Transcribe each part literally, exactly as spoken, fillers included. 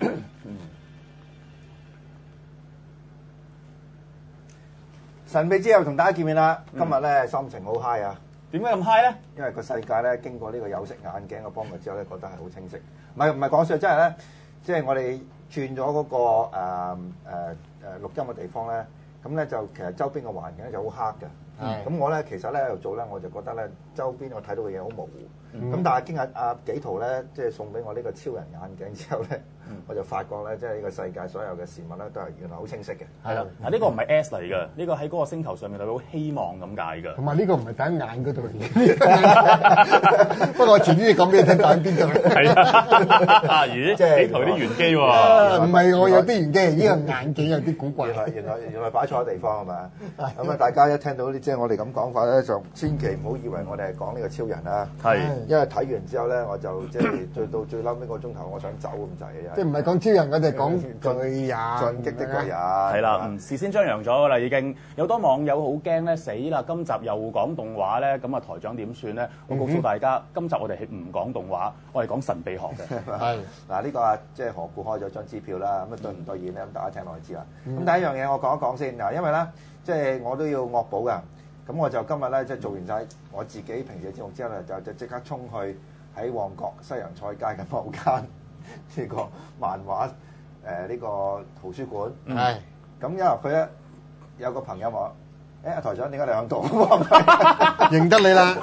神秘之後同大家見面啦！今日咧心情好 high 啊！ 點解咁 high 咧？ 因為個世界咧經過呢個有色眼鏡嘅幫助之後咧，覺得係好清晰。唔係唔係講笑，真係咧，即係我哋轉咗嗰個誒誒誒錄音嘅地方咧，咁咧就其實周邊嘅環境咧就好黑嘅。咁我咧其實咧喺度做咧，我就覺得咧周邊我睇到嘅嘢好模糊。咁但係經過阿紀陶咧，即係送俾我呢個超人眼鏡之後咧，我就發覺咧，即係呢個世界所有嘅事物咧，都係原來好清晰嘅。 係啦，嗱呢個唔係 S 嚟嘅，呢個喺嗰個星球上面代表希望咁解嘅。 同埋呢個唔係打眼嗰度嘅，不過我遲啲你講俾你聽打喺邊度。係啊，咦，即係紀陶啲玄機喎。 唔係我有啲玄機，呢個眼鏡有啲古怪。 原來原來原來擺錯地方係嘛？咁啊，大家一聽到啲即係我哋咁講法咧，就千祈唔好以為我哋係講呢個超人啦。 係。 因為睇完之後咧，我就即係最到最嬲尾個鐘頭，我想走咁滯嘅。 即係唔係講超人，我哋講巨人。 進擊的巨人。 係啦，嗯，事先張揚咗㗎啦，已經有多網友好驚咧，死啦！今集又講動畫咧，咁啊台長點算咧？我告訴大家，今集我哋係唔講動畫，我係講神秘學嘅。 係嗱，呢個啊，即係何故開咗張支票啦？咁啊，兌唔兌現咧？咁大家聽落去知啦。咁第一樣嘢我講一講先嗱，因為咧，即係我都要惡補㗎。咁我就今日咧，即係做完晒我自己平時嘅節目之後咧，就就即刻衝去喺旺角西洋菜街嘅某間呢個漫畫誒呢個圖書館。係。咁因為佢咧有個朋友話：誒阿台長點解你喺度？ 認得你啦！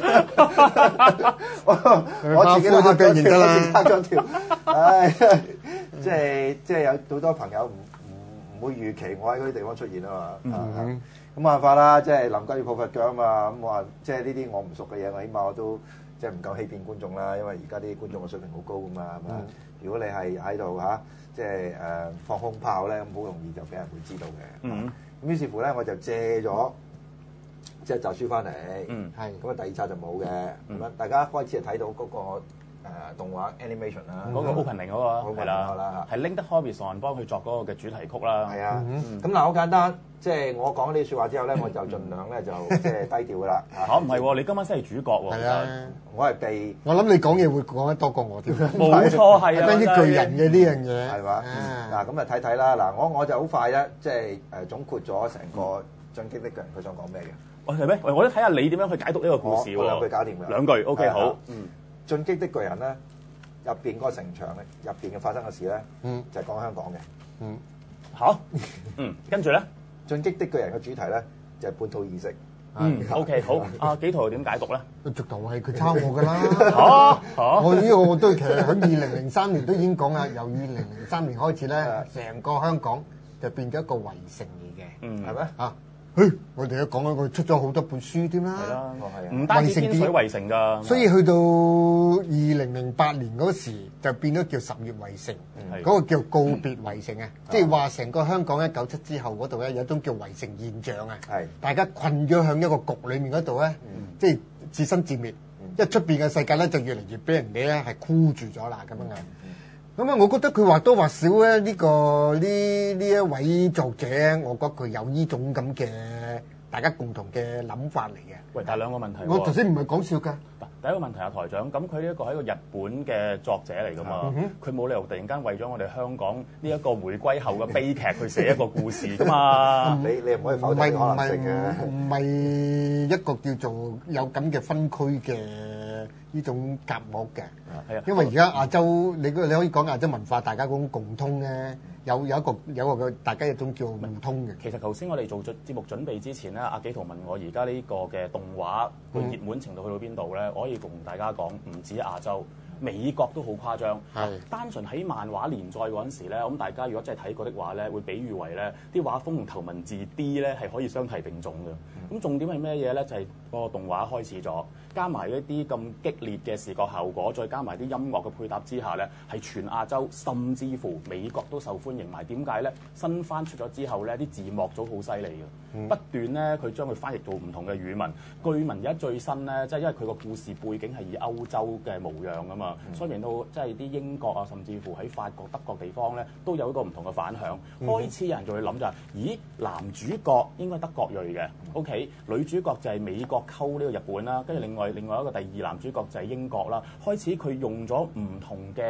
我自己都嚇咗跳，我自己嚇咗跳。唉，即係即係有好多朋友唔唔唔會預期我喺嗰啲地方出現啊嘛。咁冇辦法啦，即係臨急要抱佛腳啊嘛。咁我話即係呢啲我唔熟嘅嘢，我起碼我都即係唔夠欺騙觀眾啦。因為而家啲觀眾嘅水平好高噶嘛，係嘛？如果你係喺度嚇，即係誒放空炮咧，咁好容易就俾人會知道嘅。嗯。咁於是乎咧，我就借咗即係集書翻嚟。嗯。係。咁啊，第二集就冇嘅。咁啊，大家開始係睇到嗰個誒動畫 animation 啦， 嗰個 opening 嗰個係啦，係 Linda Harbison 幫佢作嗰個嘅主題曲啦。 係啊。咁嗱，好簡單。即係我講呢啲説話之後咧，我就盡量咧就即係低調噶啦。嚇唔係喎，你今晚先係主角喎。 係啊， 我係被。 我諗你講嘢會講得多過我添。 冇錯係啊， 關於巨人嘅呢樣嘢係嘛？嗱咁啊睇睇啦。嗱我我就好快咧，即係誒總括咗成個進擊的巨人佢想講咩嘅。 喂係咩？喂，我都睇下你點樣去解讀呢個故事喎。 兩句搞掂㗎。 兩句 OK 好。 嗯。進擊的巨人咧，入邊嗰個城牆咧，入邊嘅發生嘅事咧，嗯，就係講香港嘅。 嗯。 好。嗯，跟住咧。 進擊的巨人嘅主題咧就係本土意識。 嗯 ，OK 好。阿紀陶點解讀咧？ 直頭係佢抄我㗎啦。嚇！我呢個我都其實喺二零零三年都已經講啦，由二零零三年開始咧，成個香港就變咗一個圍城嚟嘅。嗯，係咩？嚇！嘿，我哋一講嗰個出咗好多本書添啦。 係啦，我係啊。唔單止天水圍城㗎。 所以去到二零零八年嗰時就變咗叫十月圍城，嗰個叫告別圍城啊，即係話成個香港一九七之後嗰度咧有一種叫圍城現象啊。係。大家困咗向一個局裡面嗰度咧，即係自生自滅。一出邊嘅世界咧就越嚟越俾人哋咧係箍住咗啦咁樣嘅。咁啊，我覺得佢或多或少咧，呢個呢呢一位作者，我覺得佢有呢種咁嘅大家共同嘅諗法嚟嘅。 喂，但係兩個問題。 我頭先唔係講笑㗎。 第一個問題啊，台長，咁佢呢一個係一個日本嘅作者嚟㗎嘛，佢冇理由突然間為咗我哋香港呢一個回歸後嘅悲劇去寫一個故事㗎嘛。 你你唔可以否定可能性嘅。 唔係一個叫做有咁嘅分區嘅呢種隔膜嘅。係啊，因為而家亞洲，你你可以講亞洲文化，大家嗰種共通咧，有有一個有一個大家一種叫互通嘅。 其實頭先我哋做節目準備之前咧，阿紀陶問我而家呢個嘅動畫個熱門程度去到邊度咧，我可以同大家講，唔止亞洲。美國都好誇張，係單純喺漫畫連載嗰陣時咧，咁大家如果真係睇過的話咧，會比喻為咧啲畫風同頭文字 D 咧係可以相提並重嘅。咁重點係咩嘢咧？就係個動畫開始咗，加埋一啲咁激烈嘅視覺效果，再加埋啲音樂嘅配搭之下咧，係全亞洲甚至乎美國都受歡迎埋。點解咧？新番出咗之後咧，啲字幕組好犀利嘅，不斷咧佢將佢翻譯到唔同嘅語文。據聞而家最新咧，即係因為佢個故事背景係以歐洲嘅模樣啊嘛。嗯、所以令到即係啲英國啊，甚至乎喺法國、德國地方咧，都有一個唔同嘅反響。嗯、開始有人就會諗就係、是，咦，男主角應該德國裔嘅 ，OK，女主角就係美國溝呢個日本啦，跟住另外另外一個第二男主角就係英國啦。開始佢用咗唔同嘅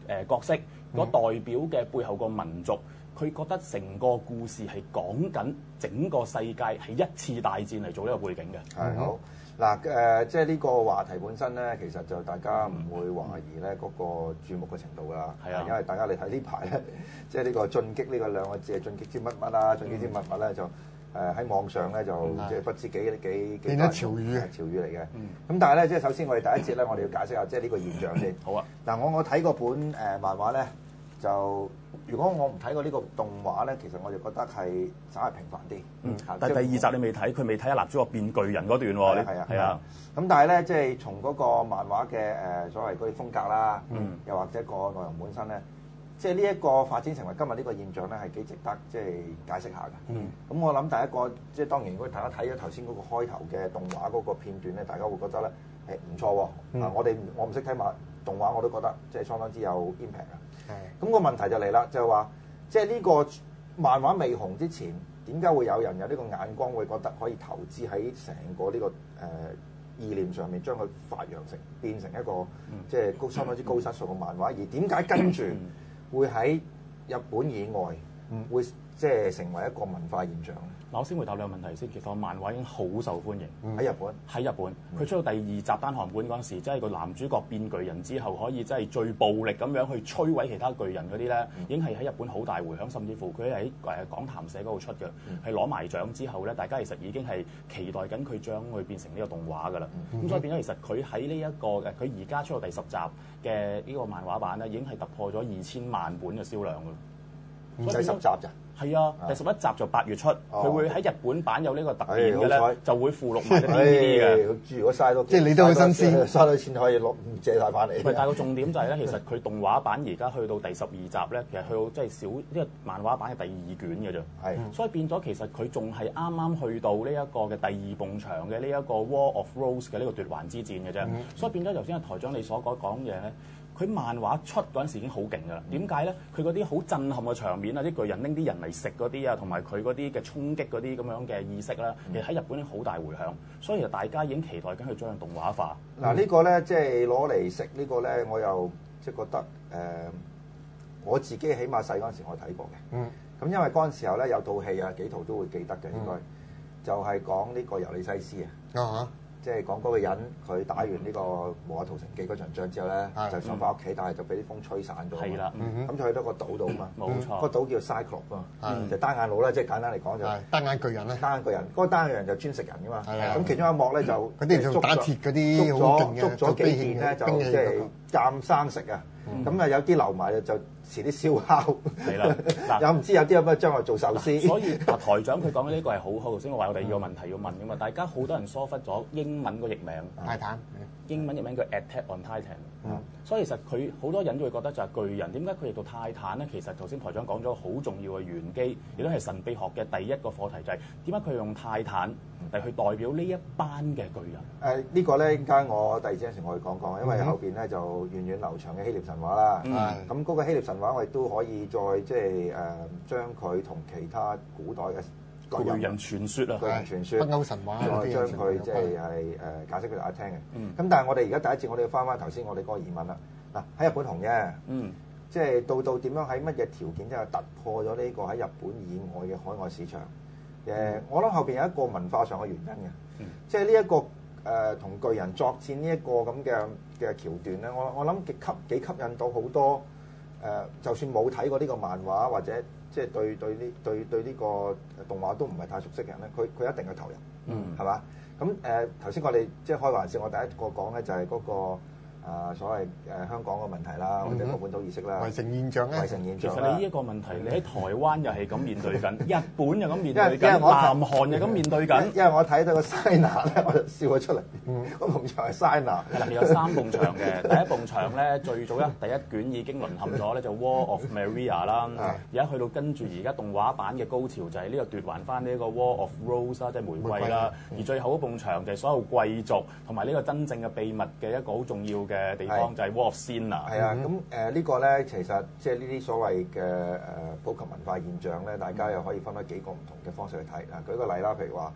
誒角色，嗰代表嘅背後個民族，佢覺得成個故事係講緊整個世界係一次大戰嚟做呢個背景嘅。 係好嗱誒，即係呢個話題本身咧，其實就大家唔會懷疑咧嗰個注目嘅程度㗎啦。係啊，因為大家你睇呢排咧，即係呢個進擊呢個兩個字係進擊之乜乜啦，進擊之乜乜咧就。誒喺網上咧就即係不知幾幾幾變咗潮語潮語嚟嘅。咁但係咧，即係首先我哋第一節咧，我哋要解釋下即係呢個現象先。 好啊。嗱， 我我睇嗰本誒漫畫咧，就如果我唔睇過呢個動畫咧，其實我就覺得係稍為平凡啲。 嗯。但係第二集你未睇，佢未睇阿男主角變巨人嗰段喎。 係啊。 係啊。 咁但係咧，即係從嗰個漫畫嘅誒所謂嗰啲風格啦，嗯，又或者個內容本身咧。即係呢一個發展成為今日呢個現象咧，係幾值得即係解釋下嘅。嗯。咁我諗第一個即係當然，如果大家睇咗頭先嗰個開頭嘅動畫嗰個片段咧，大家會覺得咧誒唔錯喎。嗯、啊，我哋我唔識睇漫動畫，我都覺得即係相當之有 impact 嘅。係、嗯。咁個問題就嚟啦，就係話即係呢個漫畫未紅之前，點解會有人有呢個眼光，會覺得可以投資喺成個呢、這個誒、呃、意念上面，將佢發揚成變成一個、嗯、即係高相當之高質素嘅漫畫，而點解跟住？會喺日本以外，會即係成為一個文化現象。 嗱，我先回答你個問題先。其實漫畫已經好受歡迎喺日本。 喺日本，佢出到第二集單行本嗰陣時，即係個男主角變巨人之後，可以即係最暴力咁樣去摧毀其他巨人嗰啲咧，已經係喺日本好大迴響，甚至乎佢喺誒講談社嗰度出嘅，係攞埋獎之後咧，大家其實已經係期待緊佢將佢變成呢個動畫㗎啦。咁、嗯、所以變咗其實佢喺呢一個嘅，佢而家出到第十集嘅呢個漫畫版咧，已經係突破咗二千萬本嘅銷量㗎啦。 第十集咋？ 係啊，第十一集就八月出，佢、哦、會喺日本版有呢個特典嘅咧， 哎、 就會附錄埋啲 D V D 嘅。 如果嘥多， 即係你都好新鮮， 嘥到錢可以攞借晒翻嚟。 但係個重點就係咧，其實佢動畫版而家去到第十二集咧，其實去到即係少呢個漫畫版嘅第二卷嘅啫。係、嗯，所以變咗其實佢仲係啱啱去到呢一個嘅第二埲牆嘅呢一個 War of Rose 嘅呢個奪環之戰嘅啫。嗯、所以變咗頭先阿台長你所講講嘢咧。佢漫畫出嗰陣時已經好勁㗎啦，點解咧？佢嗰啲好震撼嘅場面啊，啲巨人拎啲人嚟食嗰啲啊，同埋佢嗰啲嘅衝擊嗰啲咁樣嘅意識啦，其實喺日本已經好大迴響，所以其實大家已經期待緊佢將佢動畫化。 嗱、嗯、呢個咧即係攞嚟食呢個咧，我又即係覺得誒、呃，我自己起碼細嗰陣時我睇過嘅。嗯。咁因為嗰陣時候咧有套戲啊，幾套都會記得嘅，應該、嗯、就係講呢個尤利西斯啊。啊即係講嗰個人，佢打完呢個《無間屠城記》嗰場仗之後咧，就想翻屋企，但係就俾啲風吹散咗。係啦，咁就去到個島度啊嘛。冇錯，個島叫 Cyclops 啊，就單眼佬啦，即係簡單嚟講就單眼巨人啦。 單眼巨人，嗰個單眼巨人就專食人噶嘛。咁其中一幕咧就嗰啲就打鐵嗰啲好勁嘅， 捉咗幾件咧就即係鑑生食啊。咁啊有啲留埋就遲啲燒烤。係啦，又唔知有啲有咩將來做壽司。 所以嗱，台長佢講嘅呢個係好好。頭先我話我第二個問題要問噶嘛，大家好多人疏忽咗英文個譯名。 泰坦。 英文譯名叫 Attack on Titan。嗯。所以其實佢好多人都會覺得就係巨人，點解佢譯到泰坦咧？其實頭先台長講咗好重要嘅玄機，亦都係神秘學嘅第一個課題，就係點解佢用泰坦嚟去代表呢一班嘅巨人？誒、 呃這個、呢個咧，陣間我第二陣時我會講講，因為後邊咧就源遠流長嘅希臘神話啦。咁嗰、嗯、個希臘神話我亦都可以再即係誒將佢同其他古代嘅巨人傳說啊， 巨人傳說， 北歐神話， 再將佢即係係誒解釋俾大家聽嘅。咁、嗯、但係我哋而家第一節，我哋要翻翻頭先我哋嗰個疑問啦。嗱喺日本紅嘅，嗯，即係到到點樣喺乜嘢條件之下突破咗呢個喺日本以外嘅海外市場？誒、嗯，我諗後邊有一個文化上嘅原因嘅，嗯、即係呢一個誒同、呃、巨人作戰呢一個咁嘅嘅橋段咧，我我諗極吸幾吸引到好多誒、呃，就算冇睇過呢個漫畫或者即係對對呢對對呢個動畫都唔係太熟悉嘅人咧，佢佢一定去投入，嗯，係嘛？咁誒頭先我哋即係開玩笑，我第一個講咧就係嗰、那個。啊，所謂誒香港嘅問題啦，或者個本土意識啦， 圍城現象咧， 圍城現象。 其實你呢一個問題，你喺台灣又係咁面對緊，日本又咁面對緊，南韓又咁面對緊。 因為我睇到個 Sina 咧，我就笑咗出嚟。個埲牆係 Sina。 係啦，有三埲牆嘅。第一埲牆咧，最早一第一卷已經淪陷咗咧，就 War of Maria 啦。而家去到跟住而家動畫版嘅高潮，就係呢個奪還翻呢個 War of Rose 啦，即係玫瑰啦。而最後嗰埲牆就係所有貴族同埋呢個真正嘅秘密嘅一個好重要嘅嘅地方就係 War of Sinnoh。係啊，咁誒呢個咧，其實即係呢啲所謂嘅誒普及文化現象咧，大家又可以分開幾個唔同嘅方式去睇。啊，舉個例啦，譬如話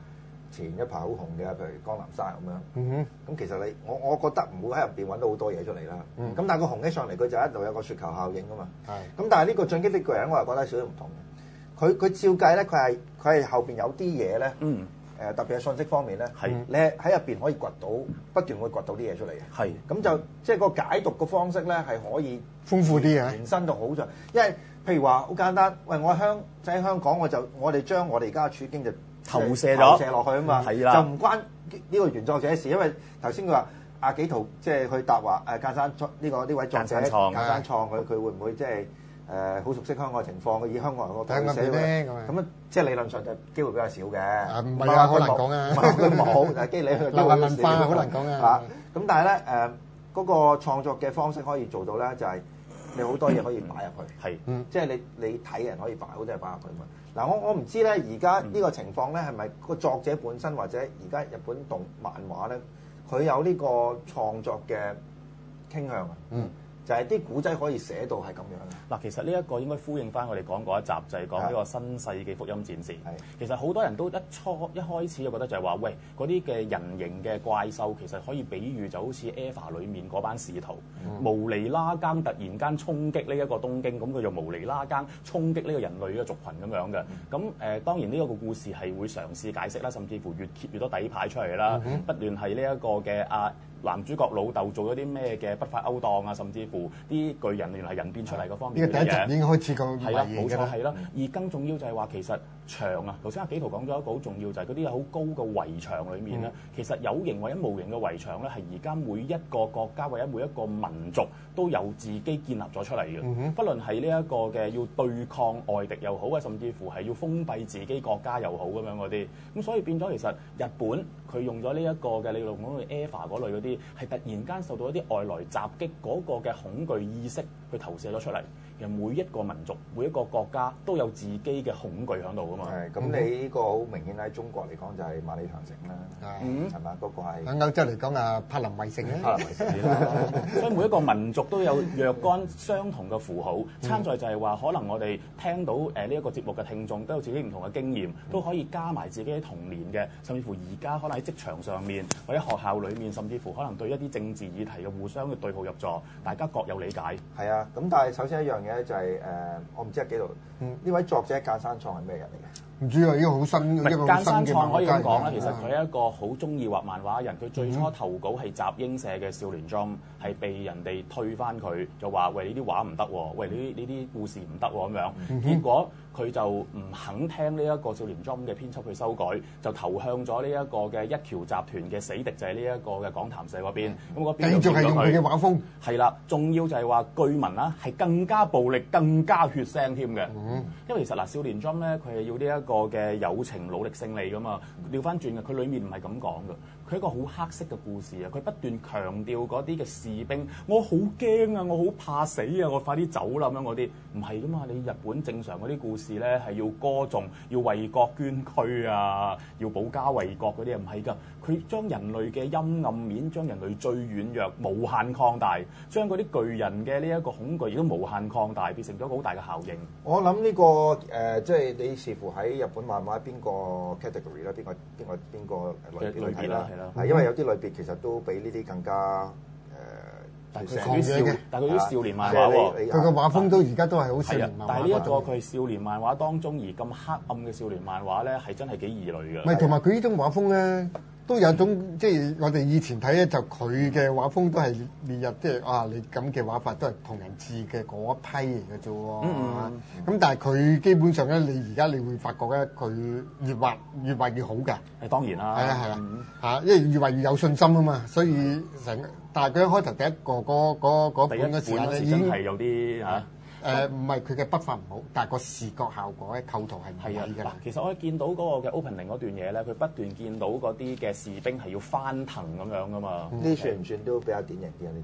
前一排好紅嘅，譬如江南山咁樣。咁、 嗯、 其實你我我覺得唔會喺入邊揾到好多嘢出嚟啦。咁、嗯、但係佢紅起上嚟，佢就一度有個雪球效應㗎嘛。咁但係呢個進擊的巨人，我係覺得少少唔同嘅。佢佢照計咧，佢係佢係後邊有啲嘢咧。嗯。誒特別係信息方面咧，係你喺入邊可以掘到，不斷會掘到啲嘢出嚟嘅。係咁就即係個解讀嘅方式咧，係可以豐富啲啊， 延伸到好長。因為譬如話好簡單，喂，我喺香即喺香港，我就我哋將我哋而家嘅處境就投射咗投射落去啊嘛。 係啦， 就唔關呢個原作者事，因為頭先佢話阿紀陶即係去答話誒間山創呢個呢位作者間山創佢佢會唔會即係？誒好熟悉香港嘅情況，以香港人個角度寫嘅，咁啊，即係理論上就機會比較少嘅。唔係啊，好難講啊。佢冇，但係機理佢機會文化好難講啊。 嚇，咁但係咧誒，嗰個創作嘅方式可以做到咧，就係你好多嘢可以擺入去。係，即係你你睇嘅人可以擺好多嘢擺入去嘛。嗱，我我唔知咧，而家呢個情況咧係咪個作者本身或者而家日本動漫畫咧，佢有呢個創作嘅傾向啊？嗯。就係啲古仔可以寫到係咁樣嘅。 嗱，其實呢一個應該呼應翻我哋講嗰一集，就係講呢個新世紀福音戰士。其實好多人都一初一開始就覺得就係話，喂，嗰啲嘅人形嘅怪獸其實可以比喻就好似 Eva 裏面嗰班使徒，嗯、無厘啦更突然間衝擊呢一個東京，咁佢就無厘啦更衝擊呢個人類嘅族群咁樣嘅。咁誒、呃、當然呢一個故事係會嘗試解釋啦，甚至乎越揭越多底牌出嚟啦，嗯、不斷係呢一個嘅啊。男主角老豆做咗啲咩嘅不法勾當啊，甚至乎啲巨人原來係人變出嚟嗰方面嘅嘢。呢個第一集已經開始個係啦，冇錯係啦。而更重要就係話其實牆啊，頭先阿紀陶講咗一個好重要就係嗰啲好高嘅圍牆裏面咧，嗯、其實有形或者無形嘅圍牆咧，係而家每一個國家或者每一個民族都有自己建立咗出嚟嘅。嗯、不論係呢一個嘅要對抗外敵又好啊，甚至乎係要封閉自己國家又好咁樣嗰啲。咁所以變咗其實日本佢用咗呢一個嘅你用嗰個 Eva 嗰類嗰啲。係突然間受到一啲外來襲擊嗰個嘅恐懼意識去投射咗出嚟，其實每一個民族、每一個國家都有自己嘅恐懼喺度噶嘛。 係，咁你呢個好明顯喺中國嚟講就係萬里長城啦，係嘛？嗰個係。喺歐洲嚟講啊，柏林圍城咧。 柏林圍城啦， 所以每一個民族都有若干相同嘅符號。參在就係話，可能我哋聽到誒呢一個節目嘅聽眾都有自己唔同嘅經驗，都可以加埋自己童年嘅，甚至乎而家可能喺職場上面或者學校裡面，甚至乎可能對一啲政治議題嘅互相嘅對號入座，大家各有理解。 係啊，咁但係首先一樣嘢咧就係、是、誒、呃，我唔知喺幾度，呢、嗯、位作者間山創係咩人嚟嘅？ 唔知啊，呢個好新，一個好間山創可以咁講啦。其實佢係一個好中意畫漫畫嘅人，佢最初投稿係集英社嘅少年 Jump，係被人哋退翻佢，就話喂，呢啲畫唔得喎，喂，呢呢啲故事唔得喎咁樣。嗯、結果佢就唔肯聽呢一個少年 Jump 嘅編輯去修改，就投向咗呢一個嘅一橋集團嘅死敵，就係呢一個嘅講談社嗰邊。咁嗰邊繼續係用佢嘅畫風。 係啦，仲要就係話據聞啦，係更加暴力、更加血腥添嘅。嗯、因為其實嗱，少年 Jump 咧，佢係要呢一個嘅友情努力勝利噶嘛，調翻轉嘅，佢裡面唔係咁講嘅，佢係一個好黑色嘅故事啊！佢不斷強調嗰啲嘅士兵，我好驚啊，我好怕死啊，我快啲走啦咁樣嗰啲，唔係噶嘛，你日本正常嗰啲故事咧係要歌頌，要為國捐軀啊，要保家衛國嗰啲啊，唔係㗎，佢將人類嘅陰暗面，將人類最軟弱無限擴大，將嗰啲巨人嘅呢一個恐懼亦都無限擴大，變成咗好大嘅效應。 我諗呢、這個誒、呃，即係你視乎喺日本漫畫邊個 category 啦，邊個邊個邊個類別嚟睇啦，係啦，係因為有啲類別其實都比呢啲更加誒， 但係佢啲少，但係佢啲少年漫畫喎， 佢個畫風都而家都係好少年漫畫。 但係呢一個佢係少年漫畫當中而咁黑暗嘅少年漫畫咧，係真係幾異類嘅。 唔係，同埋佢呢種畫風咧，都有種即係我哋以前睇咧，就佢嘅畫風都係列入即係啊，你咁嘅畫法都係同人誌嘅嗰一批嚟嘅啫喎。咁但係佢基本上咧，你而家你會發覺咧，佢越畫越畫越好㗎。 係當然啦。 係啊係啊嚇，因為越畫越有信心啊嘛，所以成。但係佢一開頭第一個嗰嗰嗰本嘅時間咧，已經係有啲嚇誒，唔係佢嘅筆法唔好，但係個視覺效果咧構圖係唔係㗎啦。 其實我見到嗰個嘅 opening 嗰段嘢咧，佢不斷見到嗰啲嘅士兵係要翻騰咁樣噶嘛。 呢算唔算都比較典型啲啊？呢啲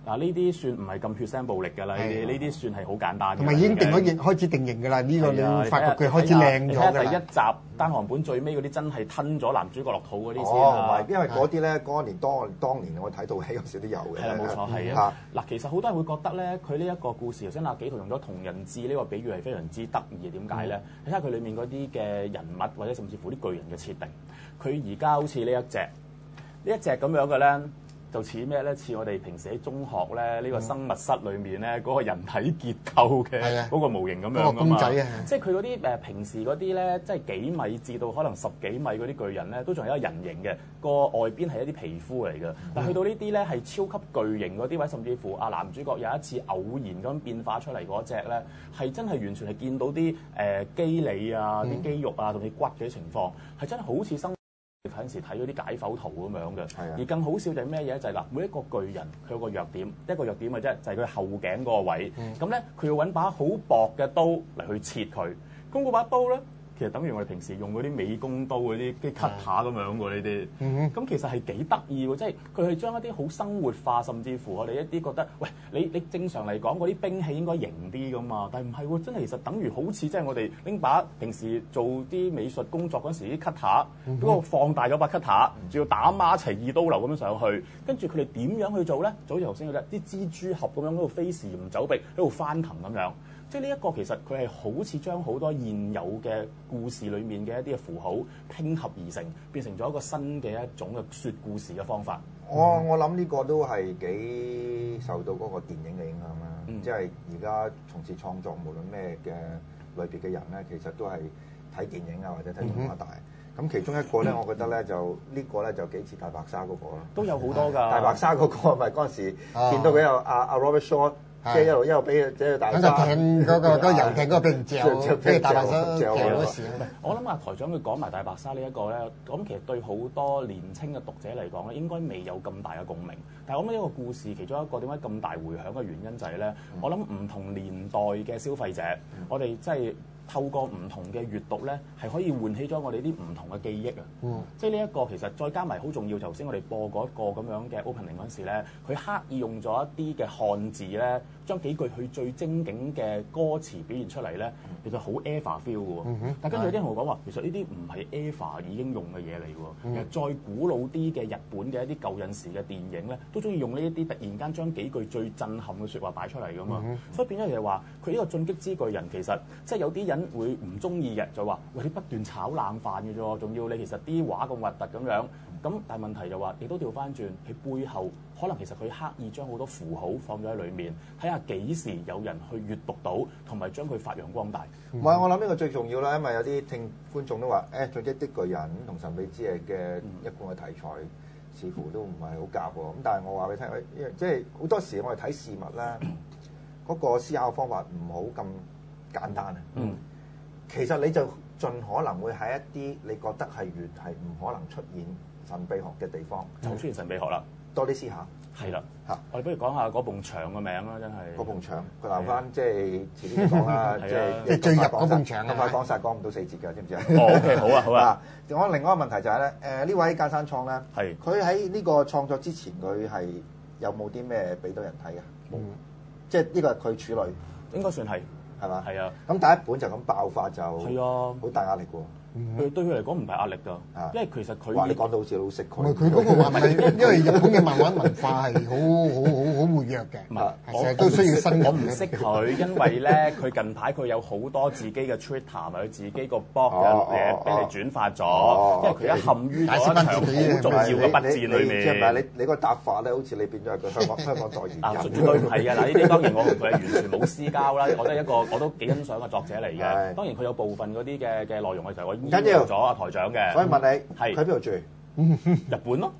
嗱呢啲算唔係咁血腥暴力㗎啦，呢啲呢啲算係好簡單嘅。 同埋已經定咗型，開始定型㗎啦。呢個你會發覺佢開始靚咗㗎啦。 第一集單行本最尾嗰啲真係吞咗男主角落肚嗰啲先哦，唔係，因為嗰啲咧嗰年當當年我睇套戲嗰時都有嘅。 係啦，冇錯係啊。嗱，其實好多人會覺得咧，佢呢一個故事頭先阿紀陶用咗同人誌呢個比喻係非常之得意嘅。點解咧？你睇下佢裡面嗰啲嘅人物或者甚至乎啲巨人嘅設定，佢而家好似呢一隻呢一隻咁樣嘅咧。就似咩咧？似我哋平時喺中學咧，呢、呢個生物室裏面咧，嗰、嗰個人體結構嘅嗰個模型咁樣噶嘛。嗰個公仔啊！即係佢嗰啲誒平時嗰啲咧，即係幾米至到可能十幾米嗰啲巨人咧，都仲係一個人形嘅，個外邊係一啲皮膚嚟嘅。但去到呢啲咧係超級巨型嗰啲位，甚至乎啊男主角有一次偶然咁變化出嚟嗰隻咧，係真係完全係見到啲誒、呃、肌理啊、啲肌肉啊同啲骨嘅情況，係真係好似生。有陣時睇嗰啲解剖圖咁樣嘅，而更好笑就係咩嘢？就係、是、嗱，每一個巨人佢有個弱點，一個弱點嘅啫，就係佢後頸嗰個位。咁咧、嗯，佢要揾把好薄嘅刀嚟去切佢。咁嗰把刀咧，其實等於我哋平時用嗰啲美工刀嗰啲啲 cutter 咁樣喎，呢啲。咁、嗯、其實係幾得意喎，即係佢係將一啲好生活化，甚至乎我哋一啲覺得，喂，你你正常嚟講嗰啲兵器應該型啲噶嘛，但係唔係喎，真係其實等於好似即係我哋拎把平時做啲美術工作嗰時啲 cutter，嗰個放大咗把 cutter，仲要打孖齊二刀流咁樣上去，跟住佢哋點樣去做咧？就好似頭先嗰啲啲蜘蛛俠咁樣喺度飛檐走壁，喺度翻騰咁樣。即係呢一個其實佢係好似將好多現有嘅故事裡面嘅一啲嘅符號拼合而成，變成咗一個新嘅一種嘅説故事嘅方法。 我我諗呢個都係幾受到嗰個電影嘅影響啦。嗯、即係而家從事創作，無論咩嘅類別嘅人咧，其實都係睇電影啊或者睇動畫大。咁、嗯、其中一個咧，我覺得咧就呢個咧就幾似大白鯊嗰個咯。 都有好多㗎。大白鯊嗰個咪嗰陣時見到佢有阿阿 Robert Shaw。即係一路一路俾即係大白鯊， 嗰個艇嗰個嗰個遊艇嗰個俾人嚼，俾大白鯊嚼嗰時。 我諗啊，台長佢講埋大白鯊呢一個咧，咁其實對好多年青嘅讀者嚟講咧，應該未有咁大嘅共鳴。但係我諗呢個故事其中一個點解咁大迴響嘅原因就係咧，嗯、我諗唔同年代嘅消費者，嗯、我哋即係。透過唔同嘅閱讀咧，係可以喚起咗我哋啲唔同嘅記憶啊！嗯、即係呢一個其實再加埋好重要。頭先我哋播嗰個咁樣嘅 opening 嗰陣時咧，佢刻意用咗一啲嘅漢字咧，將幾句佢最精警嘅歌詞表現出嚟咧，其實好 Eva feel 嘅喎。嗯、哼但跟住有啲人同我講話，其實呢啲唔係 Eva 已經用嘅嘢嚟喎。嗯、其實再古老啲嘅日本嘅一啲舊陣時嘅電影咧，都中意用呢一啲突然間將幾句最震撼嘅説話擺出嚟㗎嘛。嗯、哼所以變咗就係話，佢呢個進擊之巨人其實即係有啲人會唔中意嘅，就話喂，你不斷炒冷飯嘅啫，仲要你其實啲畫咁核突咁樣，咁但係問題就話，亦都調翻轉喺背後，可能其實佢刻意將好多符號放咗喺裡面，睇下幾時有人去閱讀到，同埋將佢發揚光大。 唔係、嗯，我諗呢個最重要啦，因為有啲聽觀眾都話，誒、欸，進擊的巨人同神秘之夜嘅一貫嘅題材，似乎都唔係好夾喎。咁但係我話俾你聽，即係好多時我哋睇事物咧，嗰、那個思考方法唔好咁簡單啊。嗯。其實你就盡可能會喺一啲你覺得係越係唔可能出現神秘學嘅地方， 就出現神秘學啦。 多啲思考。 係啦，嚇！我哋不如講下嗰埲牆嘅名啦，真係。 嗰埲牆，佢留翻即係遲啲講啦，即係即係最入嗰埲牆咁快講晒，講唔到四節㗎，知唔知啊？ 哦，OK，好啊，好啊。 仲有另外一個問題就係咧，誒呢位間山創咧，係佢喺呢個創作之前，佢係有冇啲咩俾到人睇嘅？冇，即係呢個係佢處女， 應該算係。係嘛？係啊！ 咁第一本就咁爆發就係啊，好大壓力喎。 佢對佢嚟講唔大壓力㗎，因為其實佢話你講到好似好識佢。 唔係佢嗰個漫畫，因為日本嘅漫畫文化係好好好好活躍嘅。唔係，成日都需要新。 我唔識佢，因為咧佢近排佢有好多自己嘅 Twitter 或者自己個 blog 嘅嘢俾你轉發咗，因為佢一陷於咗一場好重要嘅筆戰裏面。 即係唔係你你個答法咧？好似你變咗係個香港香港代言人。 啊，絕對唔係嘅。嗱，呢啲當然我同佢係完全冇私交啦。我都係一個我都幾欣賞嘅作者嚟嘅。當然佢有部分嗰啲嘅嘅內容嘅時候，我。唔緊要咗阿台長嘅， 所以問你係佢喺邊度住？ 日本咯，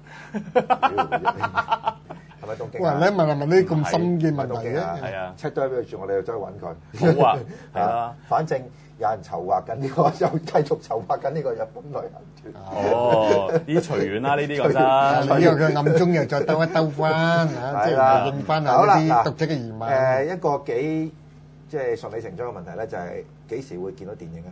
係咪東京？ 哇！你問下問啲咁深嘅問題啊？ 係啊 ，check 到喺邊度住，我哋就走去揾佢。 好啊，係啊， 反正有人籌劃緊呢個，又繼續籌劃緊呢個日本旅行團。 哦，呢啲隨緣啦，呢啲講真。 呢個佢暗中又再兜一兜翻嚇，即係應翻下啲讀者嘅疑問。 誒，一個幾即係順理成章嘅問題咧，就係幾時會見到電影啊？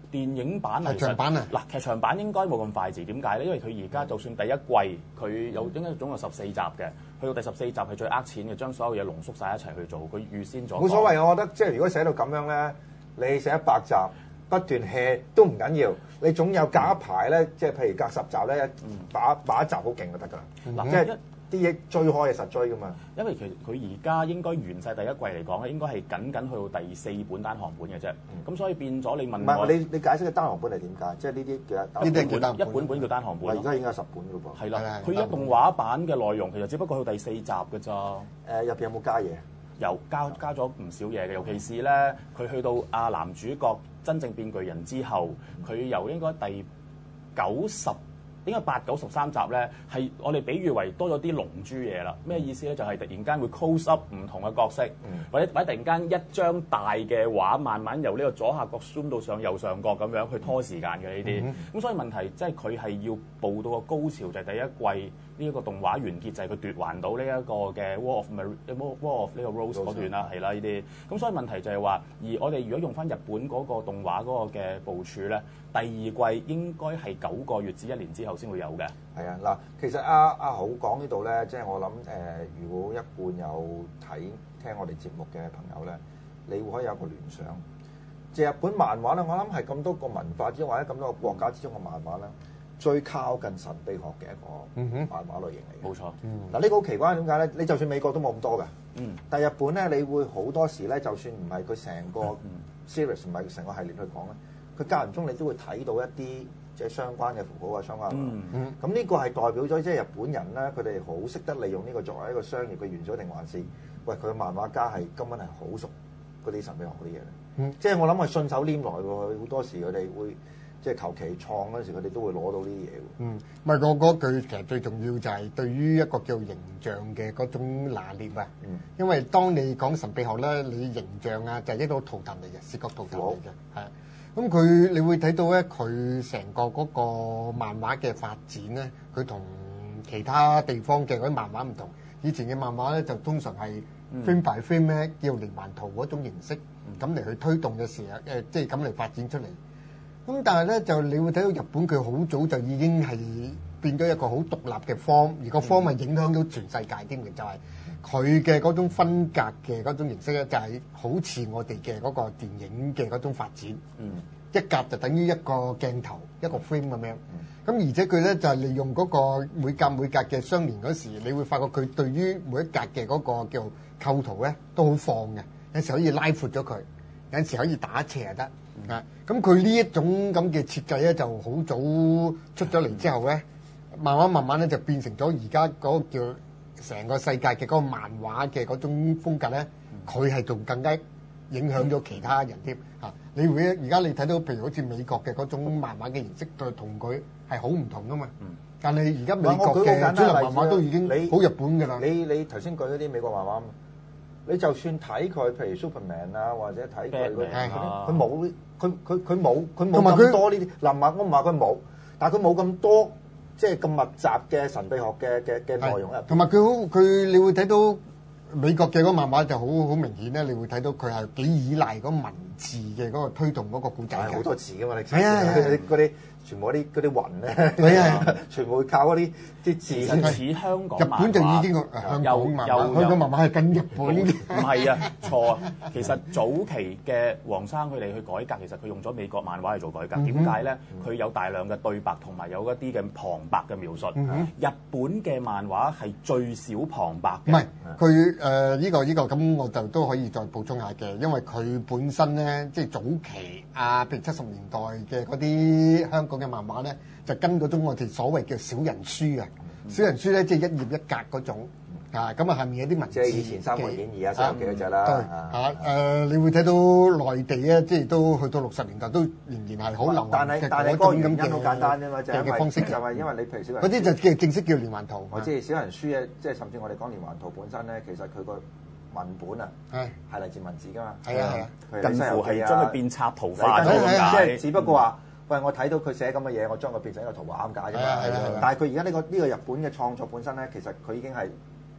電影版劇場版啊， 嗱劇場版應該冇咁快捷，點解咧？因為佢而家就算第一季佢有應該總共十四集嘅，去到第十四集係最呃錢嘅，將所有嘢濃縮晒一齊去做，佢預先咗。 冇所謂，我覺得即係如果寫到咁樣咧，你寫一百集不斷 hea 都唔緊要，你總有隔一排咧，即係譬如隔十集咧，把把一集好勁就得㗎啦。嗱、嗯，即係啲嘢追開係實追㗎嘛。因為其實佢而家應該完晒第一季嚟講咧，應該係僅僅去到第四本單行本嘅啫。咁、嗯、所以變咗你問我，唔係你你解釋嘅單行本係點解？即係呢啲叫呢啲叫單一本本叫單行本。而家已經有十本㗎噃。係啦，佢一動畫版嘅內容其實只不過去第四集㗎咋。誒入邊有冇加嘢？有加加咗唔少嘢嘅，尤其是咧，佢去到阿男主角真正變巨人之後，佢由應該第九十應該八九十三集咧，係我哋比喻為多咗啲龍珠嘢啦。咩意思咧？就係、是、突然間會 close up 唔同嘅角色，嗯、或者或者突然間一張大嘅畫，慢慢由呢個左下角 zoom 到上右上角咁樣去拖時間嘅呢啲。咁、嗯、所以問題即係佢係要步到個高潮，就係、是、第一季。呢、這、一個動畫完結就係佢奪還到呢一個嘅 War of War of 呢個 Rose 嗰段啦，係啦呢啲。咁所以問題就係話，而我哋如果用翻日本嗰個動畫嗰個嘅部署咧，第二季應該係九個月至一年之後先會有嘅。係啊，嗱，其實阿阿豪講呢度咧，即係我諗誒，如果一貫有睇聽我哋節目嘅朋友咧，你會可以有個聯想，即係日本漫畫咧，我諗係咁多個文化之中，或者咁多個國家之中嘅漫畫咧。最靠近神秘學嘅一個漫畫類型嚟嘅，冇錯。嗱呢個好奇怪，點解咧？你就算美國都冇咁多嘅，嗯，但係日本咧，你會好多時咧，就算唔係佢成個 series 唔係成個系列去講咧，佢間唔中你都會睇到一啲即係相關嘅符號啊、相關嘅。嗯嗯。咁呢個係代表咗即係日本人咧，佢哋好識得利用呢個作為一個商業嘅元素，定還是喂佢嘅漫畫家係根本係好熟嗰啲神秘學嗰啲嘢咧？嗯。即係我諗係順手拈來喎，好多時佢哋會。即係求其創嗰陣時，佢哋都會攞到呢啲嘢喎。嗯， 唔係我嗰句其實最重要就係對於一個叫形象嘅嗰種拿捏啊。嗯。因為當你講神秘學咧，你形象啊就係一個圖騰嚟嘅，視覺圖騰嚟嘅。係。咁佢你會睇到咧，佢成個嗰個漫畫嘅發展咧，佢同其他地方嘅嗰啲漫畫唔同。以前嘅漫畫咧就通常係 frame by frame 咧，叫連環圖嗰種形式，咁嚟去推動嘅時候，誒即係咁嚟發展出嚟。咁但係咧就你會睇到日本佢好早就已經係變咗一個好獨立嘅 form，而個 form 係影響到全世界添嘅，就係佢嘅嗰種分隔嘅嗰種形式咧，就係好似我哋嘅嗰個電影嘅嗰種發展。嗯，一格就等於一個鏡頭，一個 frame 咁樣。咁而且佢咧就係利用嗰個每格每格嘅相連嗰時，你會發覺佢對於每一格嘅嗰個叫構圖咧都好放嘅，有時可以拉闊咗佢，有陣時可以打斜又得。啊！咁佢呢一種咁嘅設計咧，就好早出咗嚟之後咧，慢慢慢慢咧就變成咗而家嗰個叫成個世界嘅嗰個漫畫嘅嗰種風格咧，佢係仲更加影響咗其他人添嚇。你會而家你睇到譬如好似美國嘅嗰種漫畫嘅形式，就同佢係好唔同噶嘛。但係而家美國嘅主流漫畫都已經好日本㗎啦。你你頭先舉嗰啲美國漫畫。你就算睇佢，譬如 Superman 啊，或者睇佢嗰啲，佢冇，佢佢佢冇，佢冇咁多呢啲。嗱，唔係我唔話佢冇，但係佢冇咁多，即係咁密集嘅神秘學嘅嘅嘅內容入邊。同埋佢好，佢你會睇到美國嘅嗰個漫畫就好好明顯咧，你會睇到佢係幾依賴嗰文字嘅嗰個推動嗰個故仔嘅。好多字㗎嘛，你係啊，嗰啲。全部啲嗰啲雲咧，係全部靠嗰啲啲字。似香港漫畫，日本就已經香港漫畫，香港漫畫係跟日本嘅。唔係啊，錯啊！其實早期嘅黃生佢哋去改革，其實佢用咗美國漫畫去做改革。點解咧？佢有大量嘅對白同埋有一啲嘅旁白嘅描述。日本嘅漫畫係最少旁白嘅。唔係佢誒呢個呢個咁，我就都可以再補充下嘅，因為佢本身咧即係早期啊，譬如七十年代嘅嗰啲香港嘅漫畫咧，就跟嗰種我哋所謂叫小人書啊，小人書咧即係一頁一格嗰種啊，咁啊下面有啲文字。即係以前《三國演義》啊，《西遊記》嗰隻啦。對嚇誒，你會睇到內地咧，即係都去到六十年代都仍然係好流行嘅嗰種咁嘅。好簡單啫嘛，就係方式就係因為你譬如小人嗰啲就叫正式叫連環圖。我知小人書咧，即係甚至我哋講連環圖本身咧，其實佢個文本啊係係嚟自文字㗎嘛。係啊係啊，近乎係將佢變插圖化咗咁解。即係只不過話。喂，我睇到佢寫咁嘅嘢，我將佢變成一個圖畫咁解啫嘛。但係佢而家呢個呢個日本嘅創作本身咧，其實佢已經係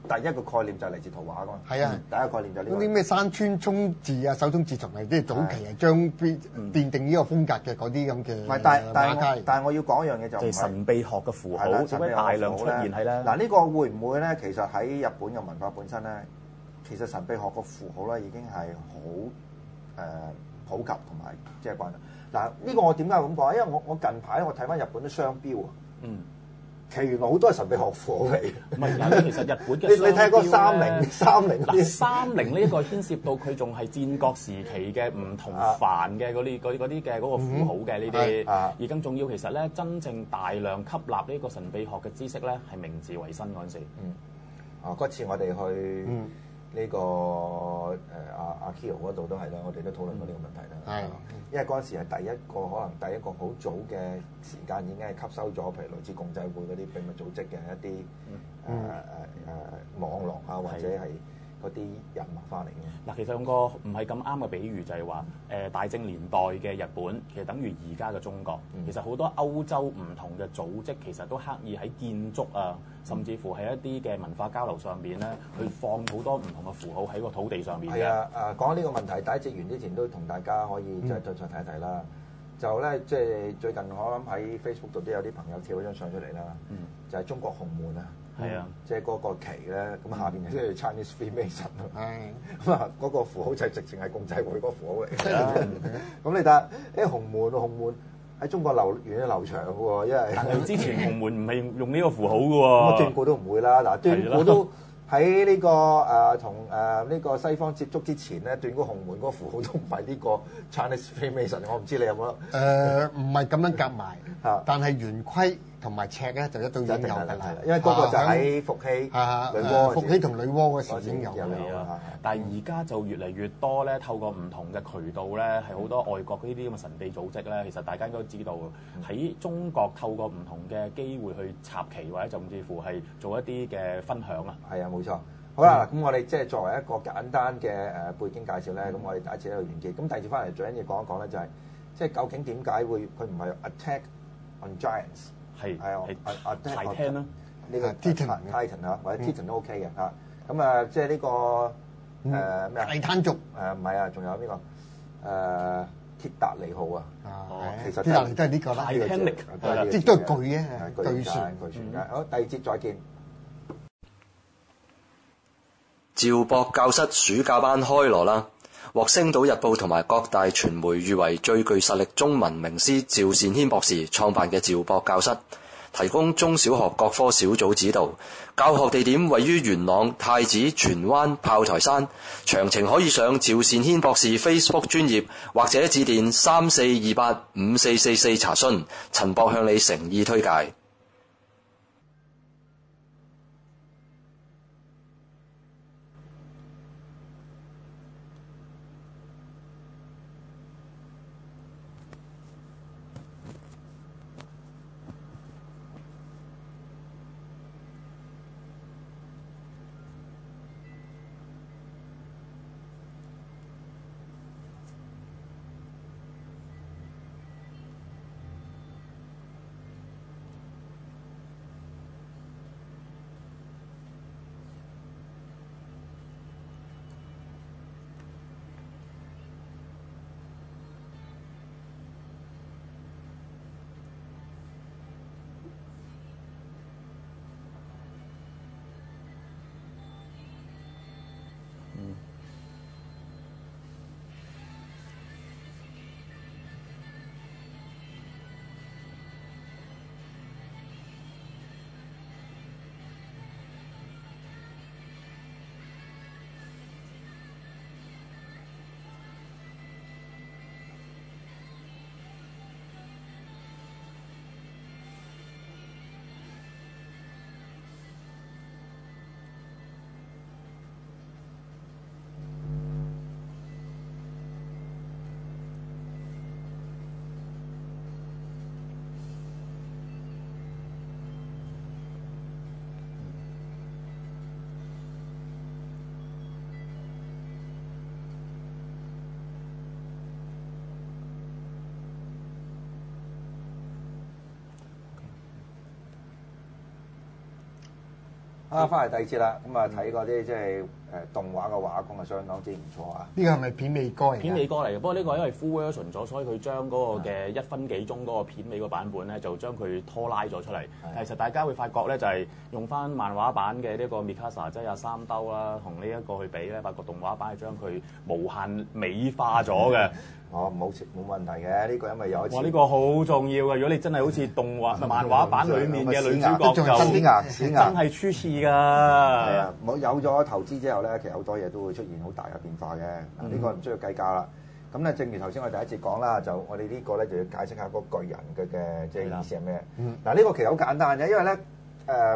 第一個概念就係嚟自圖畫㗎嘛。 係啊， 第一個概念就係呢個。 嗰啲咩山川宗治啊、手塚治蟲係即係早期係將邊奠定呢個風格嘅嗰啲咁嘅。 唔係，但但係但係我要講一樣嘢就係神秘學嘅符號點解大量出現係咧？ 嗱，呢個會唔會咧？其實喺日本嘅文化本身咧，其實神秘學個符號咧已經係好誒普及同埋即係慣啦。嗱，呢個我點解咁講？因為我我近排我睇翻日本啲商標啊，嗯，其實原來好多係神秘學符號嚟嘅。唔係，其實日本嘅你你睇嗰三零三零嗱三零呢一個牽涉到佢仲係戰國時期嘅唔同藩嘅嗰啲嗰啲嘅嗰個符號嘅呢啲，而更重要其實咧真正大量吸納呢個神秘學嘅知識咧係明治維新嗰陣時。 嗯，啊嗰次我哋去。嗯呢、這個誒阿阿 Kyo 嗰度都係啦，我哋都討論過呢個問題啦。係、嗯，因為嗰陣時係第一個可能第一個好早嘅時間已經係吸收咗，譬如類似共濟會嗰啲秘密組織嘅一啲誒誒誒網絡啊，或者係嗰啲人物翻嚟嘅。 嗱，其實用個唔係咁啱嘅比喻就係話誒大正年代嘅日本，其實等於而家嘅中國。嗯、其實好多歐洲唔同嘅組織，其實都刻意喺建築啊，甚至乎係一啲嘅文化交流上邊咧，去放好多唔同嘅符號喺個土地上面嘅。 係啊，誒講呢個問題，第一節完之前都同大家可以即係再再睇一睇啦。就咧，即係最近我諗喺 Facebook 度都有啲朋友跳咗張相出嚟啦。嗯、就係中國紅門啊。係啊，即係嗰個旗咧，咁下邊即係 Chinese Freemason 咯。係咁啊，嗰個符號就係直情係共濟會嗰個符號嚟嘅。咁你睇下，誒紅門紅門喺中國流源流長嘅喎，因為但係之前紅門唔係用呢個符號嘅喎。 咁斷估都唔會啦，嗱斷估都喺呢個誒同誒呢個西方接觸之前咧，斷估紅門嗰個符號都唔係呢個 Chinese Freemason，我唔知你有冇？ 誒唔係咁樣夾埋，但係圓規同埋尺咧就一定有㗎啦， 因為嗰個就喺伏羲、女媧、 伏羲同女媧嗰時已經有啦。但係而家就越嚟越多咧，透過唔同嘅渠道咧，係好多外國呢啲咁嘅神秘組織咧，其實大家應該知道喺中國透過唔同嘅機會去插旗或者甚至乎係做一啲嘅分享啊。 係啊，冇錯。好啦，咁我哋即係作為一個簡單嘅誒背景介紹咧，咁我哋第一次喺度完結。咁第二次翻嚟最緊要講一講咧，就係即係究竟點解會佢唔係 attack on giants？係係啊啊 Titan 啦， 呢個 Titan Titan 啊，或者 Titan 都 OK 嘅嚇。咁啊，即係呢個誒咩啊？ 地灘族誒唔係啊，仲有呢個誒鐵達尼號啊。 哦，其實鐵達尼都係呢個啦，即係都係巨嘅巨船巨船嘅。好，第二節再見。 趙博教室暑假班開鑼啦！獲《星島日報》同埋各大傳媒譽為最具實力中文名師趙善軒博士創辦嘅趙博教室，提供中小學各科小組指導，教學地點位於元朗、太子、荃灣、炮台山。詳情可以上趙善軒博士 Facebook 專頁或者致電三四二八五四四四查詢。陳博向你誠意推介。 啊，翻嚟第二節啦，咁啊睇嗰啲即係誒動畫嘅畫工係相當之唔錯啊！ 呢個係咪片尾歌嚟？ 片尾歌嚟嘅，不過呢個因為 full version 咗，所以佢將嗰個嘅一分幾鐘嗰個片尾個版本咧，就將佢拖拉咗出嚟。其實大家會發覺咧，就係用翻漫畫版嘅呢個 Mikasa 即係阿三兜啦，同呢一個去比咧，發覺動畫版係將佢無限美化咗嘅。 哦，冇冇問題嘅，呢個因為有一次。 哇！呢個好重要嘅，如果你真係好似動畫漫畫版裡面嘅女主角就真係出事㗎。係啊，冇有咗投資之後咧，其實好多嘢都會出現好大嘅變化嘅。嗱，呢個唔需要計價啦。咁咧，正如頭先我哋第一節講啦，就我哋呢個咧就要解釋下嗰個巨人嘅嘅即係意思係咩？嗱，呢個其實好簡單嘅，因為咧誒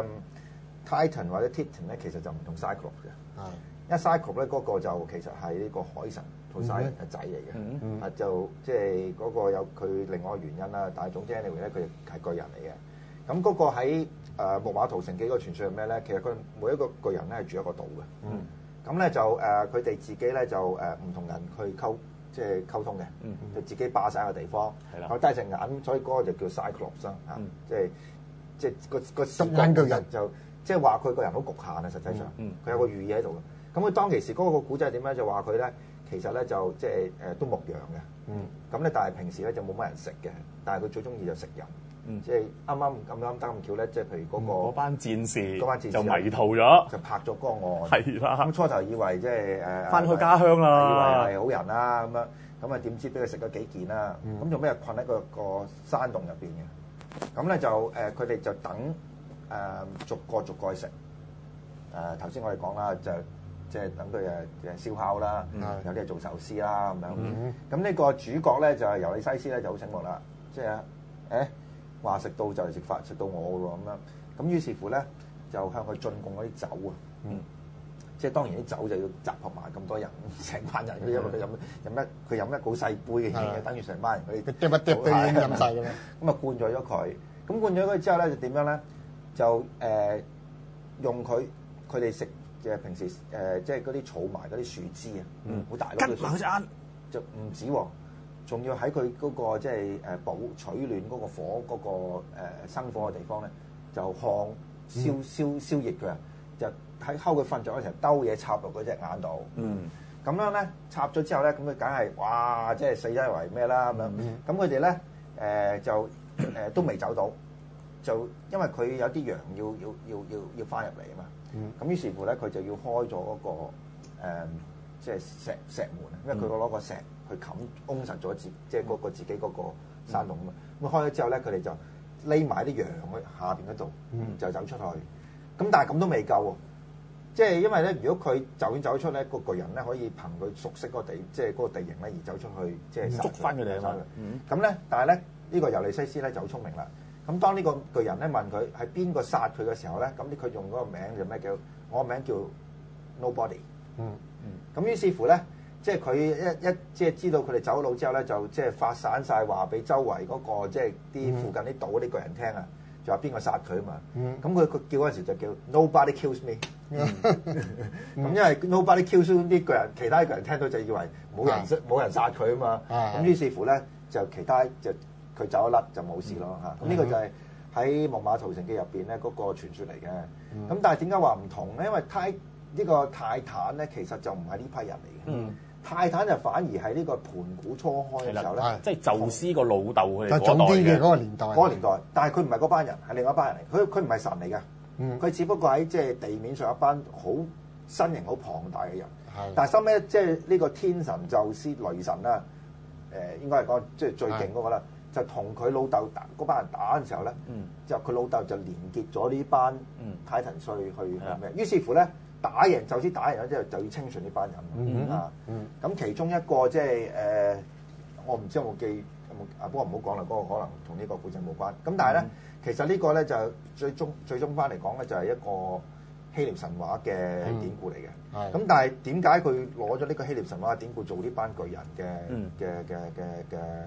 Titan 或者 Titan 咧，其實就唔同 Cyclops 嘅。係。因為 Cyclops 咧嗰個就其實係呢個海神Poseidon嘅仔嚟嘅，啊就即係嗰個有佢另外一個原因啦。但係總之 anyway 咧，佢係巨人嚟嘅。咁嗰個喺誒木馬屠城記個傳說係咩咧？其實佢每一個巨人咧係住一個島嘅。嗯。咁咧就誒佢哋自己咧就誒唔同人去溝即係溝通嘅。嗯。就自己霸曬個地方。係啦。佢戴隻眼，所以嗰個就叫 Cyclops 啦。嚇。即係即係個個視覺巨人就即係話佢個人好局限啊！實際上，佢有個寓意喺度嘅。咁佢當其時嗰個古仔係點咧？就話佢咧，其實咧就即係誒都牧羊嘅。嗯。咁咧，但係平時咧就冇乜人食嘅。但係佢最中意就食人。嗯。即係啱啱咁啱得咁巧咧，即係譬如嗰個嗰班戰士， 嗰班戰士就迷途咗， 就拍咗個案。 係啦。 咁初頭以為即係誒翻去家鄉啦， 以為係好人啦咁樣。咁啊點知俾佢食咗幾件啦？咁做咩困喺個個山洞入邊嘅？咁咧就誒佢哋就等誒逐個逐個去食。誒頭先我哋講啦，就即係等佢誒誒燒烤啦，有啲係做壽司啦咁樣。咁呢個主角咧就係尤利西斯咧就好醒目啦，即係誒話食到就係食飯，食到我喎咁樣。咁於是乎咧就向佢進貢嗰啲酒啊，即係當然啲酒就要集合埋咁多人，成班人佢因為佢飲飲一佢飲一個好細杯嘅嘢，等於成班人佢嗒一嗒都已經飲晒㗎啦。 咁啊灌醉咗佢，咁灌咗佢之後咧就點樣咧？就誒用佢。佢哋食嘅平時誒、呃，即係嗰啲儲埋嗰啲樹枝啊，好、嗯、大粒嘅樹枝，就唔止喎，仲要喺佢嗰個即係誒保取暖嗰個火嗰、嗰個誒、呃、生火嘅地方咧，就烘燒、嗯、燒燒熱佢啊，就喺睺佢瞓着嗰時候兜嘢插落嗰隻眼度，嗯，咁樣咧插咗之後咧，咁佢梗係哇，即係死咗為咩啦咁樣，咁佢哋咧誒就誒、呃、都未走到，就因為佢有啲羊要要要要要翻入嚟啊嘛。咁、嗯、於是乎咧，佢就要開咗嗰、那個、呃、即係石石門啊，因為佢攞個石去冚封實咗自，即係嗰個自己嗰個山洞啊嘛。咁、嗯、開咗之後咧，佢哋就匿埋啲羊喺下邊嗰度，嗯、就走出去。咁但係咁都未夠喎，即係因為咧，如果佢就算走出咧，個巨人咧可以憑佢熟悉嗰個地，即係嗰個地形咧而走出去，即係捉翻佢哋啊嘛。咁咧、嗯，但係咧呢、呢個尤利西斯咧就好聰明啦。咁當呢個巨人咧問佢係邊個殺佢嘅時候咧，咁佢用嗰個名就咩叫？我個名叫 Nobody。嗯嗯。咁於是乎咧，即係佢一一即係知道佢哋走佬之後咧，就即係發散晒話俾周圍嗰、嗰個即係啲附近啲島嗰啲巨人聽啊，就話邊個殺佢啊嘛。嗯。咁佢佢叫嗰陣時就叫 Nobody kills me。咁因為 Nobody kills me 啲巨人，其他巨人聽到就以為冇人冇、啊、人殺佢啊嘛。咁、啊、於是乎咧，就其他就。佢走一甩就冇事咯嚇，咁呢、嗯、個就係喺《木馬屠城記》入邊咧嗰個傳說嚟嘅。咁、嗯、但係點解話唔同咧？因為泰呢、呢個泰坦咧，其實就唔係呢批人嚟嘅。嗯、泰坦就反而係呢個盤古初開嘅時候咧， 即係宙斯個老豆佢哋嗰代嘅嗰個年代。 嗰個年代，但係佢唔係嗰班人，係另外一班人嚟。佢佢唔係神嚟嘅，佢、嗯、只不過喺即係地面上一班好身形好龐大嘅人。的但係收尾即係呢個天神宙斯雷神啦，誒、呃、應該係講即係最勁嗰個啦。就同佢老豆打嗰班人打嘅時候咧，嗯、就佢老豆就連結咗呢班泰坦稅去咩？嗯、於是乎咧，打贏就先打贏咗之後，就要清除呢班人、嗯、啊。咁、嗯、其中一個即係誒，我唔知有冇記有冇啊？不過唔好講啦，嗰、嗰個可能同呢個故事冇關。咁但係咧，嗯、其實個呢個咧就最終最終翻嚟講咧，就係一個希臘神話嘅典故嚟嘅。咁、嗯、但係點解佢攞咗呢個希臘神話嘅典故做呢班巨人嘅嘅嘅嘅嘅？誒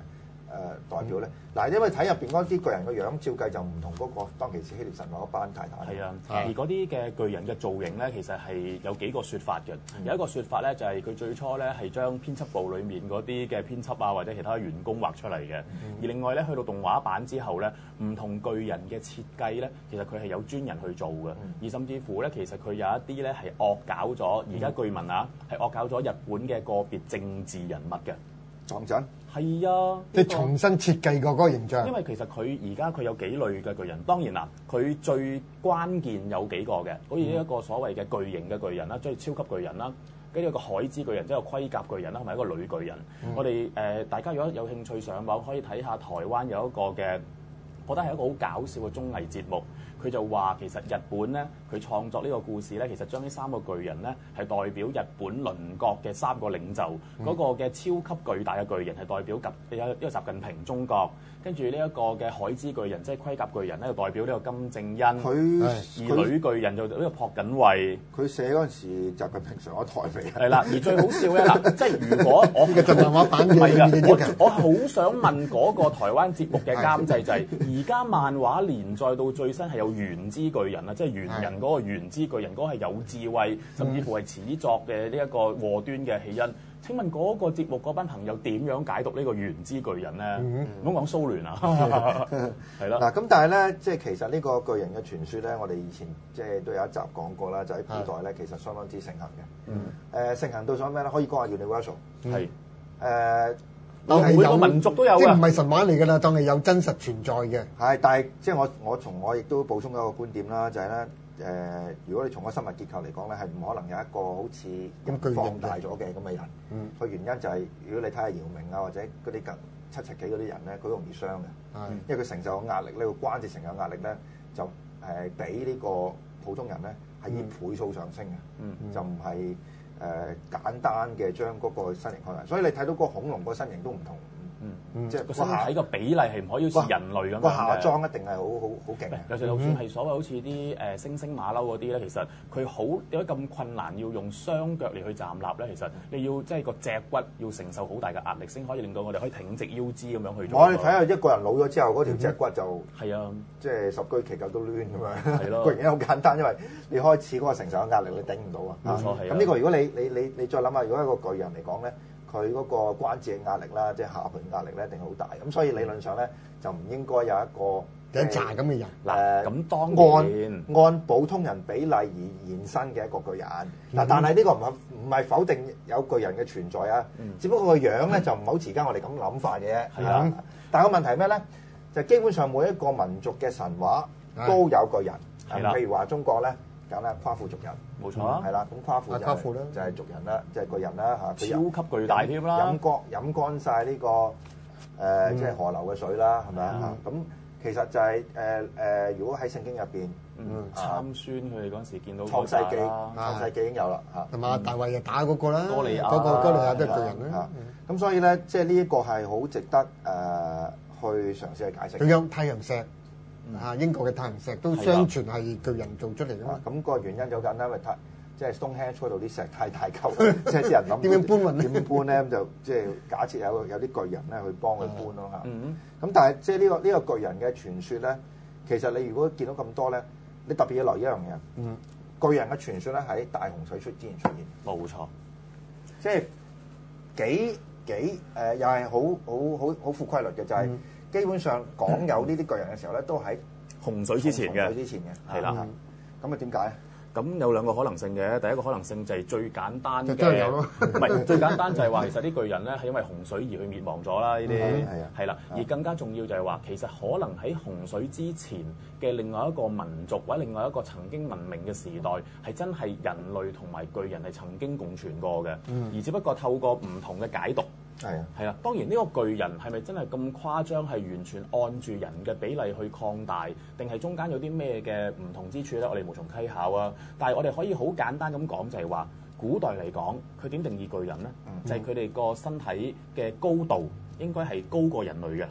代表咧？嗱，因為睇入邊嗰啲巨人個樣，照計就唔同嗰個當其時希臘神話嗰班太太。 係啊，而嗰啲嘅巨人嘅造型咧，其實係有幾個説法嘅。有一個説法咧，就係佢最初咧係將編輯部裡面嗰啲嘅編輯啊或者其他員工畫出嚟嘅。而另外咧，去到動畫版之後咧，唔同巨人嘅設計咧，其實佢係有專人去做嘅。而甚至乎咧，其實佢有一啲咧係惡搞咗，而家據聞啊係惡搞咗日本嘅個別政治人物嘅。 講真， 係啊， 即係重新設計過嗰個形象。 因為其實佢而家佢有幾類嘅巨人，當然啦，佢最關鍵有幾個嘅，好似呢一個所謂嘅巨型嘅巨人啦，即係超級巨人啦，跟住一個海之巨人，即係個盔甲巨人啦，同埋一個女巨人。嗯、我哋誒、呃、大家如果有興趣上網可以睇下台灣有一個嘅，覺得係一個好搞笑嘅綜藝節目。佢就話其實日本咧，佢創作呢個故事咧，其實將呢三個巨人咧係代表日本鄰國嘅三個領袖，嗰、嗯、個嘅超級巨大嘅巨人係代表習呢個習近平中國，跟住呢一個嘅海之巨人即係盔甲巨人咧，就代表呢個金正恩。 佢而女巨人就呢個朴槿惠。 佢寫嗰陣時，習近平上咗台未？ 係啦，而最好笑咧嗱，即係如果我嘅動畫版嘅係我我好想問嗰個台灣節目嘅監製就係、是，而家漫畫連載到最新係有原之巨人啊，即係猿人嗰個原之巨人，嗰、那個係有智慧，甚至乎係始作嘅呢一個禍端嘅起因。請問嗰個節目嗰班朋友點樣解讀呢個原之巨人咧？唔好講蘇聯啊，係啦。 嗱咁，但係咧，即係其實呢個巨人嘅傳說咧，我哋以前即係都有一集講過啦，就喺、是、古代咧，其實相當之盛行嘅。誒、嗯呃，盛行到咗咩咧？可以講話 universal。係誒。 每個民族都有， 即係唔係神話嚟㗎啦，當係有真實存在嘅。 係，但係即係我我從我亦都補充一個觀點啦，就係咧誒，如果你從個生物結構嚟講咧，係唔可能有一個好似咁放大咗嘅咁嘅人。嗯。個原因就係、是、如果你睇下姚明啊，或者嗰啲近七尺幾嗰啲人咧，佢容易傷嘅。係。因為佢承受嘅壓力咧，個關節承受壓力咧，就誒比呢個普通人咧係以倍數上升嘅。嗯。就唔係。誒、呃、簡單嘅將嗰個身形開埋，所以你睇到個恐龍個身形都唔同，嗯，嗯即係個身體個比例係唔可以好似人類咁樣嘅。個下裝一定係好好好勁。 有時就算係所謂好似啲誒猩猩馬騮嗰啲咧，其實佢好點解咁困難要用雙腳嚟去站立咧？其實你要即係個脊骨要承受好大嘅壓力，先可以令到我哋可以挺直腰肢咁樣去做。 我哋睇下一個人老咗之後，嗰條脊骨就係啊， 即係十居其九都攣咁樣。 係咯， 個原因好簡單，因為你開始嗰個承受嘅壓力你頂唔到啊。 冇錯係。 咁呢個如果你你你你再諗下，如果一個巨人嚟講咧，佢嗰個關節嘅壓力啦，即係下盤壓力咧，一定好大。咁所以理論上咧，就唔應該有一個有查咁嘅人。 嗱，咁當然按按普通人比例而延伸嘅一個巨人。嗱，但係呢個唔係唔係否定有巨人嘅存在啊。只不過個樣咧就唔好似而家我哋咁諗法嘅啫。係啊。但係個問題係咩咧？就基本上每一個民族嘅神話都有巨人。係啦。譬如話中國咧。咁咧，夸父族人， 冇錯啊， 係啦，咁夸父就係、是、就係、是、族人啦，就係、是、巨人啦嚇， 超級巨大添啦， 飲乾飲乾曬呢個誒，呃嗯、即係河流嘅水啦，係咪啊？咁、嗯、其實就係誒誒，如果喺聖經入邊， 嗯，參孫佢哋嗰陣時見到創世記，創世記已經有啦嚇， 同埋大衛又打嗰個啦， 哥利亞， 嗰個哥利亞都係巨人啦。 咁所以咧，即係呢一個係好值得誒、呃、去嘗試去解釋。 仲有太陽石。啊！英國嘅太陽石都相傳係巨人做出嚟嘅嘛。 咁個原因就好簡單，因為太即係 Stonehenge 嗰度啲石太大嚿，即係啲人諗點樣搬運？ 點搬咧？咁就即係假設有有啲巨人咧去幫佢搬咯嚇。咁但係即係呢個呢個巨人嘅傳說咧，其實你如果見到咁多咧，你特別要留意一樣嘢。嗯。巨人嘅傳說咧喺大洪水出之前出現。 冇錯。 即係幾幾誒，又係好好好好富規律嘅，就係。基本上講有呢啲巨人嘅時候咧，都喺洪水之前嘅。 洪水之前嘅，係啦。 咁啊點解？ 咁有兩個可能性嘅。第一個可能性就係最簡單嘅， 唔係最簡單就係話其實啲巨人咧係因為洪水而去滅亡咗啦。呢啲係啊，係啦。而更加重要就係話其實可能喺洪水之前嘅另外一個民族或者另外一個曾經文明嘅時代係真係人類同埋巨人係曾經共存過嘅，嗯、而只不過透過唔同嘅解讀。係啊，係啊，當然呢個巨人係咪真係咁誇張？係完全按住人嘅比例去擴大，定係中間有啲咩嘅唔同之處咧？我哋無從稽考啊！但係我哋可以好簡單咁講，就係話古代嚟講，佢點定義巨人咧？嗯、就係佢哋個身體嘅高度應該係高過人類嘅。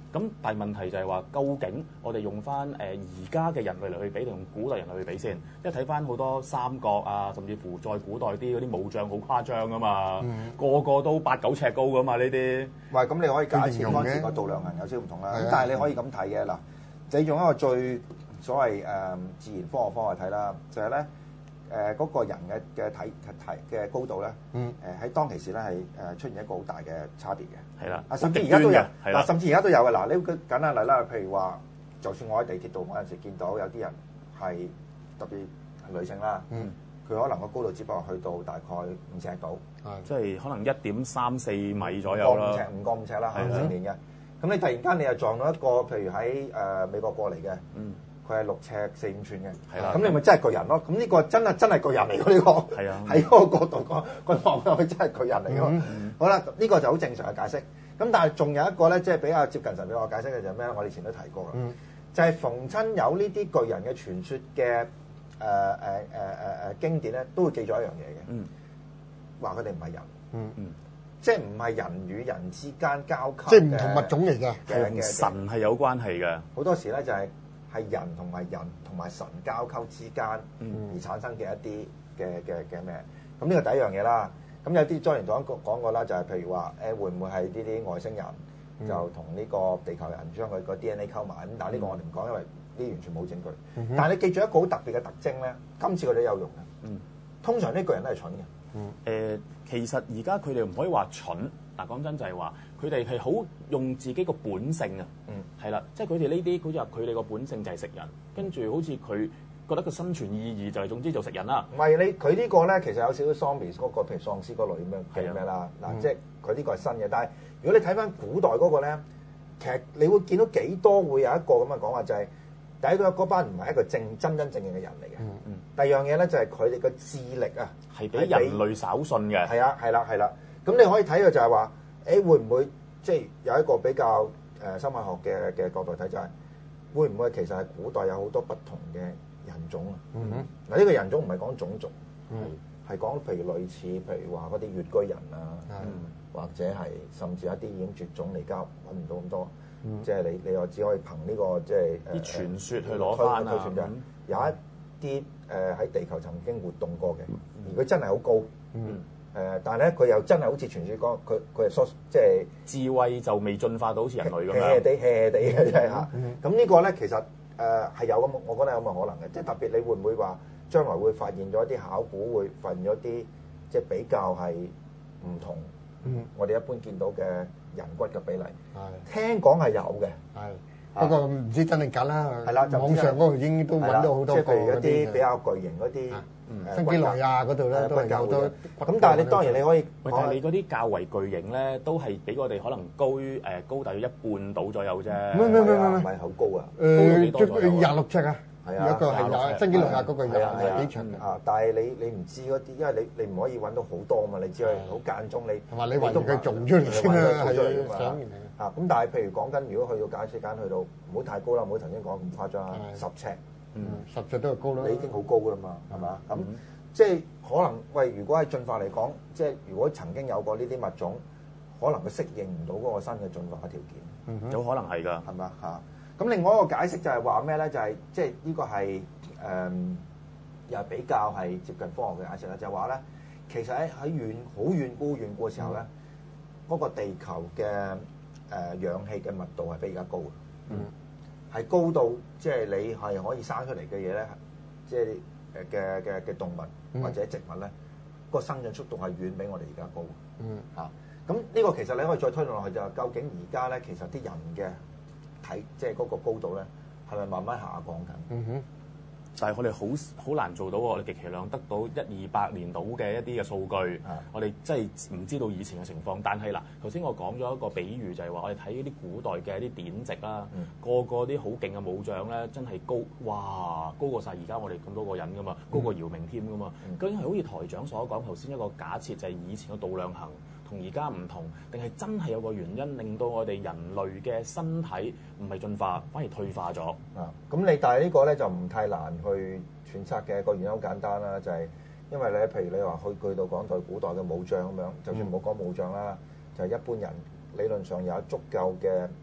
咁但係問題就係話，究竟我哋用翻誒而家嘅人類嚟去比，定用古代人類去比先？因為睇翻好多三國啊，甚至乎再古代啲嗰啲武將好誇張噶嘛，嗯、個個都八九尺高噶嘛呢啲。 喂，咁你可以假設當時個度量衡有少少唔同啦。咁但係你可以咁睇嘅嗱，就用一個最所謂誒、呃、自然科學方法睇啦，就係咧誒嗰個人嘅嘅體體嘅高度咧，誒喺、嗯呃、當其時咧係誒出現一個好大嘅差別嘅。 係啦， 啊甚至而家都有，嗱甚至而家都有嘅。嗱，呢個簡單例啦，譬如話，就算我喺地鐵度，我有陣時見到有啲人係特別係女性啦，佢、嗯、可能個高度只不過去到大概五尺度， 即係可能一點三四米左右啦， 五尺五個五尺啦，係成年嘅。咁你突然間你又撞到一個，譬如喺誒、呃、美國過嚟嘅，佢係六尺四五寸嘅，係啦，咁你咪真係巨人咯。咁呢個真係真係巨人嚟嘅呢個，係啊，喺嗰個角度講，個望落去真係巨人嚟嘅。嗯嗯、好啦，呢、呢個就好正常嘅解釋。咁但係仲有一個咧，即係比較接近神秘學解釋嘅就係咩咧？我哋以前都提過啦，嗯、就係逢親有呢啲巨人嘅傳說嘅誒誒誒誒誒經典咧，都會記咗一樣嘢嘅，話佢哋唔係人。嗯嗯即係唔係人與人之間交溝， 即係唔同物種嚟嘅， 同神係有關係嘅。 好多時咧就係係人同埋人同埋神交溝之間而產生嘅一啲嘅嘅嘅咩？咁呢個第一樣嘢啦。咁有啲莊園講講過啦，就係譬如話誒會唔會係呢啲外星人就同呢個地球人將佢個 D N A 溝埋？咁但係呢個我哋唔講，因為呢完全冇證據。嗯、哼但係你記住一個好特別嘅特徵咧，今次佢哋有用嘅。嗯、通常呢個人都係蠢嘅。 嗯，誒、呃，其實而家佢哋唔可以話蠢，嗱講真就係話佢哋係好用自己個本性啊，嗯，係啦，即係佢哋呢啲好似話佢哋個本性就係食人，跟住好似佢覺得個生存意義就係總之就食人啦。 唔係你佢呢個咧，其實有少少 zombies 嗰個，譬如喪屍嗰類咁樣係咩啦？嗱，嗯、即係佢呢個係新嘅，但係如果你睇翻古代嗰個咧，其實你會見到幾多會有一個咁嘅講法，就係、是。第一個嗰班唔係一個正真真正正嘅人嚟嘅。嗯嗯、第二樣嘢咧就係佢哋嘅智力啊， 係比人類稍遜嘅。 係啊，係啦，係啦。咁你可以睇嘅就係話，誒會唔會即係有一個比較誒生物學嘅嘅角度睇，就係會唔會其實係古代有好多不同嘅人種啊？嗱、嗯，呢、嗯、個人種唔係講種族，係係講譬如類似譬如話嗰啲穴居人啊，嗯、或者係甚至一啲已經絕種嚟交揾唔到咁多。嗯、即係你，你又只可以憑呢、這個即係啲傳說去攞翻啊！ 推算有一啲誒喺地球曾經活動過嘅，而佢真係好高。嗯。誒，但係咧，佢又真係好似傳說講，佢佢係疏即係智慧就未進化到好似人類咁樣。 hea 地 hea 地嘅真係嚇。咁呢個咧其實誒係有咁，我覺得有咁嘅可能嘅。即係特別，你會唔會話將來會發現咗一啲考古，會發現咗啲即係比較係唔同？嗯。我哋一般見到嘅人骨嘅比例，係聽講係有嘅，係不過唔知真定假啦。 係啦， 網上嗰度已經都揾到好多個即係譬如一啲比較巨型嗰啲， 新幾內亞嗰度咧都有好多。 咁但係你當然你可以， 但係你嗰啲較為巨型咧，都係比我哋可能高誒高大約一半到左右啫。 唔係唔係唔係唔係好高啊！ 誒，廿六尺啊！ 係啊， 一個係廿新幾內亞嗰個廿廿幾長啊！但係你你唔知嗰啲，因為你你唔可以揾到好多啊嘛，你只係好間中你。 同埋你揾到佢做出嚟先啦，係啊。 啊，咁但係譬如講緊，如果去到假設間去到唔好太高啦，唔好頭先講咁誇張啊，十尺， 嗯，十尺都係高啦， 你已經好高噶啦嘛，係嘛？咁即係可能喂，如果係進化嚟講，即係如果曾經有過呢啲物種，可能佢適應唔到嗰個新嘅進化嘅條件， 有可能係㗎， 係嘛嚇？咁另外一個解釋就係話咩咧？就係即係呢個係誒又係比較係接近科學嘅解釋啦，就係話咧，其實喺喺遠好遠古遠古嘅時候咧，嗰個地球嘅誒、呃、氧氣嘅密度係比而家高嘅，嗯，係高到即係你係可以生出嚟嘅嘢咧，即係誒嘅嘅嘅動物或者植物咧，個生長速度係遠比我哋而家高嘅，嗯嚇。咁呢個其實你可以再推論落去就係，究竟而家咧其實啲人嘅體即係嗰個高度咧，係咪慢慢下降緊？嗯哼。 但係我哋好好難做到，我哋極其量得到一二百年到嘅一啲嘅數據，的我哋真係唔知道以前嘅情況。但係嗱，頭先我講咗一個比喻，就係話我哋睇啲古代嘅一啲典籍啦，嗯、個個啲好勁嘅武將咧，真係高，哇，高過晒而家我哋咁多個人噶嘛，高過姚明添噶嘛。嗯、究竟係好似台長所講頭先一個假設，就係以前嘅度量衡同而家唔同，定係真係有個原因令到我哋人類嘅身體唔係進化，反而退化咗？ 啊，咁你但係呢個咧就唔太難去揣測嘅，個原因好簡單啦，就係、是、因為咧，譬如你話去去到講到古代嘅武將咁樣，就算唔好講武將啦，嗯、就係一般人理論上有足夠嘅誒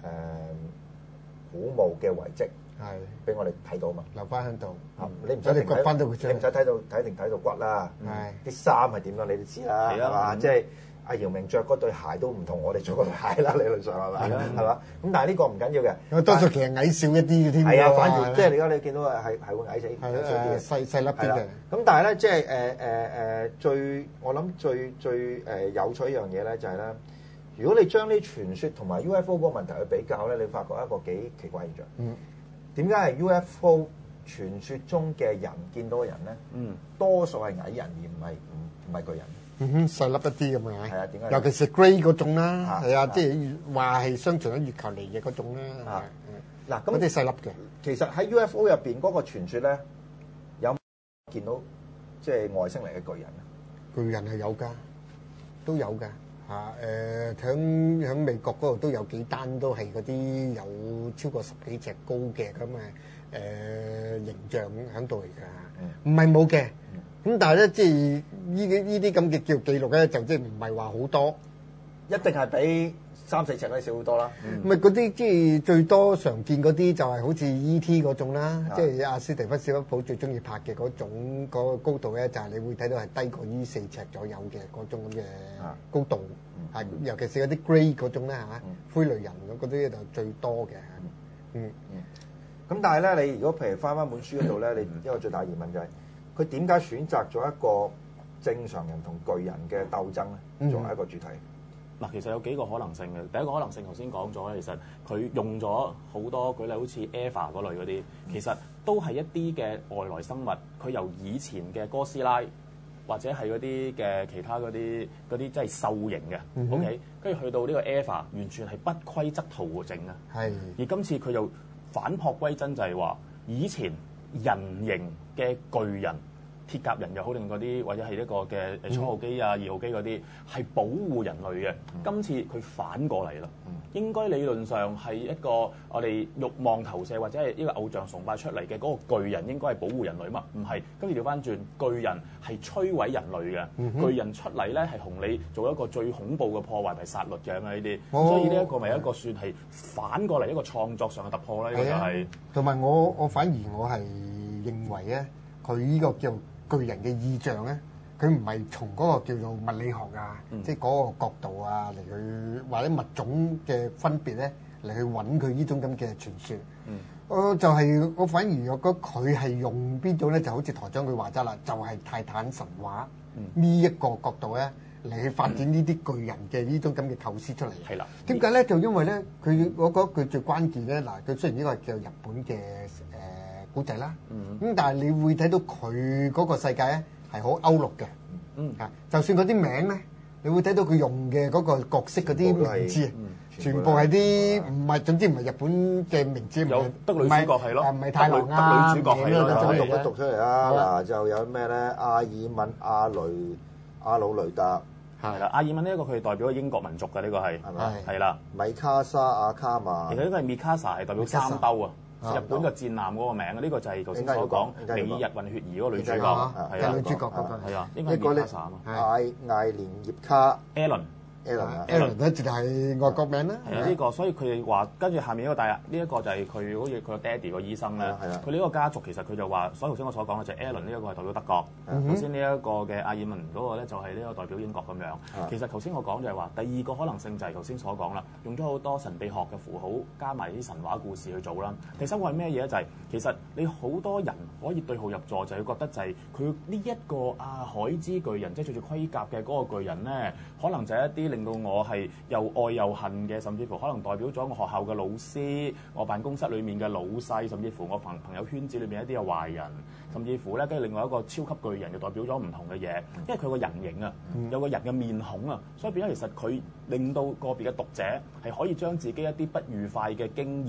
古墓嘅遺跡， 係俾我哋睇到嘛， 留翻喺度。 你唔使你掘翻到佢出嚟， 你唔使睇到睇定睇到骨啦。 係啲衫係點樣，你都知啦，係嘛？即係阿姚明着嗰對鞋都唔同我哋着嗰對鞋啦，理論上係咪？係嘛？咁但係呢個唔緊要嘅， 多數其實矮小一啲嘅添。 係啊，反而即係而家你見到係係會矮死矮少啲嘅， 細細粒啲嘅。 咁但係咧，即係誒誒誒最我諗最最誒有趣一樣嘢咧，就係咧，如果你將呢傳說同埋 U F O 嗰個問題去比較咧，你發覺一個幾奇怪現象。嗯。點解係 U F O 傳說中嘅人見到嘅人咧？嗯。多數係矮人而唔係唔唔係巨人。 嗯哼，細粒一啲咁樣。 係啊，點解？ 尤其是 Grey 嗰種啦，係啊，即係話係相傳喺月球嚟嘅嗰種啦。 啊。嗱，咁嗰啲細粒嘅。 其實喺 U F O 入邊嗰個傳說咧，有見到即係外星嚟嘅巨人啊？ 巨人係有㗎，都有㗎。啊誒，響響美國嗰度都有幾單都係嗰啲有超過十幾尺高嘅咁嘅誒形象喺度嚟㗎，唔係冇嘅。咁但係咧，即係呢啲呢啲咁嘅叫記錄咧，就即係唔係話好多， 一定係比三四尺嗰啲少好多啦。 唔係嗰啲即係最多常見嗰啲就係好似 E T 嗰種啦，即係阿斯蒂芬史匹堡最中意拍嘅嗰種嗰個高度咧，就係你會睇到係低過呢四尺左右嘅嗰種咁嘅高度。係，尤其是嗰啲 Grey 嗰種咧嚇，灰類人嗰啲就最多嘅。嗯嗯。咁但係咧，你如果譬如翻翻本書嗰度咧，你一個最大疑問就係佢點解選擇咗一個正常人同巨人嘅鬥爭咧，作為一個主題？ 嗱，其實有幾個可能性嘅。第一個可能性頭先講咗咧，其實佢用咗好多舉例，好似 Eva 嗰類嗰啲，其實都係一啲嘅外來生物。佢由以前嘅哥斯拉，或者係嗰啲嘅其他嗰啲嗰啲即係獸形嘅、嗯、，OK， 跟住去到呢個 Eva 完全係不規則圖形啊。係。而今次佢又反璞歸真，就係話以前人形嘅巨人。鐵甲人又好，定嗰啲或者係一個嘅誒初號機啊、二號機嗰啲，係保護人類嘅。嗯、今次佢反過嚟啦，嗯、應該理論上係一個我哋慾望投射或者係一個偶像崇拜出嚟嘅嗰個巨人，應該係保護人類嘛？唔係，跟住調翻轉，巨人係摧毀人類嘅。嗯、巨人出嚟咧係同你做一個最恐怖嘅破壞同殺戮嘅嘛呢啲，哦、所以呢一個咪一個算係反過嚟一個創作上嘅突破啦。呢個就係同埋我我反而我係認為咧，佢呢個叫巨人嘅意象咧，佢唔係從嗰個叫做物理學啊，嗯、即係嗰個角度啊嚟去或者物種嘅分別咧嚟去揾佢呢種咁嘅傳說。嗯，我就係、是、我反而我覺得佢係用邊種咧，就好似台長佢話齋啦，就係、是、泰坦神話呢一、嗯、個角度咧嚟去發展呢啲巨人嘅呢種咁嘅構思出嚟。係啦、嗯，點解咧？就因為咧，佢我覺得佢最關鍵咧，嗱，佢雖然呢個係叫日本嘅誒。古仔啦，咁但係你會睇到佢嗰個世界咧係好歐陸嘅，啊，就算嗰啲名咧，你會睇到佢用嘅嗰個角色嗰啲名字，全部係啲唔係，總之唔係日本嘅名字， 有得女主角係咯， 唔係太郎啊， 得女主角係咯， 咁讀一讀出嚟啊！嗱，就有咩咧？阿爾敏、阿雷、阿魯雷達， 係啦，阿爾敏呢一個佢係代表英國民族嘅呢個係，係咪？係啦， 米卡莎、阿卡瑪， 其實呢個係米卡莎係代表三兜啊。日本嘅戰艦嗰個名啊，呢個就係頭先所講美日混血兒嗰個女主角，係啊， 女主角嗰個係啊，應該係米卡莎啊嘛， 艾艾連葉卡 Ellen。 Ellen 咧就係外國名啦。 係啊，呢個所以佢哋話跟住下面呢個大呢一個就係佢好似佢個爹哋個醫生咧。係啊。佢呢個家族其實佢就話，所以頭先我所講嘅就係 Ellen 呢一個係代表德國。頭先呢一個嘅阿爾文嗰個咧就係呢個代表英國咁樣。其實頭先我講就係話，第二個可能性就係頭先所講啦，用咗好多神秘學嘅符號加埋啲神話故事去做啦。第三個係咩嘢咧？就係其實你好多人可以對號入座，就係覺得就係佢呢一個啊海之巨人，即係着住盔甲嘅嗰個巨人咧，可能就係一啲令到我係又愛又恨嘅，甚至乎可能代表咗我學校嘅老師、我辦公室裏面嘅老細，甚至乎我朋朋友圈子裏面一啲嘅壞人，甚至乎咧跟住另外一個超級巨人，就代表咗唔同嘅嘢，因為佢個人形啊，有個人嘅面孔啊，所以變咗其實佢令到個別嘅讀者係可以將自己一啲不愉快嘅經驗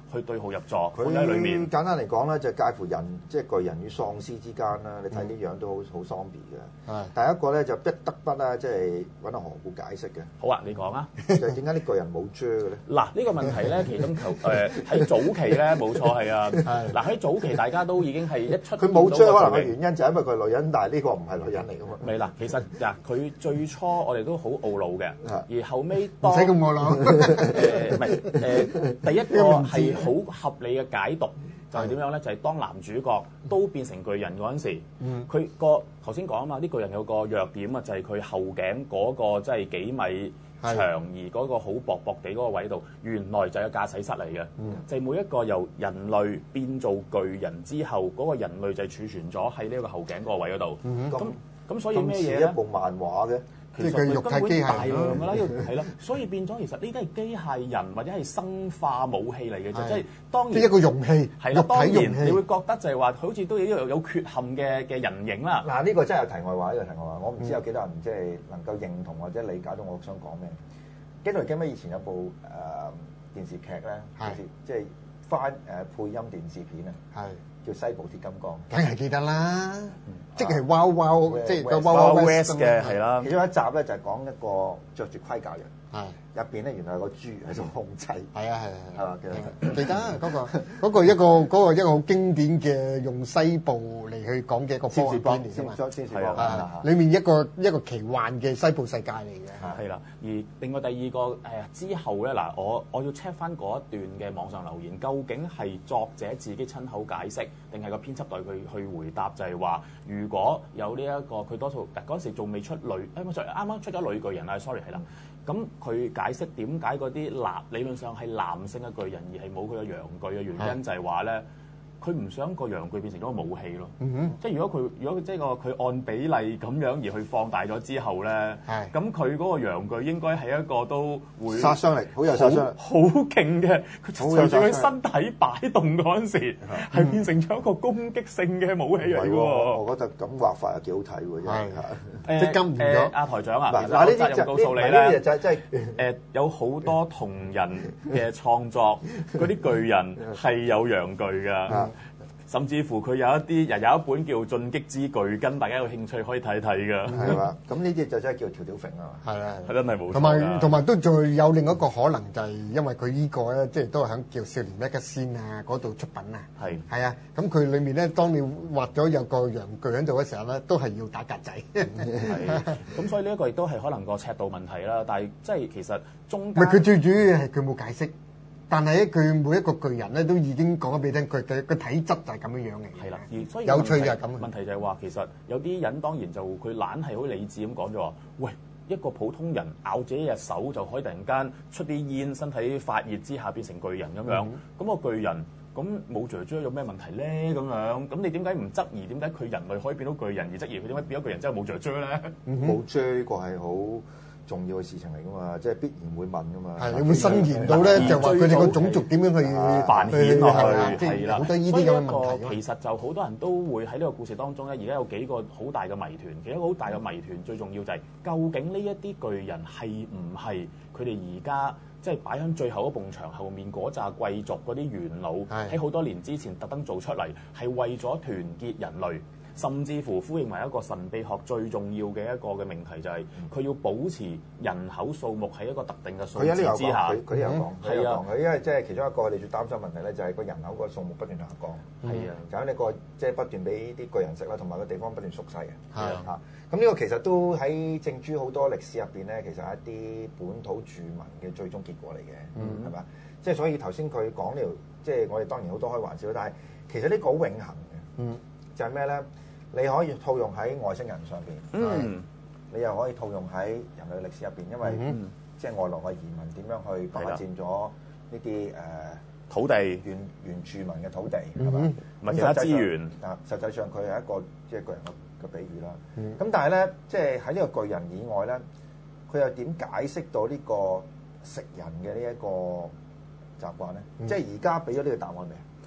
去對號入座，佢喺裏面。 簡單嚟講咧，就介乎人即係巨人與喪屍之間啦。你睇啲樣都好好 zombie 嘅。係。第一個咧就不得不啦，即係揾阿何故解釋嘅。 好啊，你講啊。 就係點解啲巨人冇啫嘅咧？ 嗱，呢個問題咧，其中求誒喺早期咧冇錯係啊。嗱喺早期大家都已經係一出佢冇啫，可能嘅原因就係因為佢係女人，但係呢個唔係女人嚟㗎嘛。 未啦，其實嗱，佢最初我哋都好懊惱嘅，而後尾當唔使咁懊惱。 誒唔係誒，第一個係好合理嘅解讀。就係點樣咧？就係、是、當男主角都變成巨人嗰陣時，佢、嗯、個頭先講啊嘛，啲巨人有個弱點啊，就係佢後頸嗰個即係幾米長而嗰個好薄薄地嗰個位度，原來就係個駕駛室嚟嘅。嗯、就係每一個由人類變做巨人之後，嗰、那個人類就係儲存咗喺呢個後頸嗰個位嗰度。咁咁、嗯、所以咩嘢咧？ 一部漫畫嘅。 即係佢肉體機械大量㗎啦，係啦，所以變咗其實呢啲係機械人或者係生化武器嚟嘅啫，即係當然即係一個容器， 係啦，當然你會覺得就係話好似都有一個有缺陷嘅嘅人形啦。 嗱，呢個真係有題外話，呢個題外話，我唔知有幾多人即係能夠認同或者理解到我想講咩。記得記唔記得以前有部誒電視劇咧，電視即係翻誒配音電視片啊，係叫《西部鐵金剛》， 梗係記得啦。即係 Wow Wow， 即係個 Wow Wow West 嘅係啦。 其中一集咧就係講一個着住盔甲人，係入邊咧原來有個豬喺度控制。係啊係啊係嘛，記得記得嗰個嗰個一個嗰個一個好經典嘅用西部嚟去講嘅一個科幻片嚟㗎嘛。係啊，裡面一個一個奇幻嘅西部世界嚟嘅。 係啦，而另外第二個誒之後咧嗱，我我要 check 翻嗰一段嘅網上留言，究竟係作者自己親口解釋，定係個編輯代佢去回答？就係話如果有呢一個佢多數嗰陣時仲未出女，誒唔係啱啱出咗女巨人啊 ，sorry 係啦。咁佢解釋點解嗰啲男理論上係男性嘅巨人而係冇佢嘅陽具嘅原因，就係話咧。佢唔想個陽具變成咗個武器咯，嗯、哼即係如果佢如果即係個佢按比例咁樣而去放大咗之後咧，咁佢嗰個陽具應該係一個都會殺傷力好有殺傷力， 好勁嘅。佢隨住佢身體擺動嗰陣時，係、嗯、變成咗一個攻擊性嘅武器嚟喎、嗯。 我覺得咁畫法又幾好睇喎，真係。 即係跟唔咗阿台長啊， 嗱嗱呢啲就告訴你咧， 就即係誒有好多同人嘅創作，嗰啲巨人係有陽具㗎。甚至乎佢有一啲又有一本叫《進擊之巨根》，大家有興趣可以睇睇㗎。 係嘛？咁呢啲就真係叫條條揈啊！ 係啊， 係真係冇錯。 同埋同埋都仲有另一個可能，就係因為佢呢個咧，即係都係喺叫少年 Magazine啊嗰度出品啊。係係啊，咁佢裏面咧，當你畫咗有個陽具喺度嘅時候咧，都係要打格仔。 係。咁所以呢一個亦都係可能個尺度問題啦。但係即係其實中間唔係佢最主要係佢冇解釋。但係咧，佢每一個巨人咧都已經講咗俾你聽，佢嘅個體質就係咁樣樣嘅。 係啦，而所以有趣就係咁。 問題就係話，其實有啲人當然就佢懶係好理智咁講咗話，喂，一個普通人咬自己一隻手就可以突然間出啲煙，身體發熱之下變成巨人咁樣。咁、嗯、個巨人咁冇雀雀有咩問題咧？咁樣咁你點解唔質疑點解佢人類可以變到巨人，而質疑佢點解變咗巨人之後冇雀雀咧？ 冇雀個係好重要嘅事情嚟噶嘛，即係必然會問噶嘛。 係，你會伸延到咧，就話佢哋個種族點樣去繁衍落去，係啦。 好多呢啲咁嘅問題。 其實就好多人都會喺呢個故事當中咧，而家有幾個好大嘅謎團。其中一個好大嘅謎團，最重要就係究竟呢一啲巨人係唔係佢哋而家即係擺喺最後一埲牆後面嗰紮貴族嗰啲元老喺好多年之前特登做出嚟，係為咗團結人類。甚至乎呼應為一個神秘學最重要嘅一個嘅命題，就係佢要保持人口數目喺一個特定嘅數字之下。 佢佢有講，佢有講佢因為即係其中一個你最擔心問題咧，就係個人口個數目不斷下降。係啊，就喺呢個即係不斷俾啲巨人食啦，同埋個地方不斷縮細嘅。係啊，咁呢個其實都喺正珠好多歷史入邊咧，其實係一啲本土住民嘅最終結果嚟嘅，係嘛？即係所以頭先佢講呢條，即係我哋當然好多開玩笑，但係其實呢個好永恆嘅。嗯，就係咩咧？你可以套用喺外星人上邊，嗯、你又可以套用喺人類歷史入邊，因為、嗯、即係外來嘅移民點樣去霸佔咗呢啲誒土地原原住民嘅土地係嘛？ 唔係其他資源啊，實際上佢係一個即係巨人嘅嘅比喻啦。咁、嗯、但係咧，即係喺呢個巨人以外咧，佢又點解釋到呢個食人嘅呢一個習慣咧？嗯、即係而家俾咗呢個答案未？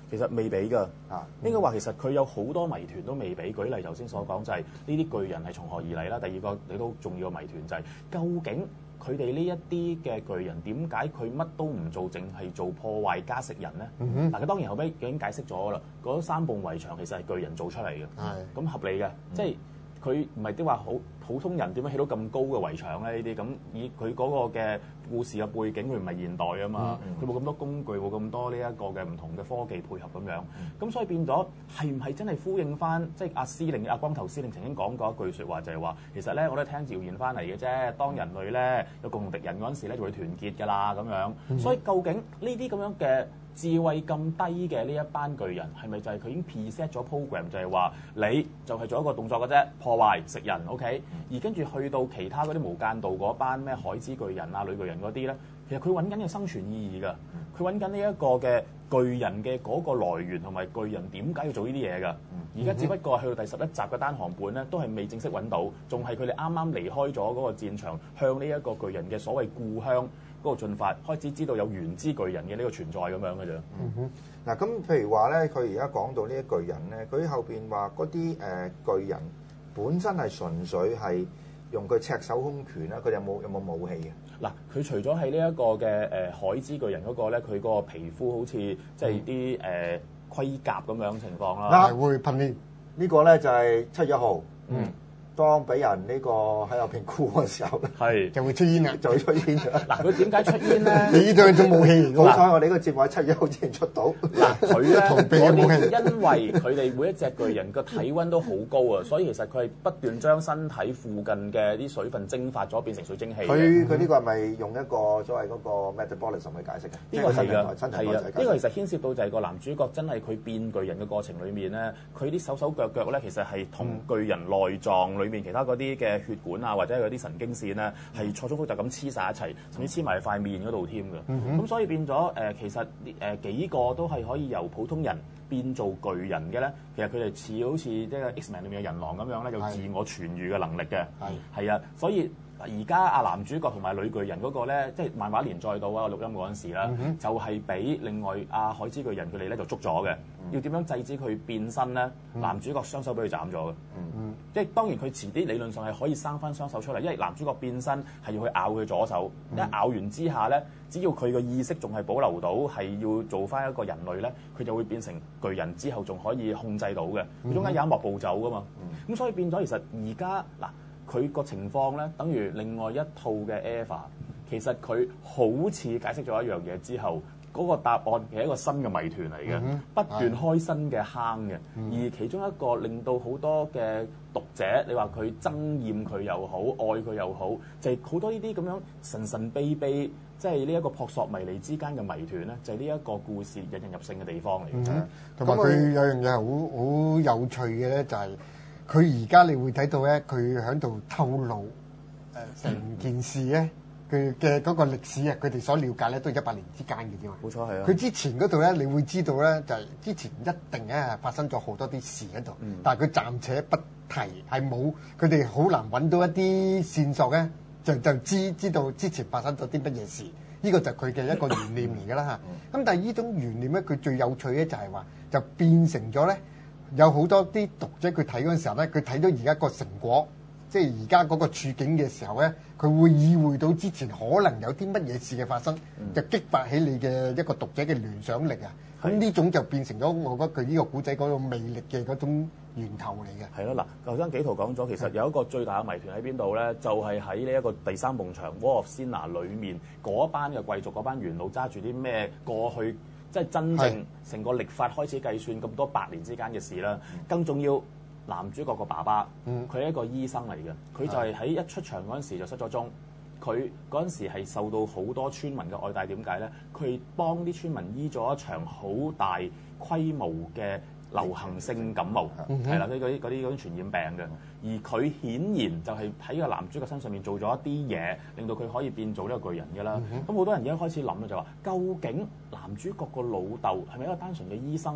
其實未俾㗎，啊，應該話其實佢有好多謎團都未俾。舉例頭先所講就係呢啲巨人係從何而嚟啦。第二個你都重要嘅謎團就係、是、究竟佢哋呢一啲嘅巨人點解佢乜都唔做，淨係做破壞加食人咧？嗱、嗯，佢當然後尾已經解釋咗啦。嗰三埲圍牆其實係巨人做出嚟嘅，咁合理嘅，嗯、即係佢唔係啲話好普通人點樣起到咁高嘅圍牆咧？呢啲咁以佢嗰個嘅故事嘅背景，佢唔係現代啊嘛，佢冇咁多工具，冇咁多呢一個嘅唔同嘅科技配合咁樣，咁、嗯、所以變咗係唔係真係呼應翻？即係阿司令阿光頭司令曾經講過一句説話，就係話其實咧我都聽謠言翻嚟嘅啫。當人類咧有共同敵人嗰陣時咧，就會團結㗎啦咁樣。嗯、所以究竟呢啲咁樣嘅智慧咁低嘅呢一班巨人，係咪就係佢已經 preset 咗 program， 就係話你就係做一個動作嘅啫，破壞食人 ，OK？、嗯、而跟住去到其他嗰啲無間道嗰班咩海之巨人啊、女巨人嗰啲咧，其實佢揾緊嘅生存意義㗎，佢揾緊呢一個嘅巨人嘅嗰個來源同埋巨人點解要做呢啲嘢㗎？而家只不過去到第十一集嘅單行本咧，都係未正式揾到，仲係佢哋啱啱離開咗嗰個戰場，向呢一個巨人嘅所謂故鄉嗰個進發，開始知道有原之巨人嘅呢個存在咁樣嘅啫。 嗯哼，嗱咁譬如話咧，佢而家講到呢一巨人咧，佢後邊話嗰啲誒巨人本身係純粹係用佢赤手空拳啦，佢哋有冇有冇武器嘅？嗱， 佢除咗係呢一個嘅誒海之巨人嗰個咧，佢個皮膚好似即係啲誒盔甲咁樣情況啦。 嗱，會噴煙呢個咧就係七月一號。嗯。當俾人呢個喺入邊沽嘅時候咧， 係就會出煙啦， 就會出煙咗。 嗱，佢點解出煙咧？ 你呢種係種武器。 好彩我哋呢個節目喺七月一號之前出到。 嗱，佢咧逃避嘅武器， 因為佢哋每一隻巨人個體温都好高啊，所以其實佢係不斷將身體附近嘅啲水分蒸發咗，變成水蒸氣。 佢佢呢個係咪用一個所謂嗰個 metabolism 去解釋嘅？ 呢個係㗎，係啊。呢個其實牽涉到就係個男主角真係佢變巨人嘅過程裡面咧，佢啲手手腳腳咧其實係同巨人內臟裡面其他嗰啲嘅血管啊，或者係嗰啲神經線咧，係錯綜複雜咁黐晒一齊，甚至黐埋塊面嗰度添嘅。咁、嗯、所以變咗誒、呃，其實誒、呃、幾個都係可以由普通人變做巨人嘅咧。其實佢哋似好似即係 X-Men 裏面嘅人狼咁樣咧，有自我痊愈嘅能力嘅。係係啊，所以而家阿男主角同埋女巨人嗰個咧，即係漫畫連載到啊錄音嗰陣時啦，嗯、就係俾另外阿海之巨人佢哋咧就捉咗嘅。嗯、要點樣制止佢變身咧？嗯、男主角雙手俾佢斬咗嘅。嗯嗯、即係當然佢遲啲理論上係可以生翻雙手出嚟，因為男主角變身係要去咬佢左手，嗯、一咬完之下咧，只要佢個意識仲係保留到，係要做翻一個人類咧，佢就會變成巨人，之後仲可以控制到嘅。佢中間有一幕步驟噶嘛，咁、嗯、所以變咗其實而家嗱。佢個情況咧，等於另外一套嘅 Eva， 其實佢好似解釋咗一樣嘢之後，嗰、那個答案係一個新嘅謎團嚟嘅，嗯、不斷開新嘅坑嘅。嗯、而其中一個令到好多嘅讀者，你話佢憎厭佢又好，愛佢又好，就係、是、好多呢啲咁樣神神秘秘，即係呢一個撲朔迷離之間嘅謎團咧，就係呢一個故事引人入勝嘅地方嚟嘅。 同埋佢有樣嘢係好好有趣嘅咧，就係、是。佢而家你會睇到咧，佢喺度透露誒成、呃、件事咧，佢嘅嗰個歷史啊，佢哋所了解咧都係一百年之間嘅啫嘛。 冇錯係啊。 佢之前嗰度咧，你會知道咧，就係、是、之前一定咧發生咗好多啲事喺度，嗯、但係佢暫且不提，係冇佢哋好難揾到一啲線索咧，就就知知道之前發生咗啲乜嘢事。呢、這個就係佢嘅一個懸念嚟㗎啦嚇。咁、嗯、但係呢種懸念咧，佢最有趣咧就係話，就變成咗咧。有好多啲讀者佢睇嗰陣時候咧，佢睇到而家個成果，即係而家嗰個處境嘅時候咧，佢會意會到之前可能有啲乜嘢事嘅發生，嗯、就激發起你嘅一個讀者嘅聯想力啊！咁呢、嗯、種就變成咗我覺得佢呢個古仔嗰種魅力嘅嗰種源頭嚟嘅。係咯，嗱，頭先紀陶講咗，其實有一個最大嘅謎團喺邊度咧？就係喺呢一個第三埲牆 Wall of Sinnar 裏面嗰班嘅貴族嗰班元老揸住啲咩過去。即係真正成個曆法開始計算咁多百年之間嘅事啦。嗯、更重要，男主角個爸爸，佢係、嗯、一個醫生嚟嘅。佢就係喺一出場嗰陣時就失咗蹤。佢嗰陣時係受到好多村民嘅愛戴。點解咧？佢幫啲村民醫咗一場好大規模嘅流行性感冒，係啦、嗯，嗰啲嗰啲嗰啲傳染病嘅。而佢顯然就係喺個男主角身上面做咗一啲嘢，令到佢可以變做呢個巨人嘅啦。咁好、嗯、哼多人而家開始諗咧，就話究竟男主角個老豆係咪一個單純嘅醫生咧？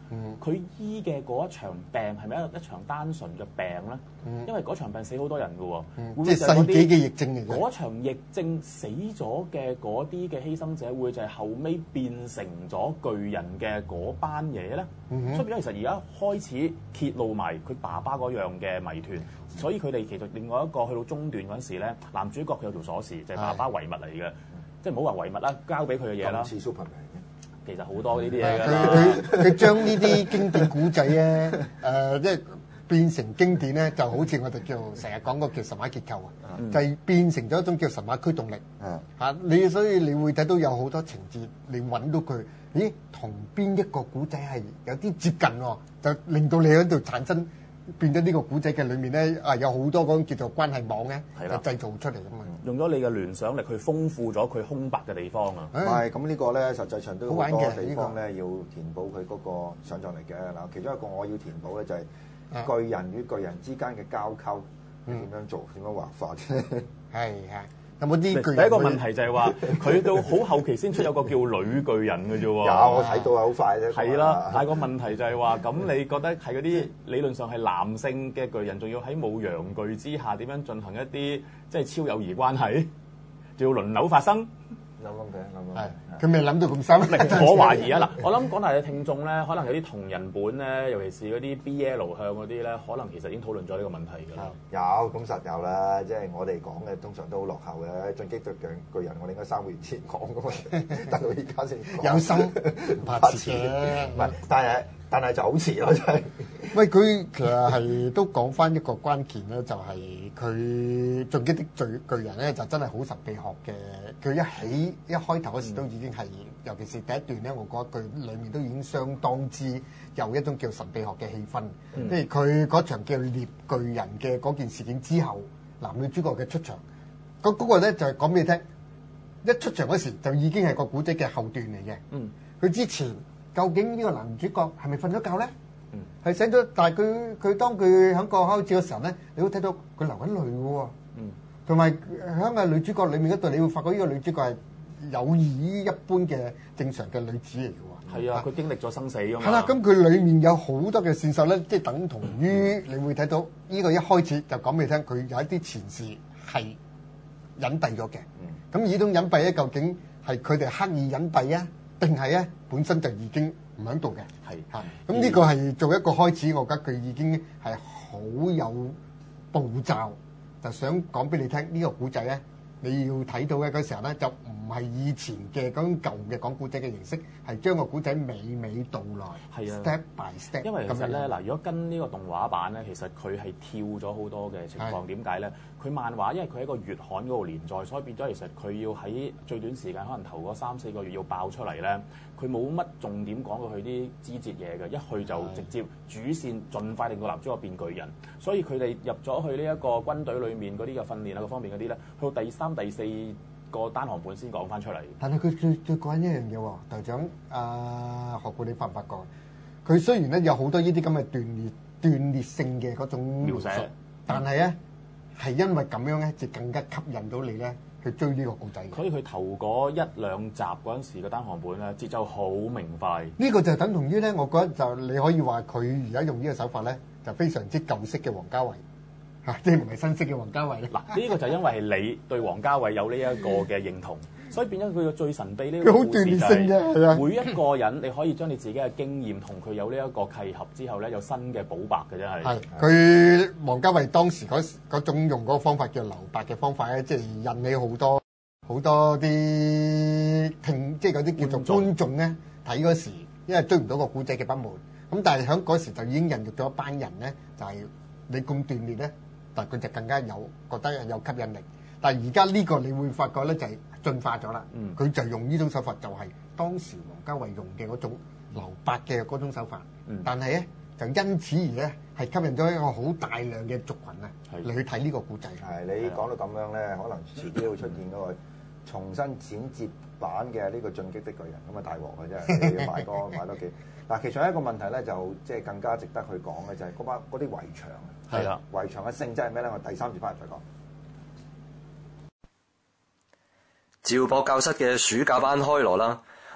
佢醫嘅嗰一場病係咪一一場單純嘅病咧？嗯、因為嗰場病死好多人嘅喎， 嗯、即係世紀嘅疫症嚟嘅。 嗰場疫症死咗嘅嗰啲嘅犧牲者，會就係後尾變成咗巨人嘅嗰班嘢咧。嗯、所以變咗其實而家開始揭露埋佢爸爸嗰樣嘅謎團，所以佢哋其實另外一個去到中段嗰陣時咧，男主角佢有條鎖匙，就係、是、爸爸遺物嚟嘅，即係唔好話遺物啦，交俾佢嘅嘢啦。 似 Superman 其實好多呢啲嘢㗎啦。 佢佢佢將呢啲經典古仔咧，誒、呃、即係變成經典咧，就好似我哋叫成日講個叫神話結構啊，嗯、就係變成咗一種叫神話驅動力。嗯，嚇你所以你會睇到有好多情節，你揾到佢，咦，同邊一個古仔係有啲接近喎，就令到你喺度產生。變咗呢個古仔嘅裏面咧，啊有好多嗰種叫做關係網咧，就製造出嚟噶嘛。 用咗你嘅聯想力去豐富咗佢空白嘅地方啊。 唔係咁呢個咧，實際上都好多地方咧要填補佢嗰個想像力嘅。嗱，其中一個我要填補咧就係巨人與巨人之間嘅交溝點樣做，點樣畫法啫。係係。有冇啲巨人？ 第一個問題就係話，佢到好後期先出有個叫女巨人嘅啫喎。 有，我睇到係好快啫。 係啦，但係個問題就係話，咁你覺得係嗰啲理論上係男性嘅巨人，仲要喺冇陽具之下點樣進行一啲即係超友誼關係，仲要輪流發生？ 諗諗佢，諗諗。 係，佢未諗到咁深。 我懷疑啊嗱，我諗廣大嘅聽眾咧，可能有啲同人本咧，尤其是嗰啲 B L 向嗰啲咧，可能其實已經討論咗呢個問題㗎啦。 有，咁實有啦，即係我哋講嘅通常都好落後嘅。進擊對巨巨人，我哋應該三個月前講㗎嘛，但到而家先有心唔怕遲嘅。 唔係，但係但係就好遲咯，真係。 喂，佢其實係都講翻一個關鍵咧，就係佢進擊的巨巨人咧，就真係好神秘學嘅。佢一起一開頭嗰時都已經係，嗯、尤其是第一段咧，我覺得佢裡面都已經相當之有一種叫神秘學嘅氣氛。即係佢嗰場叫獵巨人嘅嗰件事件之後，男女主角嘅出場，嗰、嗰個咧就係講俾你聽，一出場嗰時就已經係個古仔嘅後段嚟嘅。嗯，佢之前究竟呢個男主角係咪瞓咗覺咧？嗯，係醒咗，但係佢佢當佢喺個開始嘅時候咧，你會睇到佢流緊淚嘅喎。嗯，同埋喺個女主角裏面嗰度，你會發覺呢個女主角係有異於一般嘅正常嘅女子嚟嘅喎。 係啊，佢經歷咗生死㗎嘛。 係啦，咁佢裡面有好多嘅線索咧，即係等同於你會睇到呢個一開始就講俾你聽，佢有一啲前事係隱蔽咗嘅。嗯，咁呢種隱蔽咧，究竟係佢哋刻意隱蔽啊，定係咧本身就已經唔喺度嘅？係嚇，咁呢個係做一個開始，我覺得佢已經係好有步驟，就想講俾你聽呢個古仔咧，你要睇到嘅嗰時候咧，就唔係以前嘅嗰種舊嘅講古仔嘅形式，係將個古仔娓娓道來，係啊 step by step。 因為其實咧，嗱，如果跟呢個動畫版咧，其實佢係跳咗好多嘅情況。點解咧？佢漫畫因為佢喺個月刊嗰度連載，所以變咗其實佢要喺最短時間，可能頭嗰三四個月要爆出嚟咧。佢冇乜重點講過佢啲枝節嘢嘅，一去就直接主線，盡快令到男主角變巨人。所以佢哋入咗去呢一個軍隊裏面嗰啲嘅訓練啊，各方面嗰啲咧，去到第三、第四個單行本先講翻出嚟。 但係佢最最關一樣嘢喎，隊長啊，何故你發唔發覺？佢雖然咧有好多呢啲咁嘅斷裂斷裂性嘅嗰種描述，但係咧係因為咁樣咧，就更加吸引到你咧去追呢個故仔。 所以佢頭嗰一兩集嗰陣時嘅單行本咧，節奏好明快。 呢個就等同於咧，我覺得就你可以話佢而家用呢個手法咧，就非常之舊式嘅王家衛。嚇，即係唔係新式嘅王家衛咧？ 嗱，呢個就因為係你對王家衛有呢一個嘅認同，所以變咗佢嘅最神秘呢個故事就係每一個人你可以將你自己嘅經驗同佢有呢一個契合之後咧，有新嘅補白嘅真係。 係佢王家衛當時嗰嗰種用嗰個方法叫留白嘅方法咧，即係引起好多好多啲聽，即係嗰啲叫做觀眾咧睇嗰時，因為追唔到個古仔嘅不滿。咁但係喺嗰時就已經孕育咗一班人咧，就係你咁斷裂咧。但係佢就更加有覺得有吸引力，但係而家呢個你會發覺咧就係進化咗啦。佢、嗯、就用呢種手法，就係當時王家衛用嘅嗰種留白嘅嗰種手法。嗯、但係咧就因此而咧係吸引咗一個好大量嘅族群啊嚟去睇呢個故仔。 係你講到咁樣咧，可能遲啲會出現嗰個重新剪接版嘅呢個進擊的巨人，咁啊大鑊啊真係，你要買多買多幾。嗱，其中一個問題咧，就即係更加值得去講嘅就係嗰班嗰啲圍牆啊。係啦，圍牆嘅性質係咩咧？我第三節翻嚟再講。 趙博教室嘅暑假班開鑼啦！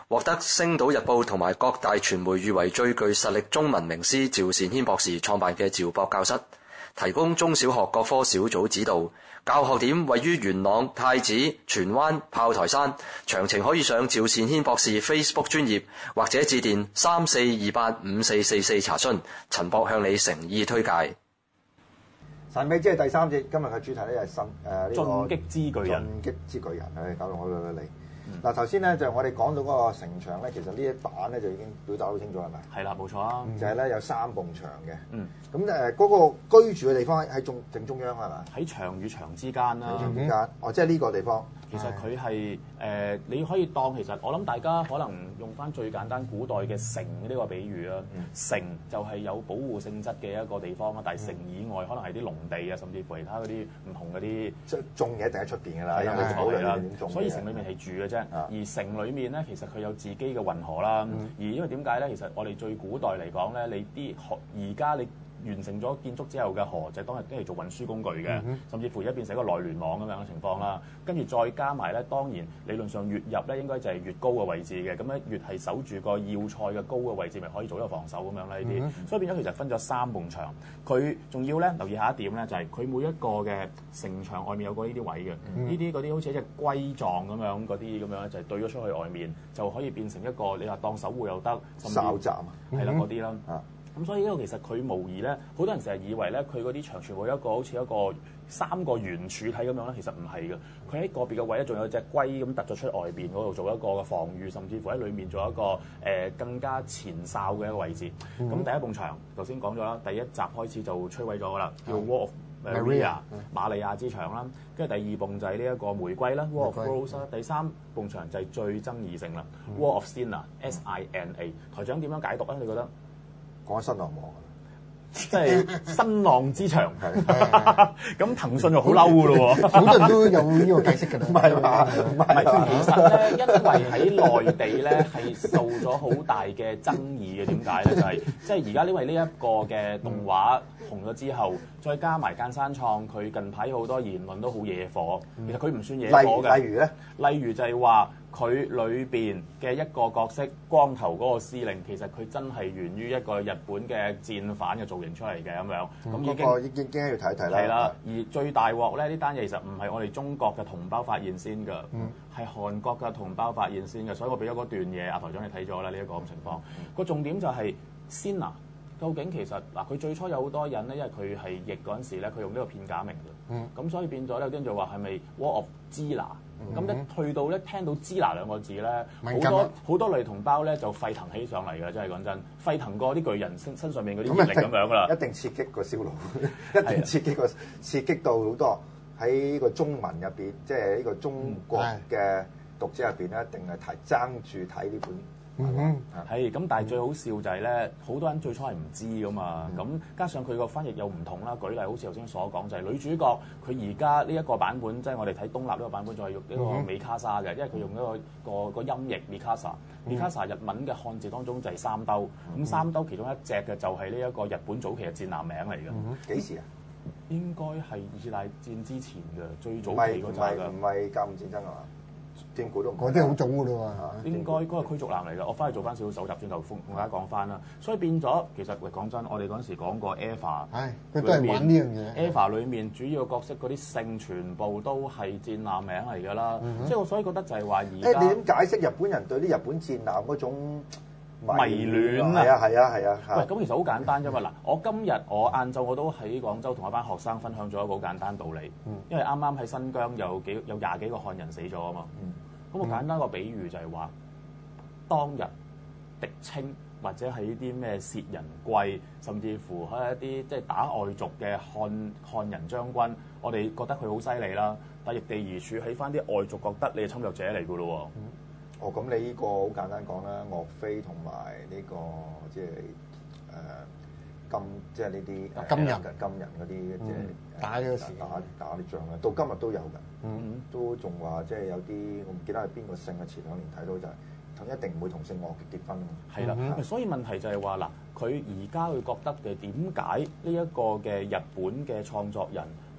獲得《星島日報》同埋各大傳媒譽為最具實力中文名師趙善軒博士創辦嘅趙博教室，提供中小學各科小組指導。教學點位於元朗、太子、荃灣、炮台山。詳情可以上趙善軒博士 Facebook 專頁或者致電三四二八五四四四查詢。陳博向你誠意推介。 神秘即係第三節，今日嘅主題咧係神誒呢個進擊之巨人。 進擊之巨人，唉，搞到我都嚟。嗱頭先咧就我哋講到嗰個城牆咧，其實呢一版咧就已經表達好清楚係咪？ 係啦，冇錯啊。 就係咧有三埲牆嘅。 嗯。 咁誒嗰個居住嘅地方喺中正中央係嘛？喺牆與牆之間啦。 牆之間，哦，即係呢個地方。 其實佢係誒，你可以當其實我諗大家可能用翻最簡單古代嘅城呢個比喻啦。嗯、城就係有保護性質嘅一個地方啦，但係城以外可能係啲農地啊，甚至乎其他嗰啲唔同嗰啲。即係種嘢一定喺出邊㗎啦，因為冇土地點種。所以城裏面係住嘅啫，嗯、而城裏面咧其實佢有自己嘅運河啦。嗯、而因為點解咧？其實我哋最古代嚟講咧，你啲河而家你。完成咗建築之後嘅河就係當日都係做運輸工具嘅，嗯、甚至乎而家變成一個內聯網咁樣嘅情況啦。跟住再加埋咧，當然理論上越入咧應該就係越高嘅位置嘅，咁咧越係守住個要塞嘅高嘅位置，咪可以做一個防守咁樣啦。呢啲、嗯、所以變咗其實分咗三埲牆。佢仲要咧留意下一點咧，就係、是、佢每一個嘅城牆外面有個呢啲位嘅，呢啲嗰啲好似一隻龜狀咁樣嗰啲咁樣就係、是、對咗出去外面就可以變成一個你話當守護又得，哨站啊，係啦嗰啲啦。咁所以呢個其實佢無疑咧，好多人成日以為咧，佢嗰啲牆全部有一個好似一個三個圓柱體咁樣咧，其實唔係嘅。佢喺個別嘅位咧，仲有隻龜咁突咗出外邊嗰度做一個嘅防禦，甚至乎喺裡面做一個誒、呃、更加前哨嘅一個位置。咁、嗯、第一埲牆頭先講咗啦，第一集開始就摧毀咗㗎啦，叫 Wall of Maria 瑪利亞之牆啦。跟住第二埲就係呢一個玫瑰啦 Wall of Rose 啦。第三埲牆就係最爭議性啦、嗯、Wall of Sina S I N A。台長點樣解讀啊？你覺得？ 講新郎網， 即係新浪之牆。咁騰訊就好嬲㗎咯喎， 好多人都有呢個解釋㗎啦。 唔係嘛？唔係， 其實咧，因為喺內地咧係受咗好大嘅爭議嘅。點解咧？就係即係而家因為呢一個嘅動畫紅咗之後，再加埋間山創，佢近排好多言論都好惹火。其實佢唔算惹火嘅。 例如咧， 例如就係話。佢裏邊嘅一個角色，光頭嗰個司令，其實佢真係源於一個日本嘅戰犯嘅造型出嚟嘅咁樣。咁、嗯、已經已經已經要睇一睇啦。 係啦，而最大鑊咧，呢單嘢其實唔係我哋中國嘅同胞發現先㗎，係、嗯、韓國嘅同胞發現先㗎。所以我俾咗嗰段嘢，阿台長你睇咗啦，呢、這、一個咁情況。個、嗯、重點就係 Sina，究竟其實嗱，佢最初有好多人咧，因為佢係譯嗰陣時咧，佢用呢個片假名嘅，咁、嗯、所以變咗咧，有啲人就話係咪 Wall of Sina？咁一、嗯、去到咧，聽到支那兩個字咧，好多好多女同胞咧就沸騰起上嚟嘅，真係講真，沸騰過啲巨人身身上面嗰啲熱力咁樣㗎啦， 一定刺激個燒腦，一定刺激個的刺激到好多喺個中文入邊，即係呢個中國嘅讀者入邊咧，一定係睇爭住睇呢本。 嗯，係咁，但係最好笑就係咧，好多人最初係唔知噶嘛，咁、嗯、加上佢個翻譯又唔同啦。舉例好似頭先所講，就係、是、女主角佢而家呢一個版本，即、就、係、是、我哋睇東立呢個版本，就係用呢個美卡莎嘅，因為佢用呢、那個個個音譯 Mikasa。Mikasa 日文嘅漢字當中就係三兜，咁、嗯、三兜其中一隻嘅就係呢一個日本早期嘅戰艦名嚟嘅。 幾時啊？ 應該係二次大戰之前嘅最早期嗰陣㗎。 唔係甲午戰爭啊嘛？政府都嗰啲好早㗎咯喎， 應該嗰個驅逐艦嚟㗎。我翻去做翻少少搜集先，就同大家講翻啦。所以變咗，其實喂講真，我哋嗰陣時講過 Eva， 唉，佢都係玩呢樣嘢。 Eva 裏面主要角色嗰啲姓全部都係戰艦名嚟㗎啦。即係我所以覺得就係話而家， 誒你點解釋日本人對啲日本戰艦嗰種迷戀啊？ 係啊係啊係啊！ 喂，咁其實好簡單啫嘛。嗱，我今日我晏晝我都喺廣州同一班學生分享咗一個好簡單道理。因為啱啱喺新疆有幾有廿幾個漢人死咗啊嘛。咁我簡單個比喻就係話，當日敵清或者係呢啲咩薛仁貴，甚至乎係一啲即係打外族嘅漢漢人將軍，我哋覺得佢好犀利啦。但係逆地而處，喺翻啲外族覺得你係侵略者嚟㗎咯喎。 嗯、哦，咁你呢個好簡單講啦，岳飛同埋呢個即係誒金，即係呢啲金人金人嗰啲即係。嗯打嗰時打打啲仗啦，到今日都有㗎，嗯、都仲話即係有啲我唔記得係邊個姓啊？前兩年睇到就係、是，同一定唔會同姓岳結婚啊嘛。 係啦，嗯、所以問題就係話嗱，佢而家佢覺得嘅點解呢一個嘅日本嘅創作人，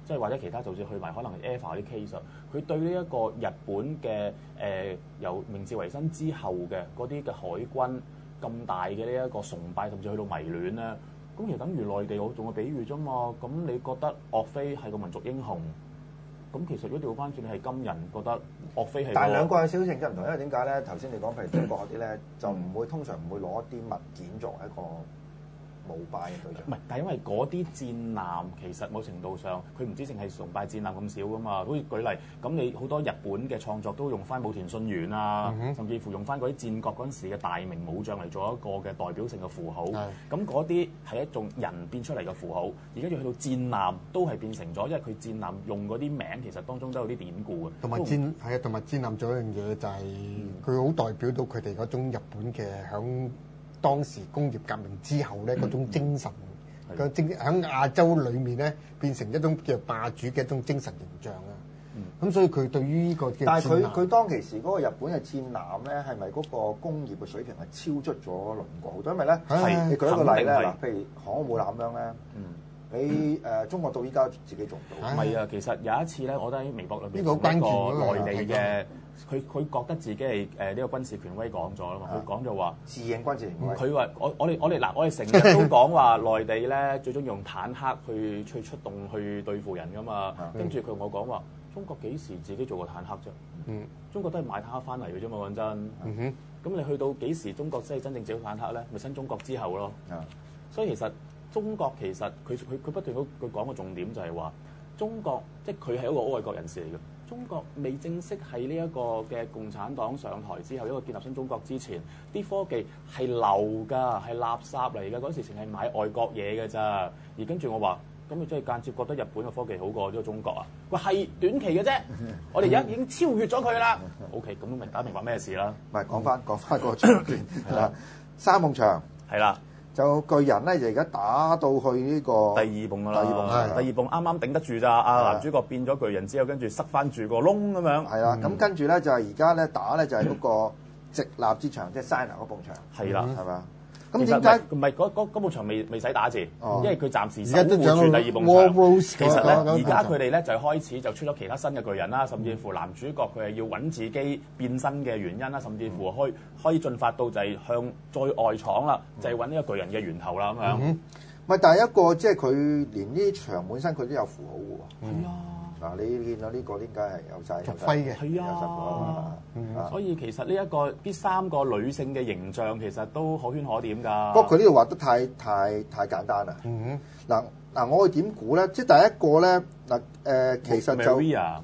即係或者其他就算去埋可能 Eva 啲 case，佢對呢一個日本嘅誒、呃、由明治維新之後嘅嗰啲嘅海軍咁大嘅呢一個崇拜，甚至去到迷戀咧，咁其實等於內地我做個比喻啫嘛。咁你覺得岳飛係個民族英雄？咁其實如果調翻轉，你係金人覺得岳飛係， 但係兩個有少少性質唔同，因為點解咧？頭先你講譬如中國嗰啲咧，就唔會通常唔會攞啲物件作為一個膜拜嘅對象。 唔係，但係因為嗰啲戰艦其實某程度上，佢唔止淨係崇拜戰艦咁少噶嘛。好似舉例，咁你好多日本嘅創作都用翻武田信玄啊，嗯、甚至乎用翻嗰啲戰國嗰陣時嘅大名武將嚟做一個嘅代表性嘅符號。咁嗰啲係一種人變出嚟嘅符號，而家要去到戰艦都係變成咗，因為佢戰艦用嗰啲名其實當中都有啲典故嘅。 同埋戰係啊，同埋戰艦做一樣嘢就係佢好代表到佢哋嗰種日本嘅響當時工業革命之後咧嗰種精神。嗯個精喺亞洲裏面咧，變成一種叫霸主嘅一種精神形象啊！咁、嗯、所以佢對於呢個， 但係佢佢當其時嗰個日本嘅戰艦咧，係咪嗰個工業嘅水平係超出咗鄰國好多？因為咧，係你舉一個例咧，嗱，譬如航空母艦咁樣咧，嗯、你誒、呃、中國到依家自己做唔到。 唔係啊，其實有一次咧，我覺得喺微博裏邊呢個內地嘅。佢佢覺得自己係誒呢個軍事權威講咗啦嘛，佢講就話自認軍事權威。 佢話我我哋我哋嗱，我哋成日都講話內地咧最終用坦克去去出動去對付人噶嘛，跟住佢同我講話中國幾時自己做過坦克啫？嗯，中國都係買坦克翻嚟嘅啫嘛，講真。嗯哼，咁你去到幾時中國真係真正做坦克咧？咪新中國之後咯。啊，所以其實中國其實佢佢佢不斷佢講嘅重點就係話中國即係佢係一個愛國人士嚟嘅。中國未正式喺呢一個嘅共產黨上台之後，一個建立新中國之前，啲科技係流㗎，係垃圾嚟㗎。嗰時淨係買外國嘢㗎咋。而跟住我話，咁你真係間接覺得日本嘅科技好過呢個中國啊？佢係短期嘅啫，我哋而家已經超越咗佢啦。OK，咁明大家明白咩事啦？ 唔係講翻講翻個場段係啦，三夢場係啦。 就巨人咧，就而家打到去呢個第二夢㗎啦。第二夢，第二夢啱啱頂得住咋？阿男主角變咗巨人之後，跟住塞翻住個窿咁樣。 係啦，咁跟住咧就係而家咧打咧就係嗰個直立之場，即係 Sina 嗰埲牆。 係啦， 係嘛？咁點解唔係嗰嗰嗰埲牆未未使打字？ 哦、 因為佢暫時守護住第二埲牆。其實咧，而家佢哋咧就開始就出咗其他新嘅巨人啦，甚至乎男主角佢係要揾自己變身嘅原因啦，甚至乎可以可以進發到就係向再外闖啦，就係揾呢個巨人嘅源頭啦咁樣。唔係、 嗯，但係一個即係佢連呢場本身佢都有符號嘅喎。係啊。嗱，你見到呢個點解係有晒續徽嘅？ 係啊，所以其實呢、這、一個呢三個女性嘅形象其實都可圈可點㗎。 不過佢呢度畫得太太太簡單啦。嗯嗱嗱，我會點估咧？即係第一個咧嗱誒，其實就 Maria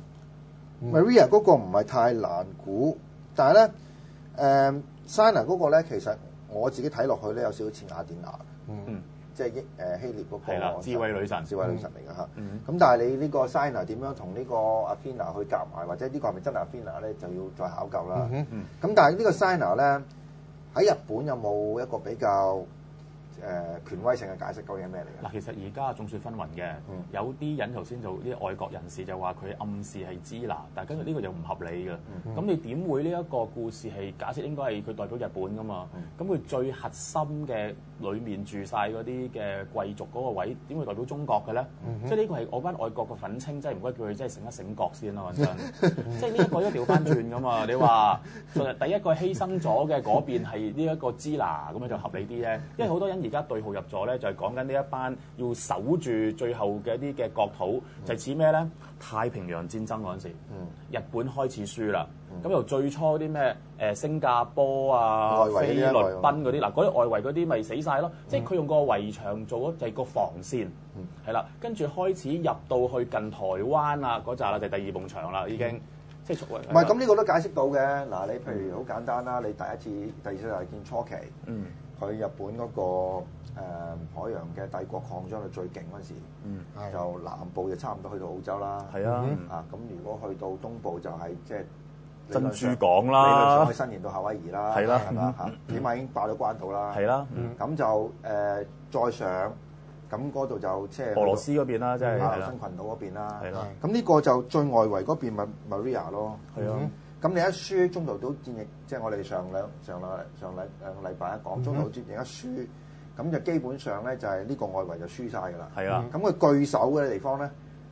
Maria 嗰個唔係太難估，但係咧誒 Sina 嗰個咧，其實我自己睇落去咧有少少似雅典娜。嗯。即係英誒希臘嗰個係啦，智慧女神， 智慧女神嚟㗎嚇。咁、嗯、但係你呢個 Sina 點樣同呢個 Athena 去夾埋，或者呢個係咪真係 Athena 咧，就要再考究啦。咁、嗯嗯、但係呢個 Sina 咧喺日本有冇一個比較誒、呃、權威性嘅解釋究竟係咩嚟嘅？ 嗱，其實而家眾說紛紜嘅，嗯、有啲人頭先做啲外國人士就話佢暗示係支那，但係跟住呢個又唔合理嘅。咁、嗯、你點會呢一個故事係假設應該係佢代表日本㗎嘛？咁佢、嗯、最核心嘅裡面住晒嗰啲嘅貴族嗰個位，點會代表中國嘅咧？嗯、哼即係呢個係我班外國嘅憤青，真係唔該叫佢真係醒一醒覺先啦，講真。即係呢一個都調翻轉㗎嘛？你話第一個犧牲咗嘅嗰邊係呢一個支那，咁樣就合理啲啫。因為好多人而家對號入座咧，就係講緊呢一班要守住最後嘅一啲嘅國土，嗯、就似咩咧？太平洋戰爭嗰陣時，嗯、日本開始輸啦。咁、嗯、由最初啲咩誒新加坡啊、菲律賓嗰啲，嗱嗰啲外圍嗰啲咪死晒咯。嗯、即係佢用個圍牆做咗就係個防線，係啦、嗯。跟住開始入到去近台灣啊嗰扎啦，就係、第二埲牆啦，已經、嗯、即係唔係咁呢個都解釋到嘅。嗱，你譬如好簡單啦，你第一次、第二次大戰初期，嗯、去日本嗰、嗰個。誒、呃、海洋嘅帝國擴張到最勁嗰陣時，嗯、就南部就差唔多去到澳洲啦。係啊，啊咁如果去到東部就係即係珍珠港啦， 可以伸延到夏威夷啦， 係啦， 係嘛嚇？起碼已經爆咗關島啦。 係啦， 咁就誒、呃、再上，咁嗰度就即係俄羅斯嗰邊啦，即係馬來新群島嗰邊啦。 係啦， 咁呢個就最外圍嗰邊咪 Maria 咯。係啊。咁你一輸中途島戰役，即係我哋上兩上兩上禮兩個禮拜一講中途島戰役一輸。咁就基本上咧，就係呢個外圍就輸晒㗎啦。係啊，咁佢據守嘅地方咧，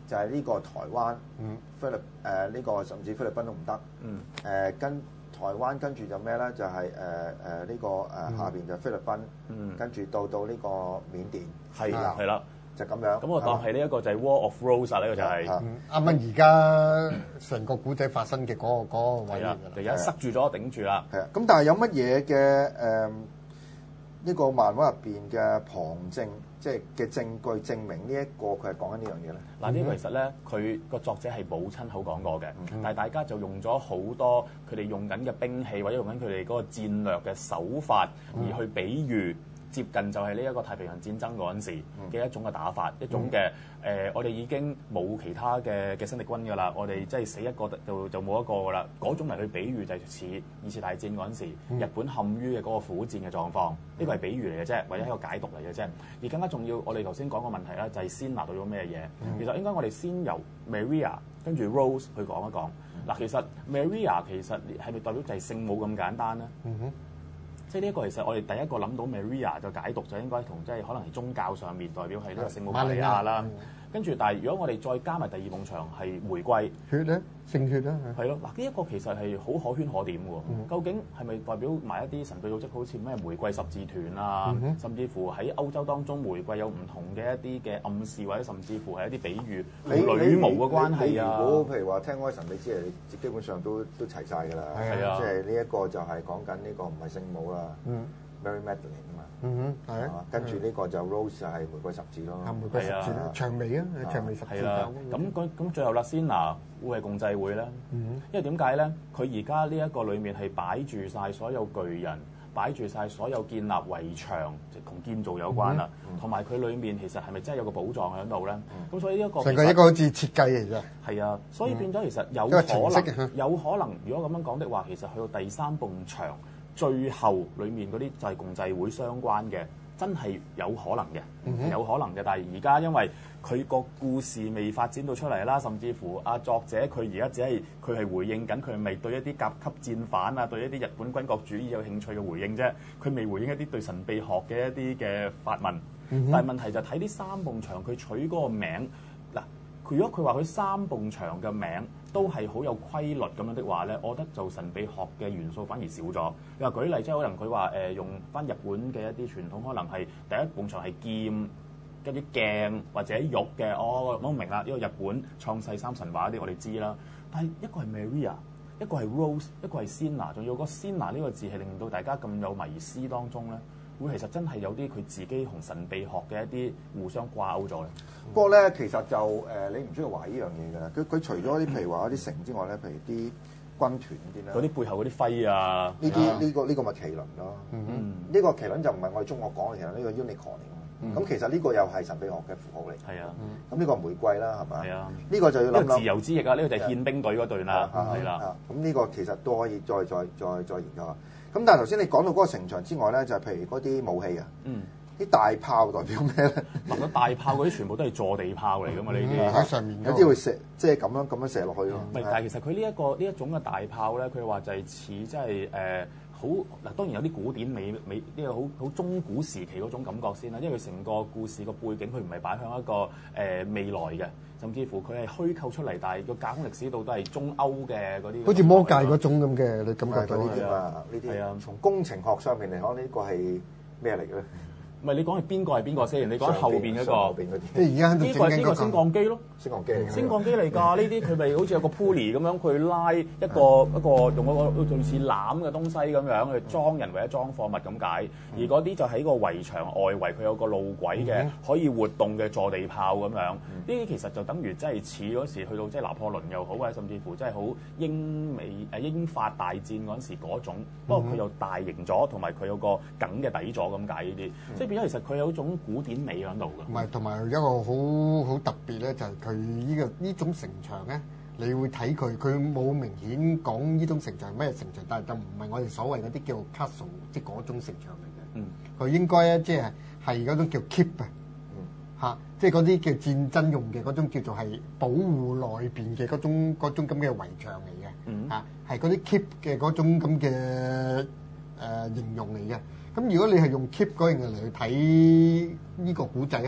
就係呢個台灣、菲律誒呢個甚至菲律賓都唔得。 嗯。 誒跟台灣跟住就咩咧？就係誒誒呢個誒下邊就菲律賓。嗯。跟住到到呢個緬甸。 係啦，係啦。 就咁樣， 咁我當係呢一個就係 War of Rose 啊，呢個就係啱啱而家成個古仔發生嘅嗰個嗰個位嚟㗎啦， 就而家塞住咗頂住啦。 係啊，咁但係有乜嘢嘅誒呢個漫畫入邊嘅旁證，即係嘅證據證明呢一個佢係講緊呢樣嘢咧？ 嗱，呢個其實咧，佢個作者係冇親口講過嘅，嗯、但係大家就用咗好多佢哋用緊嘅兵器或者用緊佢哋嗰個戰略嘅手法而去比喻。接近就係呢一個太平洋戰爭嗰陣時嘅一種嘅打法，嗯、一種嘅誒、呃，我哋已經冇其他嘅嘅生力軍㗎啦，我哋即係死一個就就冇一個㗎啦。嗰種嚟去比喻就係似二次大戰嗰陣時，嗯、日本陷於嘅嗰個苦戰嘅狀況。呢個係比喻嚟嘅啫，或者係一個解讀嚟嘅啫。而更加重要，我哋頭先講個問題咧，就係先拿到咗咩嘢？嗯、其實應該我哋先由 Maria 跟住 Rose 去講一講。嗱、嗯，其實 Maria 其實係咪代表就係聖母咁簡單咧？嗯哼。即係呢一個其實我哋第一個諗到 Maria 就解讀就應該同即係可能係宗教上面代表係呢個聖母瑪利亞啦。跟住，但係如果我哋再加埋第二埲牆係玫瑰血咧，聖血啦， 係咯。嗱，呢一個其實係好可圈可點喎。嗯、究竟係咪代表埋一啲神秘組織，好似咩玫瑰十字團啊，嗯、哼甚至乎喺歐洲當中玫瑰有唔同嘅一啲嘅暗示，或者甚至乎係一啲比喻同女巫嘅關係啊？ 如果譬如話聽開神秘之夜，你基本上都都齊晒㗎啦。係啊，即係呢一個就係講緊呢個唔係聖母啦。嗯 Mary Magdalene 啊嘛，嗯哼，係啊，跟住呢個就 Rose 就係玫瑰十字咯， 玫瑰十字啦，薔薇啊，薔薇十字啦， 咁咁咁最後啦 Cena 會係共濟會咧，因為點解咧？佢而家呢一個裡面係擺住晒所有巨人，擺住晒所有建立圍牆，即係同建造有關啦，同埋佢裡面其實係咪真係有個寶藏喺度咧？咁所以呢一個成個一個好似設計嚟啫， 係啊，所以變咗其實有可能，有可能如果咁樣講的話，其實去到第三埲牆。最後裡面嗰啲就係共濟會相關嘅，真係有可能嘅，嗯、哼有可能嘅。但係而家因為佢個故事未發展到出嚟啦，甚至乎阿作者佢而家只係佢係回應緊佢係咪對一啲甲級戰犯啊，對一啲日本軍國主義有興趣嘅回應啫，佢未回應一啲對神秘學嘅一啲嘅發問。嗯、哼但係問題就睇呢三埲牆佢取嗰個名嗱，佢如果佢話佢三埲牆嘅名都係好有規律咁樣的話咧，我覺得就神秘學嘅元素反而少咗。你話舉例，即係可能佢話誒用翻日本嘅一啲傳統，可能係第一埲牆係劍，跟住鏡或者玉嘅。哦，我明啦，呢個日本創世三神話啲我哋知啦。但係一個係 Maria，一個係 Rose，一個係 Cena，仲有個 Cena 呢個字係令到大家咁有迷思當中咧。會其實真係有啲佢自己同神秘學嘅一啲互相掛鈎咗咧。 不過咧，其實就誒、呃、你唔需要懷疑呢樣嘢㗎。佢佢除咗啲譬如話啲城之外咧，譬如啲軍團嗰啲咧， 嗰啲背後嗰啲徽啊， 呢啲呢個呢、這個咪麒麟咯。嗯嗯，呢個麒麟就唔係我哋中國講嘅麒麟，呢、這個 unicorn 嚟㗎。咁、嗯、其實呢個又係神秘學嘅符號嚟。係啊。咁呢個玫瑰啦，係嘛？係啊。呢個就要諗諗。自由之翼啊！呢、這個就係憲兵隊嗰隊啦。係啦。咁呢個其實都可以再再再再研究下。咁但係頭先你講到嗰個城牆之外咧，就係、是、譬如嗰啲武器啊，啲、嗯、大炮代表咩咧？ 嗱，個大炮嗰啲全部都係坐地炮嚟㗎嘛，呢啲喺上面有啲會射，即係咁樣咁樣射落去咯。 唔係、嗯，但係其實佢呢一個呢一種嘅大炮咧，佢話就係似即係誒好嗱，當然有啲古典美美呢個好好中古時期嗰種感覺先啦，因為佢成個故事個背景佢唔係擺向一個誒、呃、未來嘅。甚至乎佢係虛構出嚟，但係個架空歷史度都係中歐嘅嗰啲， 好似魔界嗰種咁嘅，你感覺到呢啲啊？呢啲係啊，從工程學上面嚟講，呢個係咩嚟嘅咧？ 唔係你講係邊個係邊個先？你講後邊嗰個， 後邊嗰啲， 即係而家呢個係呢個升降機咯， 升降機嚟嘅， 升降機嚟㗎。呢啲佢咪好似有個 pulley 咁樣，佢拉一個一個用嗰個類似籃嘅東西咁樣去裝人或者裝貨物咁解。而嗰啲就喺個圍牆外圍，佢有個路軌嘅可以活動嘅坐地炮咁樣。呢啲其實就等於真係似嗰時去到即係拿破崙又好，或者甚至乎真係好英美誒英法大戰嗰陣時嗰種。不過佢又大型咗，同埋佢有個梗嘅底座咁解呢啲，即係變咗其實佢有一種古典美喺度㗎。 唔係，同埋一個好好特別咧，就係佢呢個呢種城牆咧，你會睇佢，佢冇明顯講呢種城牆係咩城牆，但係就唔係我哋所謂嗰啲叫 castle，即係嗰種城牆嚟嘅。嗯，佢應該咧即係係嗰種叫 keep 啊。嚇，即係嗰啲叫戰爭用嘅嗰種叫做係保護內邊嘅嗰種嗰種咁嘅圍牆嚟嘅。嗯，嚇係嗰啲 keep 嘅嗰種咁嘅誒形容嚟嘅。咁如果你係用 keep 嗰樣嘢嚟去睇呢個古仔咧，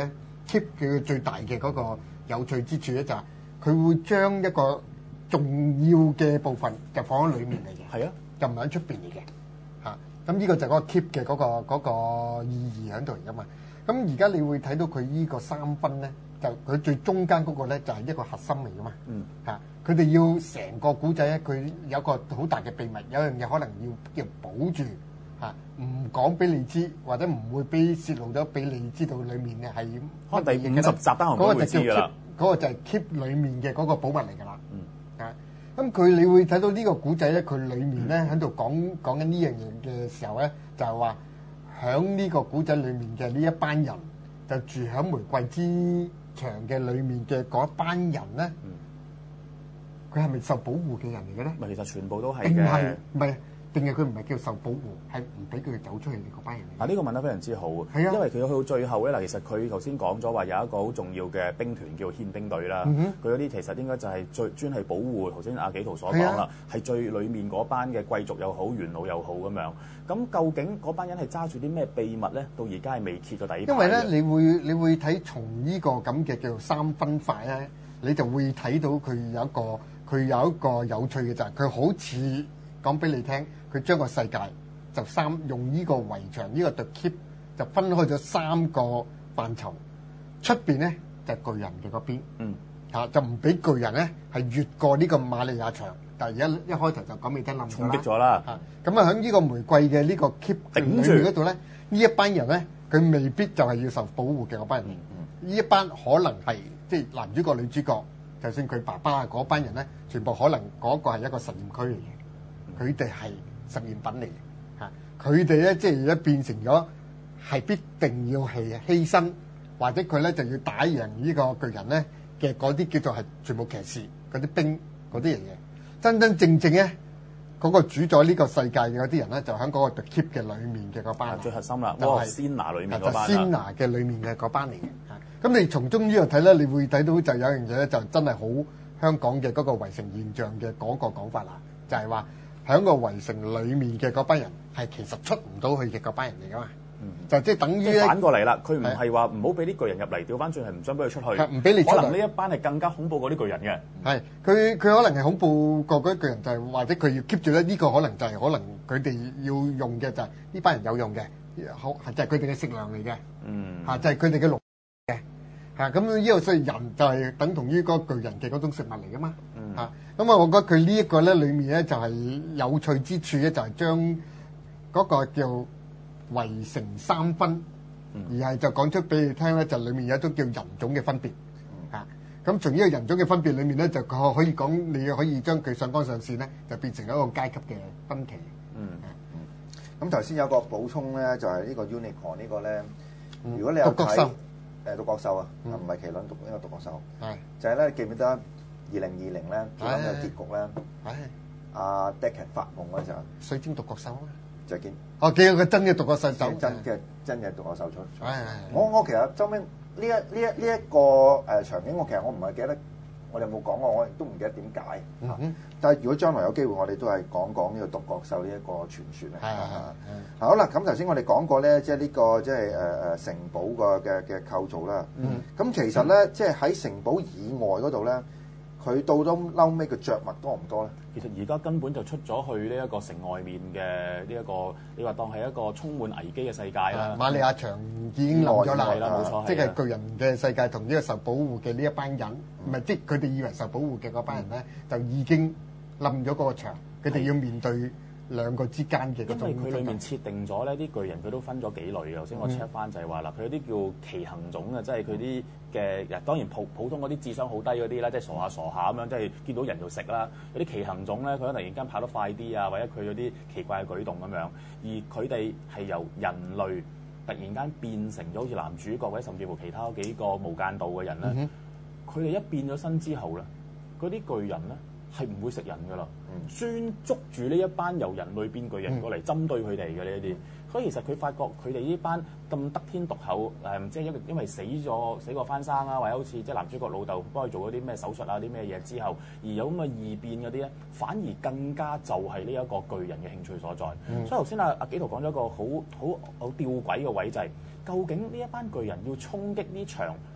keep 嘅最大嘅嗰個有趣之處咧，就係佢會將一個重要嘅部分就放喺裡面嚟嘅， 係啊， 就唔係喺出邊嚟嘅嚇。咁呢個就係嗰個 keep 嘅嗰個嗰個意義喺度嚟噶嘛。咁而家你會睇到佢呢個三分咧，就佢最中間嗰個咧就係一個核心嚟噶嘛。 嗯， 嚇，佢哋要成個古仔咧，佢有個好大嘅秘密，有樣嘢可能要要保住嚇，唔講俾你知，或者唔會俾泄露咗俾你知道裡面嘅係可能第五十集單行本會知㗎啦。 嗰個就係 keep 裡面嘅嗰個寶物嚟㗎啦。 嗯。 啊，咁佢你會睇到呢個古仔咧，佢裡面咧喺度講講緊呢樣嘢嘅時候咧，就係話喺呢個古仔裡面嘅呢一班人，就住喺玫瑰之牆嘅裡面嘅嗰一班人咧，佢係咪受保護嘅人嚟嘅咧？ 咪其實全部都係定係嘅。 唔係？定係佢唔係叫受保護，係唔俾佢走出去嗰班人嚟？ 啊！呢、這個問得非常之好， 係啊， 因為佢去到最後咧，嗱，其實佢頭先講咗話有一個好重要嘅兵團叫憲兵隊啦。佢嗰啲其實應該就係最專係保護頭先阿紀陶所講啦，係、啊、最裡面嗰班嘅貴族又好，元老又好咁樣。咁究竟嗰班人係揸住啲咩秘密咧？到而家係未揭到底。 因為咧，你會你會睇從呢個咁嘅叫做三分法咧，你就會睇到佢有一個佢有一個有趣嘅就係佢好似講俾你聽。佢將個世界就三用呢個圍牆呢、呢個 The Keep 就分開咗三個範疇，出邊咧就係、巨人嘅嗰邊， 嗯嚇就唔俾巨人咧係越過呢個瑪利亞牆，但係而家一開頭就講俾你聽冧咗啦， 衝擊咗啦， 嚇咁啊喺呢個玫瑰嘅呢個 Keep 頂住嗰度咧，呢一班人咧佢未必就係要受保護嘅嗰班人，呢、嗯、一班可能係即係男主角女主角，就算佢爸爸嗰班人咧，全部可能嗰個係一個實驗區嚟嘅，佢哋係實驗品嚟嘅嚇，佢哋咧即係而家變成咗係必定要係犧牲，或者佢咧就要打贏呢個巨人咧嘅嗰啲叫做係全部騎士嗰啲兵嗰啲人嘅，真真正正咧嗰、嗰個主宰呢個世界嘅嗰啲人咧就喺嗰個 The Keep 嘅裡面嘅嗰班， 最核心啦， 就係仙拿裡面嗰班啦， 仙拿嘅裡面嘅嗰班嚟嘅嚇。咁你從中呢度睇咧，你會睇到就有樣嘢咧，就真係好香港嘅嗰個圍城現象嘅嗰個講法啦，就係話。喺個圍城裡面嘅嗰班人係其實出唔到去嘅嗰班人嚟噶嘛，嗯、就即係等於反過嚟啦。佢唔係話唔好俾啲巨人入嚟，調翻轉係唔想俾佢出去， 唔俾你出嚟。 可能呢一班係更加恐怖過啲巨人嘅。 係佢佢可能係恐怖過嗰啲巨人，就係、是、或者佢要 keep 住咧呢個可能就係可能佢哋要用嘅就係呢班人有用嘅，好就係佢哋嘅食糧嚟嘅， 嗯嚇就係佢哋嘅農嘅嚇。咁呢個所以人就係等同於嗰個巨人嘅嗰種食物嚟噶嘛，嚇、嗯。咁啊，我覺得佢呢一個咧，裡面咧就係有趣之處咧，就係將嗰個叫圍城三分，嗯、而係就講出俾你聽咧，就裡面有一種叫人種嘅分別嚇。咁從呢個人種嘅分別裡面咧，就可以講你可以將佢上綱上線咧，就變成一個階級嘅分歧。 嗯嗯。咁頭先有個補充咧，就係、是、呢個 Unicorn 呢個咧，如果你有睇誒獨角獸啊，唔係麒麟獨呢個獨角獸，係就係咧記唔記得？二零二零咧，咁嘅結局咧，阿 Deckard 發夢嗰陣， 水晶獨角獸啊， 就見哦，見到個真嘅獨角獸走， 真嘅真嘅獨角獸出。 係係我我其實周尾呢一呢一呢一個誒場景，我其實我唔係記得，我哋有冇講過，我亦都唔記得點解。嗯、但係如果將來有機會，我哋都係講講呢個獨角獸呢一個傳說咧。係係係。好啦，咁頭先我哋講過咧，即係呢個即係誒誒城堡個嘅嘅構造啦。嗯。咁其實咧，即係喺城堡以外嗰度咧。佢到咗嬲尾嘅著墨多唔多咧？ 其實而家根本就出咗去呢一個城外面嘅呢一個，你話當係一個充滿危機嘅世界啦。 瑪利亞牆已經冧咗啦， 係啦，冇錯， 即係巨人嘅世界同呢個受保護嘅呢一班人，唔係、嗯、即係佢哋以為受保護嘅嗰班人咧，嗯、就已經冧咗嗰個牆，佢哋要面對兩個之間嘅嗰種。 因為佢裡面設定咗咧，啲巨人佢都分咗幾類嘅。頭先我 check 翻就係話啦，佢有啲叫奇行種啊，即係佢啲嘅，當然普普通嗰啲智商好低嗰啲啦，即係傻下傻下咁樣，即係見到人就食啦。有啲奇行種咧，佢可能突然間跑得快啲啊，或者佢有啲奇怪嘅舉動咁樣。而佢哋係由人類突然間變成咗好似男主角或者甚至乎其他幾個無間道嘅人咧，佢哋、嗯、哼一變咗身之後咧，嗰啲巨人咧係唔會食人噶啦，專捉住呢一班由人類變巨人過嚟針對佢哋嘅呢一啲。所以其實佢發覺佢哋呢班咁得天獨厚，誒唔知係因為因為死咗死過翻生啊，或者好似即係男主角老豆幫佢做嗰啲咩手術啊啲咩嘢之後，而有咁嘅異變嗰啲咧，反而更加就係呢一個巨人嘅興趣所在。嗯、所以頭先阿阿紀陶講咗一個好好好吊詭嘅位，就係究竟呢一班巨人要衝擊呢場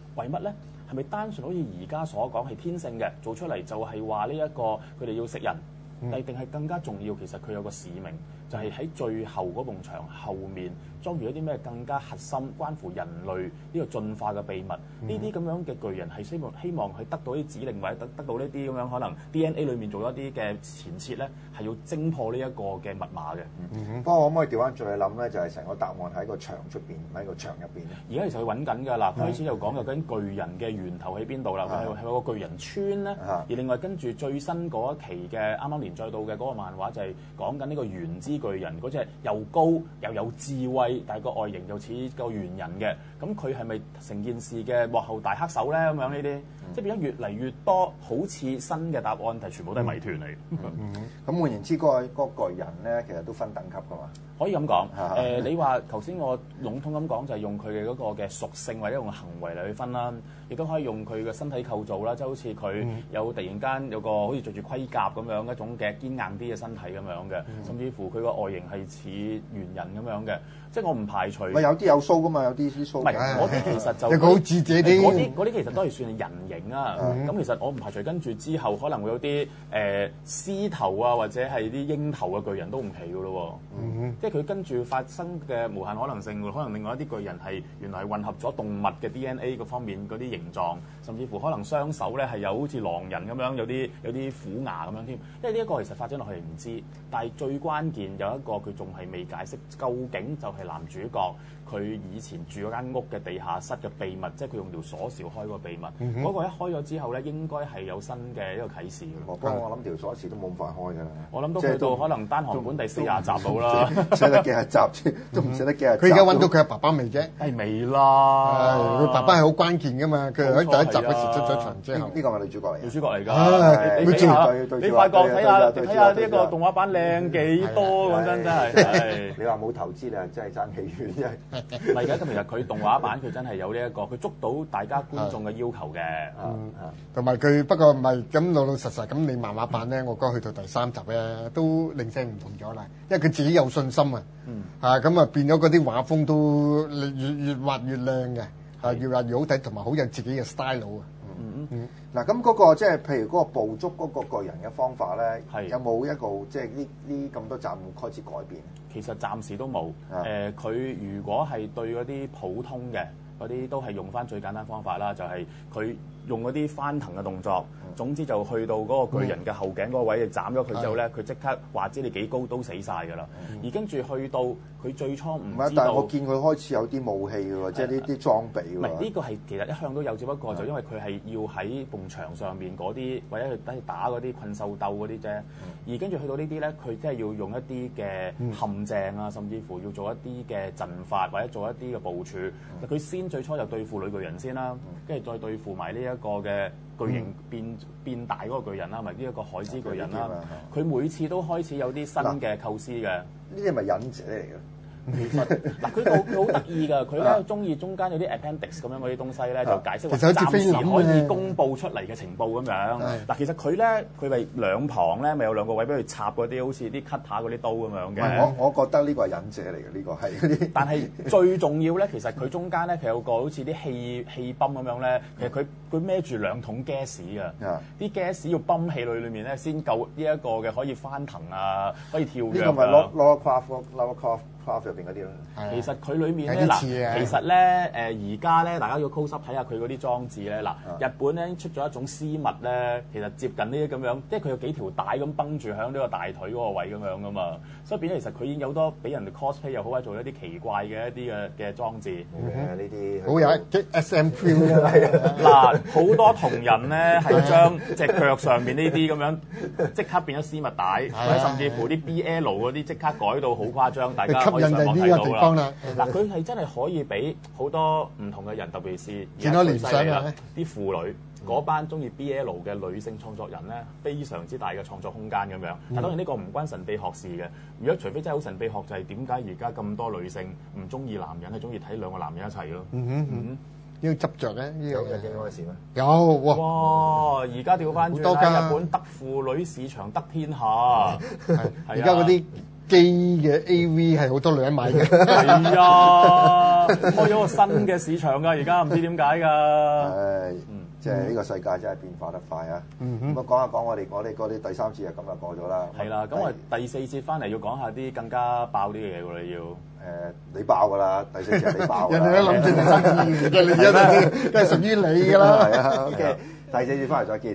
為乜咧？係咪單純好似而家所講係天性嘅，做出嚟就係話呢一個佢哋要食人？定定係更加重要，其實佢有個使命，就係、是、喺最後嗰埲牆後面裝住一啲咩更加核心、關乎人類呢個進化嘅秘密。呢啲咁樣嘅巨人係希望希望佢得到啲指令，或者得得到呢啲咁樣可能 D N A 裏面做一啲嘅前設咧，係要偵破呢一個嘅密碼嘅。 不過可唔可以調翻轉去諗咧？就係、是、成個答案喺個牆出邊，喺個牆入邊咧。 而家其實佢揾緊㗎啦，開始就講究竟巨人嘅源頭喺邊度啦？係係有個巨人村咧。而另外跟住最新嗰一期嘅啱啱連載到嘅嗰個漫畫就係講緊呢個原之巨人，嗰隻又高又有智慧，但係個外形又似個猿人嘅。咁佢係咪成件事嘅幕後大黑手咧？咁樣呢啲，嗯、即係變咗越嚟越多好似新嘅答案，但係全部都係謎團嚟。 咁換言之，嗰、那個巨人咧，其實都分等級㗎嘛。 可以咁講。誒、呃，你話頭先我籠統咁講，就係用佢嘅嗰個嘅屬性或者用行為嚟去分啦，亦都可以用佢嘅身體構造啦，即係好似佢有突然間有個好似着住盔甲咁樣一種嘅堅硬啲嘅身體咁樣嘅，甚至乎佢個外形係似猿人咁樣嘅。即係我唔排除。 咪有啲有鬚㗎嘛，有啲啲鬚。 唔係，嗰啲其實就有個好智者啲。 嗰啲嗰啲其實都係算係人形啊。咁、嗯、其實我唔排除跟住之後可能會有啲誒獅頭啊，或者係啲鷹頭嘅巨人都唔奇㗎咯。嗯、即係佢跟住發生嘅無限可能性，可能另外一啲巨人係原來係混合咗動物嘅 D N A 嗰方面嗰啲形狀，甚至乎可能雙手咧係有好似狼人咁樣，有啲有啲虎牙咁樣添。因為呢一個其實發展落去唔知，但係最關鍵有一個佢仲係未解釋，究竟就係男主角佢以前住嗰間屋嘅地下室嘅秘密，即係佢用條鎖匙開個秘密。嗰、嗯、個一開咗之後咧，應該係有新嘅一個啟示嘅。 不過我諗條鎖匙都冇咁快開㗎啦。 我諗都去到可能單行本第四廿集到啦， 寫得幾廿集先，都唔寫得幾廿集。 佢而家揾到佢阿爸爸未啫？ 係未啦。 佢爸爸係好關鍵㗎嘛。佢喺第一集嗰時出咗場之後， 呢個係女主角嚟。 女主角嚟㗎。你睇下，你發覺睇下睇下呢一個動畫版靚幾多？講真真係。 你話冇投資，你係真係爭幾遠啫。 唔係而家今日佢動畫版佢真係有呢、這、一個，佢捉到大家觀眾嘅要求嘅。 同埋佢不過唔係咁老老實實咁，你漫畫版咧，我覺得去到第三集咧都零舍唔同咗啦，因為佢自己有信心啊。嗯。啊咁啊變咗嗰啲畫風都越越畫越靚嘅，啊越畫越好睇，同埋好有自己嘅 style 啊。 嗯嗯。嗱咁嗰個即係譬如嗰個捕捉嗰個巨人嘅方法咧，有冇一個即係呢呢咁多集會開始改變？ 其實暫時都冇。誒、呃，佢如果係對嗰啲普通嘅嗰啲，都係用翻最簡單方法啦，就係、是、佢用嗰啲翻騰嘅動作。嗯、總之就去到嗰個巨人嘅後頸嗰個位，就斬咗佢之後咧，佢即刻話知你幾高都死晒㗎啦。嗯、而跟住去到佢最初唔知道， 但係我見佢開始有啲武器㗎喎，即係呢啲裝備㗎喎。唔係呢個係其實一向都有，只不過就因為佢係要喺埲牆上面嗰啲，或者去等打嗰啲困獸鬥嗰啲啫。嗯、而跟住去到呢啲咧，佢真係要用一啲嘅陷阱啊，甚至乎要做一啲嘅陣法，或者做一啲嘅部署。佢、嗯、先最初就對付女巨人先啦，跟住再對付埋呢一個嘅巨型變、嗯、變大嗰個巨人啦，咪呢一個海之巨人啦。佢每次都開始有啲新嘅構思嘅。呢啲係咪忍者嚟嘅？ 其實嗱，佢好好得意㗎，佢咧中意中間有啲 appendix 咁樣嗰啲東西咧，就解釋話暫時可以公佈出嚟嘅情報咁樣。嗱，其實佢咧，佢咪兩旁咧，咪有兩個位俾佢插嗰啲好似啲 cutter 嗰啲刀咁樣嘅。 我我覺得呢個係忍者嚟嘅，呢、呢個係嗰啲。 但係最重要咧，其實佢中間咧，佢有個好似啲氣氣泵咁樣咧，其實佢佢孭住兩桶 gas 㗎。啲 gas 要泵氣裏裏面咧，先夠呢一個嘅可以翻騰啊，可以跳躍啊。呢個咪 Lara Croft，Lara Croft。入邊嗰啲咯， 其實佢裏面咧嗱，其實咧誒而家咧，大家要 close up 睇下佢嗰啲裝置咧嗱，日本咧出咗一種絲襪咧，其實接近呢啲咁樣，即係佢有幾條帶咁繃住喺呢個大腿嗰個位咁樣噶嘛，所以變咗其實佢已經有好多俾人哋 cosplay 又好，或者做一啲奇怪嘅一啲嘅嘅裝置。 嘅呢啲好有啲 S M feel 啊！ 嗱，好多同人咧係將隻腳上面呢啲咁樣即刻變咗絲襪帶，或者甚至乎啲 B L 嗰啲即刻改到好誇張，大家。 人哋呢個地方啦， 嗱佢係真係可以俾好多唔同嘅人，特別是見到聯想啊， 啲婦女嗰班中意 B L 嘅女性創作人咧，非常之大嘅創作空間咁樣。但當然呢個唔關神秘學事嘅。如果除非真係好神秘學，就係點解而家咁多女性唔中意男人，係中意睇兩個男人一齊咯？嗯哼嗯， 呢個執着咧，呢有有幾多嘅事咩？ 有哇！ 哇！而家調翻轉啦，日本得婦女市場得天下， 而家嗰啲。 基嘅 A V 係好多女人買嘅。 係啊，開咗個新嘅市場㗎，而家唔知點解㗎。 誒，即係呢個世界真係變化得快啊！咁啊，講下講我哋我哋嗰啲第三節就咁就過咗啦。 係啦，咁我哋第四節翻嚟要講下啲更加爆啲嘅嘢喎，你要。 誒，你爆㗎啦！第四節你爆㗎啦。 人哋都諗住第三節嘅，你一定都係屬於你㗎啦。 係啊 ，OK， 第四節翻嚟再見。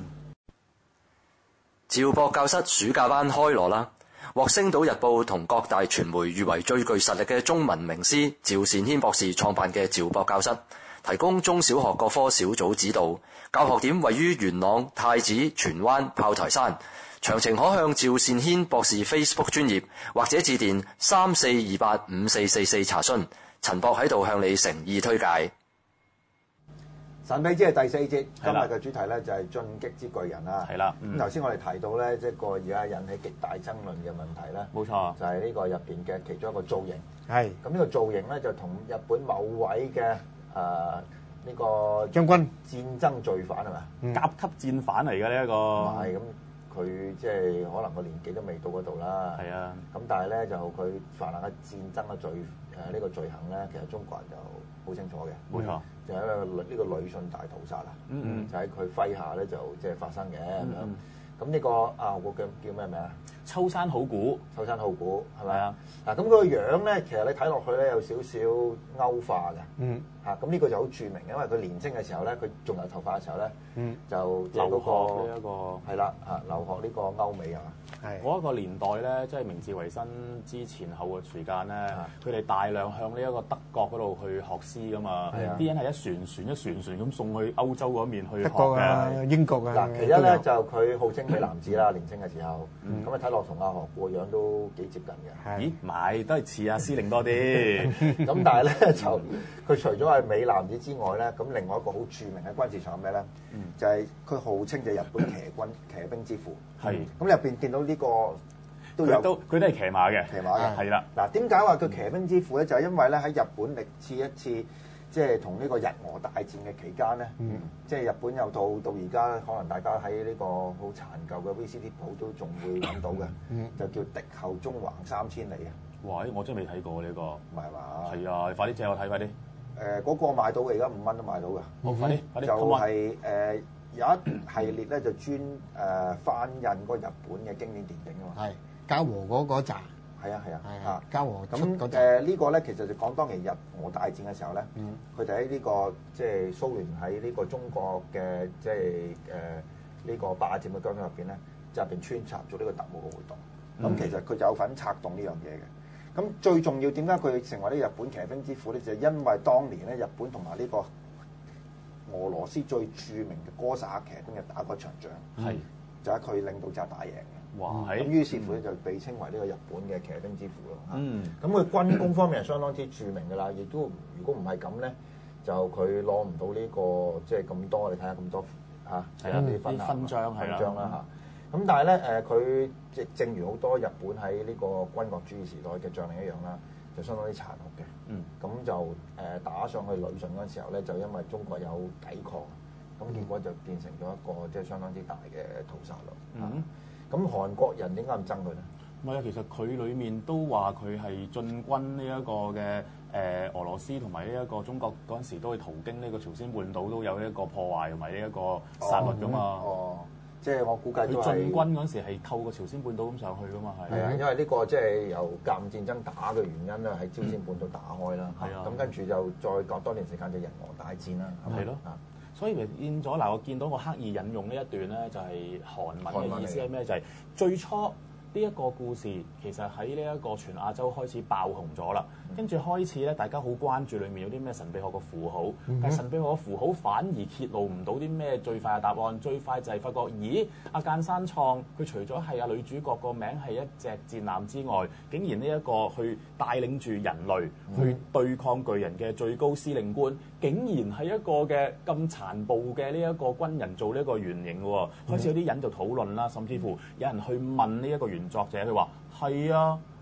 趙博教室暑假班開鑼啦！獲《星島日報》同各大傳媒譽為最具實力嘅中文名師趙善軒博士創辦嘅趙博教室，提供中小學各科小組指導，教學點位於元朗、太子、荃灣、炮台山。詳情可向趙善軒博士 Facebook 專頁或者致電三四二八五四四四查詢。陳博喺度向你誠意推介。 神秘之係第四節，今日嘅主題咧就係進擊之巨人啦。 係啦， 咁頭先我哋提到咧，即係個而家引起極大爭論嘅問題咧， 冇錯， 就係呢個入邊嘅其中一個造型。 係。 咁呢個造型咧就同日本某位嘅誒呢個將軍戰爭罪犯係咪？ 甲級戰犯嚟嘅呢一個。 唔係咁，佢即係可能個年紀都未到嗰度啦。 係啊。 咁但係咧就佢犯下嘅戰爭嘅罪誒呢個罪行咧，其實中國人就好清楚嘅。 冇錯。 就係一個呢個呂信大屠殺啊！嗯嗯，就喺佢麾下咧就即係發生嘅咁樣。咁呢個啊，我叫叫咩名啊？ 秋山好古， 秋山好古係咪啊？ 嗱，咁佢個樣咧，其實你睇落去咧有少少歐化嘅。嗯。嚇，咁呢個就好著名，因為佢年青嘅時候咧，佢仲有頭髮嘅時候咧，嗯，就即係嗰個呢一個係啦嚇，留學呢個歐美啊。 係嗰一個年代咧，即係明治維新之前後嘅時間咧，佢哋大量向呢一個德國嗰度去學師噶嘛，啲人係一船船一船船咁送去歐洲嗰邊去學嘅。 英國啊， 嗱，其一咧就佢號稱美男子啦，年輕嘅時候，咁啊睇落同阿何故個樣都幾接近嘅。 咦，唔係，都係似阿司令多啲。 咁但係咧就佢除咗係美男子之外咧，咁另外一個好著名嘅軍事場係咩咧？就係佢號稱就日本騎軍騎兵之父。係。咁入邊見到呢個都有， 都佢都係騎馬嘅。騎馬嘅。係啦。嗱，點解話佢騎兵之父咧？就係因為咧喺日本歷次一次即係同呢個日俄大戰嘅期間咧，即係日本有套到而家可能大家喺呢個好殘舊嘅 V C D 鋪都仲會揾到嘅，就叫《敵後中橫三千里》啊！ 哇！我真係未睇過呢個。 唔係嘛？ 係啊！快啲借我睇，快啲。 誒，嗰個買到嘅，而家五蚊都買到嘅。 好，快啲，快啲。 就係誒有一系列咧，就專誒翻印嗰個日本嘅經典電影啊嘛。 係嘉禾嗰嗰扎。 係啊係啊。 係啊。嘉禾咁誒呢個咧，其實就講當年日俄大戰嘅時候咧，佢哋喺呢個即係蘇聯喺呢個中國嘅即係誒呢個霸佔嘅疆域入邊咧，就入邊穿插咗呢個特務嘅活動。咁其實佢就有份策動呢樣嘢嘅。咁最重要點解佢成為呢日本騎兵之父咧？就係因為當年咧日本同埋呢個俄羅斯最著名嘅哥薩克騎兵嘅打過一場仗，係就喺佢領導之下打贏嘅。哇！咁於是乎咧就被稱為呢個日本嘅騎兵之父咯。嗯，咁佢軍功方面係相當之著名㗎啦。亦都如果唔係咁咧，就佢攞唔到呢個即係咁多。你睇下咁多嚇，係啊啲勳勳章係啦嚇。咁但係咧誒，佢即正如好多日本喺呢個軍國主義時代嘅將領一樣啦，就相當之殘酷嘅。嗯。咁就誒打上去旅順嗰陣時候咧，就因為中國有抵抗，咁結果就變成咗一個即係相當之大嘅屠殺咯。嗯。咁韓國人點解咁憎佢咧？ 唔係啊，其實佢裡面都話佢係進軍呢一個嘅誒俄羅斯同埋呢一個中國嗰陣時都會途經呢個朝鮮半島都有一個破壞同埋呢一個殺戮㗎嘛。哦。即係我估計都係佢進軍嗰陣時係透過朝鮮半島咁上去噶嘛，係。係啊，因為呢個即係由甲午戰爭打嘅原因咧，喺朝鮮半島打開啦。係啊。咁跟住就再隔多年時間就日俄大戰啦。係咯。啊，所以咪變咗嗱，我見到我刻意引用呢一段咧，就係韓文嘅意思係咩？就係最初。呢一個故事其實喺呢一個全亞洲開始爆紅咗啦，跟住開始咧，大家好關注裡面有啲咩神秘學嘅符號，但係神秘學嘅符號反而揭露唔到啲咩最快嘅答案，最快就係發覺，咦？阿間山創佢除咗係阿女主角個名係一隻戰艦之外，竟然呢一個去帶領住人類去對抗巨人嘅最高司令官，竟然係一個嘅咁殘暴嘅呢一個軍人做呢一個原型嘅喎，開始有啲人就討論啦，甚至乎有人去問呢一個原作者，佢話係啊，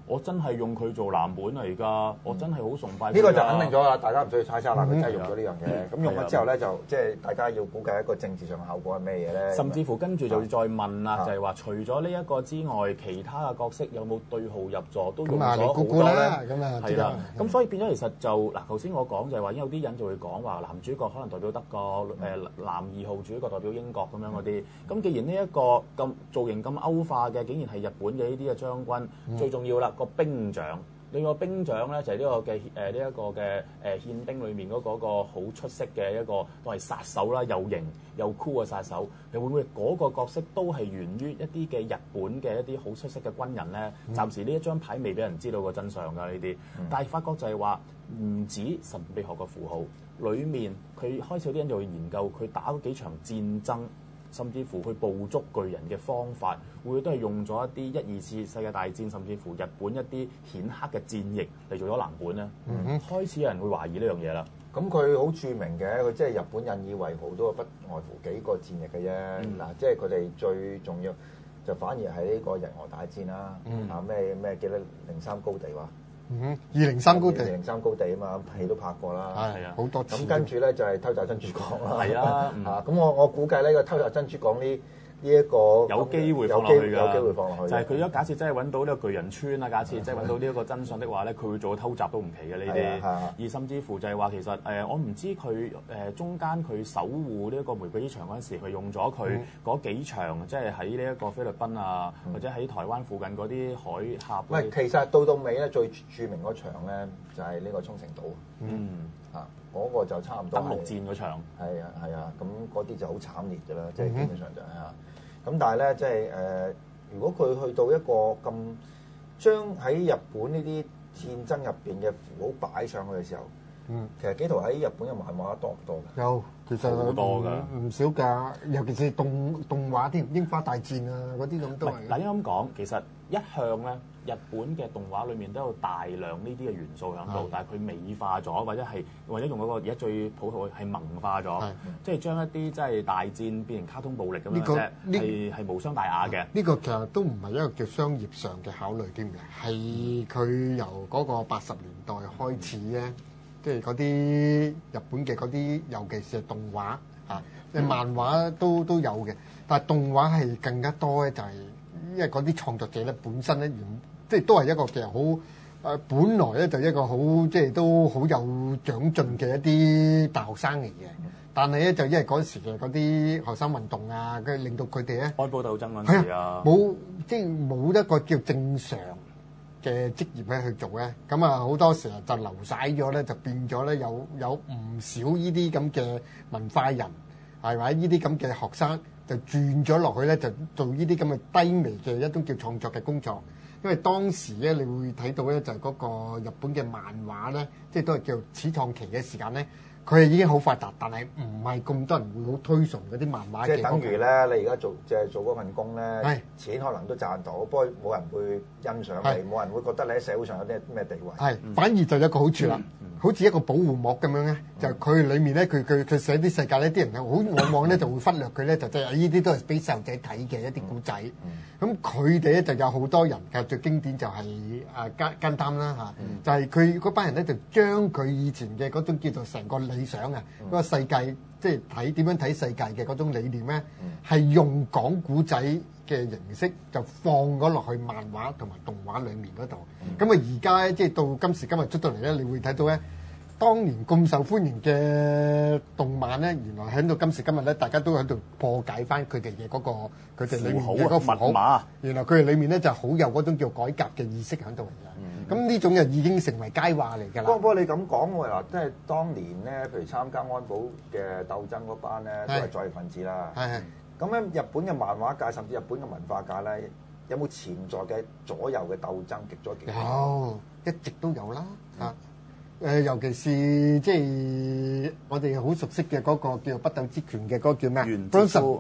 我真係用佢做藍本嚟㗎，我真係好崇拜。 呢個就肯定咗啦，大家唔需要猜測啦，佢真係用咗呢樣嘢。咁用咗之後咧，就即係大家要估計一個政治上嘅效果係咩嘢咧？ 甚至乎跟住就要再問啦，就係話除咗呢一個之外，其他嘅角色有冇對號入座都用咗好多咧？ 咁啊， 係啦。咁所以變咗其實就嗱，頭先我講就係話，有啲人就會講話男主角可能代表德國，誒男二號主角代表英國咁樣嗰啲。咁既然呢一個咁造型咁歐化嘅，竟然係日本嘅呢啲嘅將軍，最重要啦。個兵長，你個兵長咧就係、是、呢個嘅誒呢一個嘅誒憲兵裏面嗰個好出色嘅一個都係殺手啦，又型又酷嘅殺手。你會唔會嗰個角色都係源於一啲嘅日本嘅一啲好出色嘅軍人咧？嗯、暫時呢一張牌未俾人知道個真相㗎呢啲，嗯、但係發覺就係話唔止神秘學嘅符號，裡面佢開始有啲人就會研究佢打嗰幾場戰爭。甚至乎去捕捉巨人嘅方法，會唔會都係用咗一啲一二次世界大戰，甚至乎日本一啲顯赫嘅戰役嚟做咗藍本咧？嗯哼，開始有人會懷疑呢樣嘢啦。 咁佢好著名嘅，佢即係日本引以為豪都不外乎幾個戰役嘅啫。嗱、嗯，即係佢哋最重要就反而係呢個日俄大戰啦。嗯、啊咩咩記得零三高地話？ 嗯，二零三高地， 二零三高地啊嘛，戲都拍過啦， 係啊，好多次。 咁跟住咧就係偷襲珍珠港啦， 係啊， 嚇咁我我估計呢個偷襲珍珠港呢呢一個有機會放落去㗎， 有機會放落去。 就係佢如果假設真係揾到呢個巨人村啊，假設真係揾到呢一個真相的話咧，佢會做偷襲都唔奇嘅呢啲。而甚至乎就係話其實誒，我唔知佢誒中間佢守護呢一個玫瑰之牆嗰陣時，佢用咗佢嗰幾場，即係喺呢一個菲律賓啊，或者喺台灣附近嗰啲海峽。 唔係，其實到到尾咧，最著名嗰場咧就係呢個沖繩島。嗯，啊，嗰個就差唔多。 登陸戰嗰場。 係啊係啊，咁嗰啲就好慘烈㗎啦，即係基本上就係啊。咁但係咧，即係誒，如果佢去到一個咁將喺日本呢啲戰爭入邊嘅符號擺上去嘅時候，嗯，其實幾圖喺日本嘅漫畫多唔多㗎？ 有，其實好多㗎， 唔少㗎，尤其是動動畫添，櫻花大戰啊嗰啲咁都係。 嗱，應該咁講，其實一向咧，日本嘅動畫裏面都有大量呢啲嘅元素喺度，但係佢美化咗，或者係或者用嗰個而家最普及係萌化咗，即係將一啲即係大戰變成卡通暴力咁樣啫，係係無傷大雅嘅。 呢個其實都唔係一個叫商業上嘅考慮添嘅，係佢由嗰個八十年代開始咧，即係嗰啲日本嘅嗰啲，尤其是係動畫啊，誒漫畫都都有嘅，但係動畫係更加多咧，就係因為嗰啲創作者咧本身咧原即係都係一個其實好誒，本來咧就一個好即係都好有長進嘅一啲大學生嚟嘅，但係咧就因為嗰時嘅嗰啲學生運動啊，跟住令到佢哋咧安保鬥爭嗰陣時啊， 冇即係冇一個叫正常嘅職業咧去做咧，咁啊好多時候就流曬咗咧，就變咗咧有有唔少呢啲咁嘅文化人係咪？呢啲咁嘅學生就轉咗落去咧，就做呢啲咁嘅低微嘅一種叫創作嘅工作。因為當時咧，你會睇到咧，就係嗰個日本嘅漫畫咧，即係都係叫始創期嘅時間咧，佢係已經好發達，但係唔係咁多人會好推崇嗰啲漫畫。 即係等於咧，你而家做即係做嗰份工咧，是錢可能都賺到，不過冇人會欣賞你，冇是人會覺得你喺社會上有啲咩地位。係， 反而就有一個好處啦。嗯好似一個保護膜咁樣咧，就佢裡面咧，佢佢佢寫啲世界咧，啲人係好往往咧就會忽略佢咧，就即係呢啲都係俾細路仔睇嘅一啲古仔。咁佢哋咧就有好多人，其實最經典就係誒間間擔啦嚇，就係佢嗰班人咧就將佢以前嘅嗰種叫做成個理想啊，嗰、嗯、個世界即係睇點樣睇世界嘅嗰種理念咧，係、嗯、用講古仔嘅形式就放咗落去漫畫同埋動畫裡面嗰度。咁啊而家咧即係到今時今日出到嚟咧，你會睇到咧。當年咁受歡迎嘅動漫咧，原來喺到今時今日咧，大家都喺度破解翻佢哋嘅嗰個佢哋裡面嘅嗰個符號。碼原來佢哋裡面咧就好有嗰種叫改革嘅意識喺度嚟嘅。咁呢、嗯、種就已經成為佳話嚟㗎啦。不過不過你咁講喎嗱，即係當年咧，譬如參加安保嘅鬥爭嗰班咧，都係左翼分子啦。係係。咁咧，日本嘅漫畫界甚至日本嘅文化界咧，有冇潛在嘅左右嘅鬥爭極左極右？有，一直都有啦。啊、嗯。誒、呃，尤其是即係我哋好熟悉嘅嗰個叫北斗之拳嘅嗰個叫咩啊 Bronson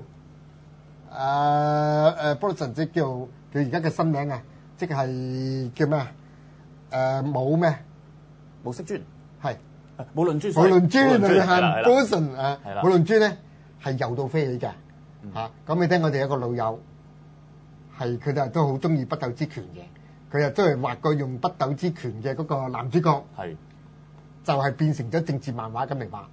誒誒 Bronson 即叫佢而家嘅新名啊，即係叫咩啊？誒武咩？武色尊係武論尊，武論尊啊 Bronson 啊，武論尊咧係右到飛起嘅嚇。咁你聽我哋有個老友係佢哋都好中意北斗之拳嘅。 佢又都係畫過用北斗之拳嘅嗰個男主角， 係就係變成咗政治漫畫咁嚟畫。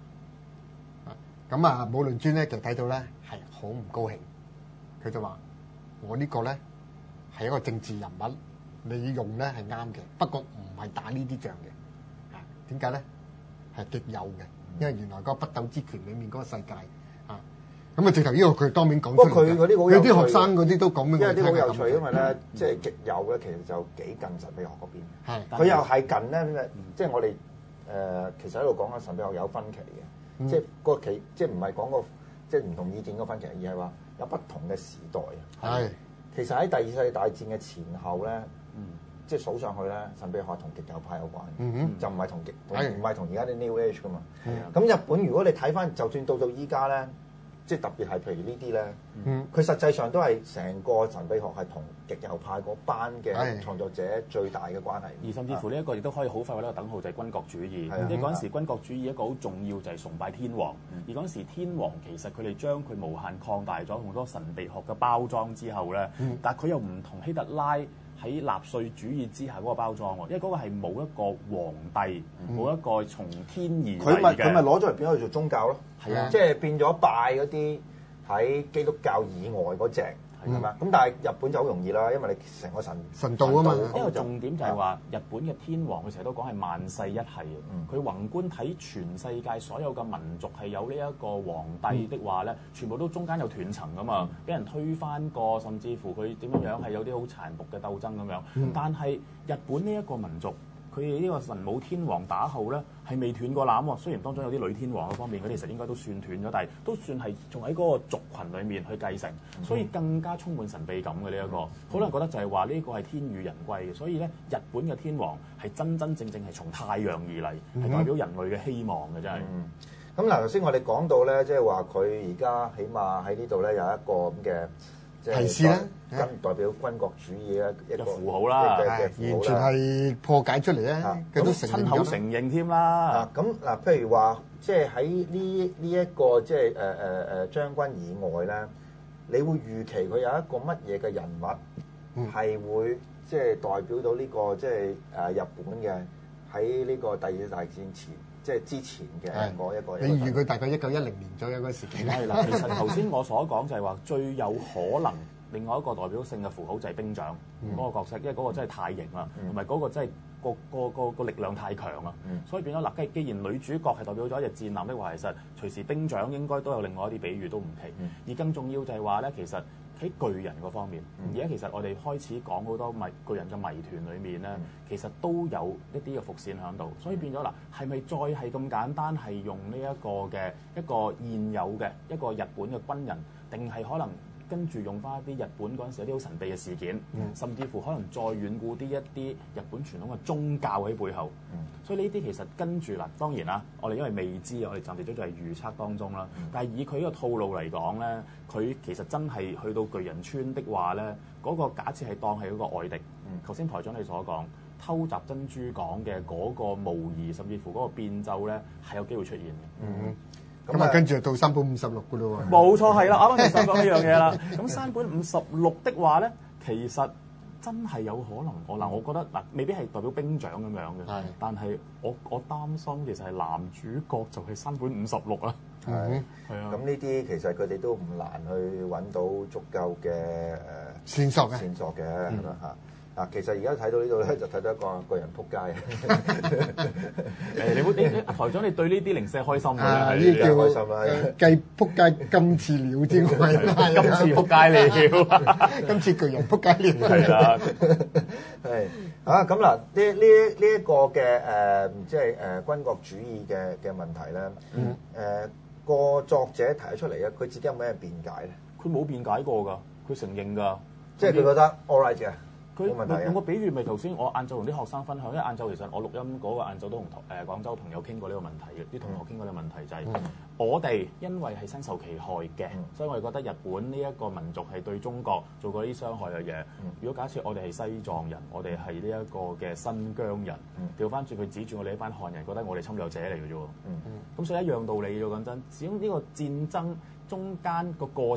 咁啊，武論尊咧，其實睇到咧係好唔高興，佢就話：我呢個咧係一個政治人物，你用咧係啱嘅，不過唔係打呢啲仗嘅。啊，點解咧？係極有嘅，因為原來嗰個北斗之拳裡面嗰個世界啊，咁啊直頭呢個佢當面講出嚟。 不過佢嗰啲好有趣， 佢啲學生嗰啲都講俾我聽。 因為啲好有趣，因為咧即係極有咧，其實就幾近神秘學嗰邊。 係， 佢又係近咧，即係我哋誒其實喺度講緊神秘學有分歧嘅。嗯、即係個期，即係唔係講個即係唔同意見個分歧，而係話有不同嘅時代啊。 係， 其實喺第二世界大戰嘅前後咧，嗯、即係數上去咧，神秘學同極右派有關，嗯、就唔係同極，唔係同而家啲 New Age 噶嘛。咁、嗯、日本如果你睇翻，就算到到依家咧。即係特別係譬如呢啲咧，佢、嗯、實際上都係成個神秘學係同極右派嗰班嘅創作者最大嘅關係。 而甚至乎呢一個亦都可以好快揾一個等號，就係軍國主義。即係嗰陣時軍國主義一個好重要就係崇拜天皇。嗯、而嗰陣時天皇其實佢哋將佢無限擴大咗好多神秘學嘅包裝之後咧，嗯、但係佢又唔同希特拉喺納粹主義之下嗰個包裝喎，因為嗰個係冇一個皇帝，冇、嗯、一個從天而嚟嘅。 佢咪佢咪攞咗嚟變咗做宗教咯？ 係啊， 即係變咗拜嗰啲喺基督教以外嗰隻係嘛？咁、嗯、但係日本就好容易啦，因為你成個神神道啊嘛。 因為重點就係話日本嘅天皇，佢成日都講係萬世一系。佢、嗯、宏觀睇全世界所有嘅民族係有呢一個皇帝的話咧，嗯、全部都中間有斷層噶嘛，俾、嗯、人推翻過，甚至乎佢點樣樣係有啲好殘酷嘅鬥爭咁樣。嗯、但係日本呢一個民族。佢哋呢個神武天皇打後咧，係未斷過纜喎。雖然當中有啲女天皇嗰方面，佢哋其實應該都算斷咗，但係都算係仲喺嗰個族群裡面去繼承，所以更加充滿神秘感嘅呢一個。好多人覺得就係話呢個係天與人歸嘅，所以咧日本嘅天皇係真真正正係從太陽而嚟，係、嗯、代表人類嘅希望嘅真係。 咁嗱、嗯，頭先我哋講到咧，即係話佢而家起碼喺呢度咧有一個咁嘅。 提示啦， 跟代表軍國主義嘅一個符號啦， 完全係破解出嚟咧，佢都親口承認添啦。 咁嗱，譬如話，即係喺呢呢一個即係誒誒誒將軍以外咧，你會預期佢有一個乜嘢嘅人物係會即係代表到呢個即係誒日本嘅喺呢個第二次大戰前？即係之前嘅嗰一個， 你預佢大概一九一零年左右嗰時期咧。 係啦，其實頭先我所講就係話最有可能另外一個代表性嘅符號就係兵長嗰、嗯、個角色，因為嗰個真係太型啦，同埋嗰個真係個個個個力量太強啦，嗯、所以變咗嗱，既既然女主角係代表咗一隻戰艦的話，其實隨時兵長應該都有另外一啲比喻都唔奇。嗯、而更重要就係話咧，其實喺巨人嗰方面，而家、嗯、其實我哋開始講好多迷巨人嘅謎團裏面咧，嗯、其實都有一啲嘅伏線喺度，所以變咗嗱，係咪再係咁簡單係用呢一個嘅一個現有嘅一個日本嘅軍人，定係可能跟住用翻一啲日本嗰陣時有啲好神秘嘅事件，嗯、甚至乎可能再遠古啲一啲日本傳統嘅宗教喺背後，嗯、所以呢啲其實跟住嗱，當然啦，我哋因為未知，我哋暫時都仲係預測當中啦。嗯、但係以佢呢個套路嚟講咧，佢其實真係去到巨人村的話咧，嗰、嗰個假設係當係嗰個外敵。頭先、嗯、台長你所講偷襲珍珠港嘅嗰個模擬，甚至乎嗰個變奏咧，係有機會出現嘅。 嗯咁啊，跟住就到山本五十六嘅咯喎。 冇錯，係啦，啱啱就想講呢樣嘢啦。咁山本五十六的話咧，其實真係有可能。我嗱，我覺得嗱，未必係代表兵長咁樣嘅。係。但係我我擔心其實係男主角就係山本五十六啦。係。係啊。咁呢啲其實佢哋都唔難去揾到足夠嘅誒線索嘅線索嘅係嘛嚇。嗱，其實而家睇到呢度咧，就睇到一個巨人撲街。 誒，你會你台長，你對呢啲零舍開心嘅， 呢啲叫開心啦。繼撲街今次了之外， 今次撲街了， 今次巨人撲街了。 係啦， 係啊，咁嗱，呢呢呢一個嘅誒，即係誒軍國主義嘅嘅問題咧。嗯。誒個作者提出嚟嘅，佢自己有咩辯解咧？ 佢冇辯解過㗎，佢承認㗎， 即係佢覺得 all right 嘅。 佢用個比喻咪頭先我晏晝同啲學生分享，因為晏晝其實我錄音嗰個晏晝都同誒廣州朋友傾過呢個問題嘅，啲同學傾過呢個問題就係、是嗯、我哋因為係身受其害嘅，嗯、所以我哋覺得日本呢一個民族係對中國做過啲傷害嘅嘢。嗯、如果假設我哋係西藏人，我哋係呢一個嘅新疆人，調翻轉佢指住我哋呢班漢人，覺得我哋侵略者嚟嘅啫。咁所以一樣道理嘅，講真，始終呢個戰爭中間個過程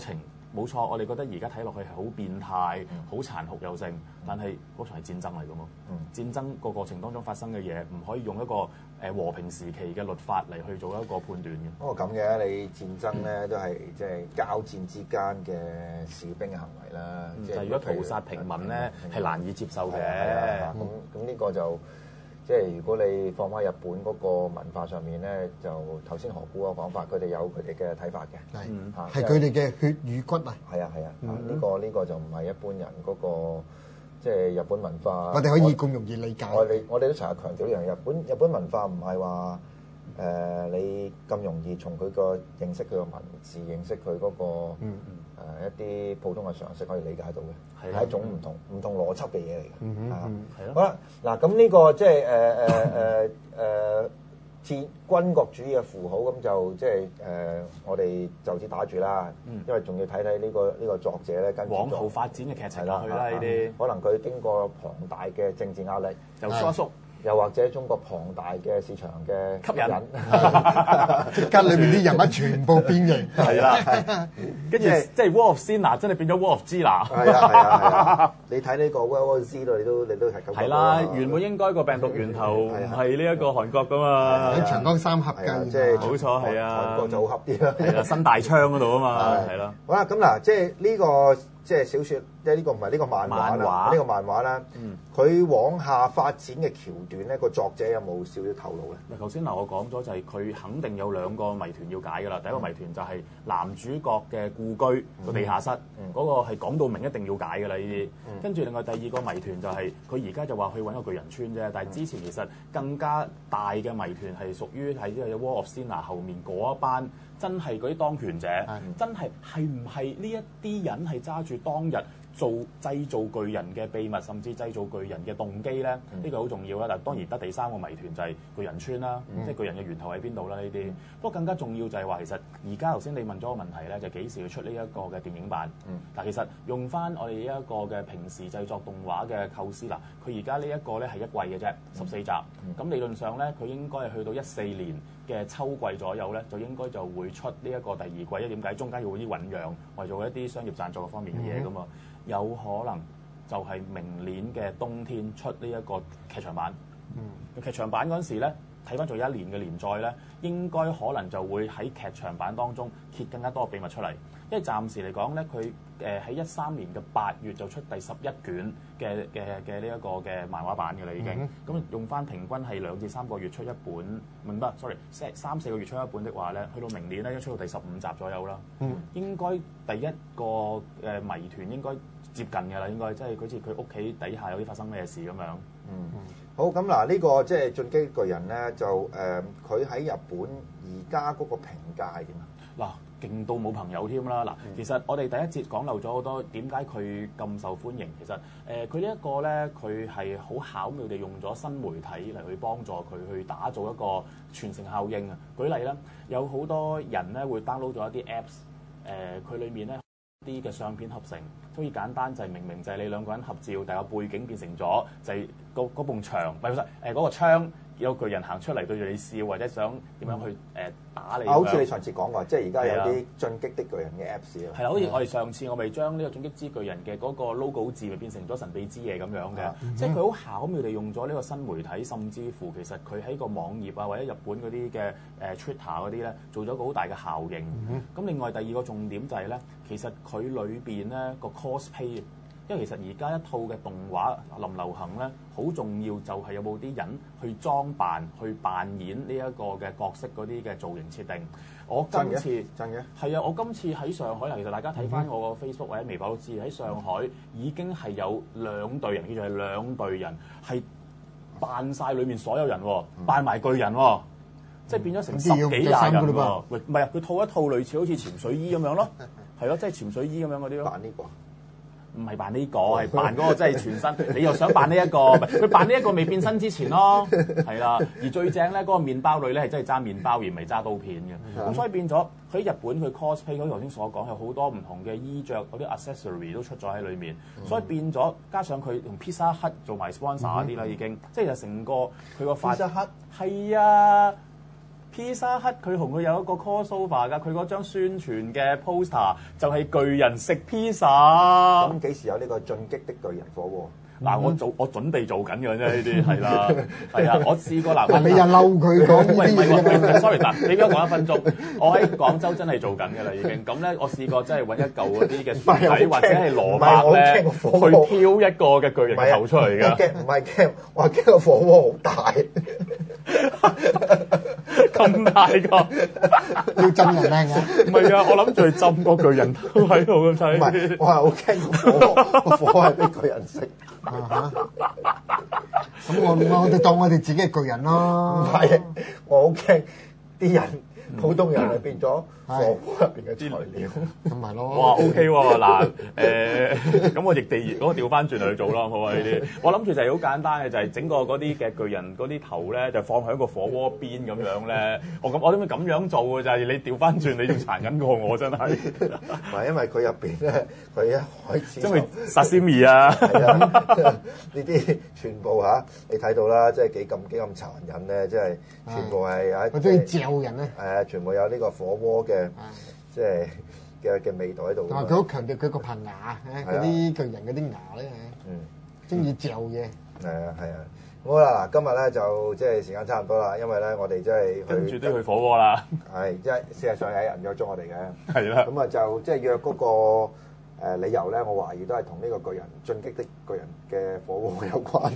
冇錯，我哋覺得而家睇落去係好變態、好殘酷又剩，但係嗰場係戰爭嚟㗎嘛。嗯、戰爭個過程當中發生嘅嘢，唔可以用一個誒和平時期嘅律法嚟去做一個判斷嘅。 不過咁嘅，你戰爭咧、嗯、都係即係交戰之間嘅士兵嘅行為啦。 嗯、就係如果屠殺平民咧，係難以接受嘅。 咁咁呢個就。即係如果你放翻日本嗰個文化上面咧，就頭先何故嘅講法，佢哋有佢哋嘅睇法嘅， 係係佢哋嘅血與骨啊！ 係啊係啊，呢個呢個就唔係一般人嗰個即係日本文化。 我哋可以咁容易理解。 我哋我哋都成日強調一樣嘢，日本日本文化唔係話誒你咁容易從佢個認識佢個文字，認識佢嗰個誒一啲普通嘅常識可以理解到嘅，係一種唔同唔同邏輯嘅嘢嚟嘅。啊，係咯。好啦，嗱咁呢個即係誒誒誒誒戰軍國主義嘅符號，咁就即係誒我哋就此打住啦。因為仲要睇睇呢個呢個作者咧跟住往後發展嘅劇情落去啦，呢啲可能佢經過龐大嘅政治壓力， 又疏縮。 又或者中國龐大嘅市場嘅吸引， 即刻裏面啲人物全部變形， 係啦，跟住即係 War of Sinner 真係變咗 War of Gina， 係啊係啊係啊！你睇呢個 World War Z 度，你都你都係咁。 係啦，原本應該個病毒源頭唔係呢一個韓國噶嘛， 喺長江三峽㗎， 即係冇錯係啊， 韓國就好恰啲啦，係啦，新大昌嗰度啊嘛，係啦。 好啦，咁嗱，即係呢個。即係小説，即係呢個唔係呢個漫畫啦。呢個漫畫啦，佢往下發展嘅橋段咧，個作者有冇少少透露咧？ 嗱，頭先嗱我講咗就係佢肯定有兩個謎團要解㗎啦。第一個謎團就係男主角嘅故居個地下室，嗰個係講到明一定要解㗎啦呢啲。跟住另外第二個謎團就係佢而家就話去揾個巨人村啫，但係之前其實更加大嘅謎團係屬於喺呢個 War of Sinner 後面嗰一班。真係嗰啲當權者，嗯、真係係唔係呢一啲人係揸住當日做製造巨人嘅秘密，甚至製造巨人嘅動機咧？呢、嗯、個好重要啦。但係當然得第三個謎團就係巨人村啦，嗯、即係巨人嘅源頭喺邊度啦？呢啲、嗯、不過更加重要就係話，其實而家頭先你問咗個問題咧，就幾時要出呢一個嘅電影版？嗱、嗯，其實用翻我哋呢一個嘅平時製作動畫嘅構思啦，佢而家呢一個咧係一季嘅啫，十四集。咁、嗯、理論上咧，佢應該係去到一四年嘅秋季左右咧，就應該就會出呢一個第二季。因為點解中間要啲醖釀，為做一啲商業贊助方面嘅嘢噶嘛？嗯、有可能就係明年嘅冬天出呢一個劇場版。嗯，劇場版嗰陣時咧，睇翻做一年嘅連載咧，應該可能就會喺劇場版當中揭更加多嘅秘密出嚟。因為暫時嚟講咧，佢誒喺一三年嘅八月就出第十一卷嘅嘅嘅呢一個嘅漫畫版嘅啦，已經咁、嗯、用翻平均係兩至三個月出一本，唔係 sorry，三四個月出一本的話咧，去到明年咧，一出到第十五集左右啦。嗯，應該第一個誒謎團應該接近嘅啦，應該即係好似佢屋企底下有啲發生咩事咁樣。 嗯，好咁嗱，呢、這個即係進擊巨人咧，就誒佢喺日本而家嗰個評價係點啊？ 嗱。勁到冇朋友添啦！嗱，其實我哋第一節講漏咗好多點解佢咁受歡迎。其實誒，佢、呃、呢一個咧，佢係好巧妙地用咗新媒體嚟去幫助佢去打造一個傳承效應啊！舉例啦，有好多人咧會 download 咗一啲 apps，誒、呃，佢裡面咧啲嘅相片合成，所以簡單就係明明就係你兩個人合照，但係個背景變成咗就係嗰嗰埲牆，唔係誒嗰個窗。有巨人行出嚟對住你笑，或者想點樣去誒打你？ 好似你上次講過，即係而家有啲進擊的巨人嘅 Apps 啊。 係啦，好似我哋上次我咪將呢個進擊之巨人嘅嗰個 logo 字咪變成咗神秘之夜咁樣嘅，嗯、即係佢好巧妙地用咗呢個新媒體，甚至乎其實佢喺個網頁啊或者日本嗰啲嘅誒 Twitter 嗰啲咧，做咗個好大嘅效應。咁、嗯、另外第二個重點就係咧，其實佢裏邊咧個 cosplay。因為其實而家一套嘅動畫林流行咧，好重要就係有冇啲人去裝扮、去扮演呢一個嘅角色嗰啲嘅造型設定。我今次真嘅係啊！我今次喺上海，其實大家睇翻我個 Facebook 或者微博都知，喺上海已經係有兩隊人，叫做係兩隊人係扮晒裡面所有人，扮埋巨人，即係變咗成十幾廿人喎。喂，唔係啊，佢套一套類似好似潛水衣咁樣咯，係咯，即係潛水衣咁樣嗰啲咯。 扮呢個。 唔係扮呢個，係扮嗰個真係全身。你又想扮呢一個？佢扮呢一個未變身之前咯，係啦。而最正咧，嗰個麵包女咧係真係揸麵包而唔係揸刀片嘅。咁所以變咗喺日本佢 cosplay 嗰頭先所講，有好多唔同嘅衣着嗰啲 accessory 都出咗喺裏面。所以變咗加上佢同 Pizza Hut 做埋 sponsor 啲啦，已經即係成個佢個發 Pizza Hut 係啊。 Pizza Hut 佢同佢有一個 crossover 㗎，佢嗰張宣傳嘅 poster 就係巨人食 pizza。 咁幾時有呢個進擊的巨人火鍋？ 嗱、嗯，我做我準備做緊嘅啫，呢啲係啦，係啊，我試過嗱， 你又嬲佢講呢喂，唔係啲嘢 ，sorry 嗱，你俾我講一分鐘，我喺廣州真係做緊嘅啦，已經。咁咧，我試過真係揾一嚿嗰啲嘅薯仔或者係蘿蔔咧，去挑一個嘅巨人頭出嚟㗎。 唔係驚，我係驚個火鍋好大， 咁大個， 要浸人靚嘅。 唔係啊，我諗住係浸個巨人頭喺度咁睇。 唔係，我係好驚個火個火係俾巨人食。 啊咁我我哋當我哋自己係巨人咯。 唔係，我好驚啲人普通人係變咗火鍋入邊嘅材料。 咁咪咯。 哇 ，OK 喎，嗱，誒，咁我逆地咁我調翻轉嚟去做啦，好唔好啊？呢啲我諗住就係好簡單嘅，就係整個嗰啲嘅巨人嗰啲頭咧，就放喺個火鍋邊咁樣咧。我咁我點解咁樣做嘅就係你調翻轉，你仲殘忍過我真係。 唔係因為佢入邊咧，佢一開始因為沙西米啊， 係啊，呢啲全部嚇你睇到啦，即係幾咁幾咁殘忍咧，即係全部係啊， 我中意嚼人咧。 係啊，全部有呢個火鍋嘅，即係嘅嘅味道喺度。 但係佢好強調佢個棚牙，嗰啲巨人嗰啲牙咧， 嗯， 中意嚼嘢。 係啊係啊，好啦，嗱，今日咧就即係時間差唔多啦，因為咧我哋即係跟住都要去火鍋啦。 係，即係事實上有人約咗我哋嘅。 係啦。 咁啊就即係約嗰個。誒理由咧，我懷疑都係同呢個巨人進擊的巨人嘅火鍋有關。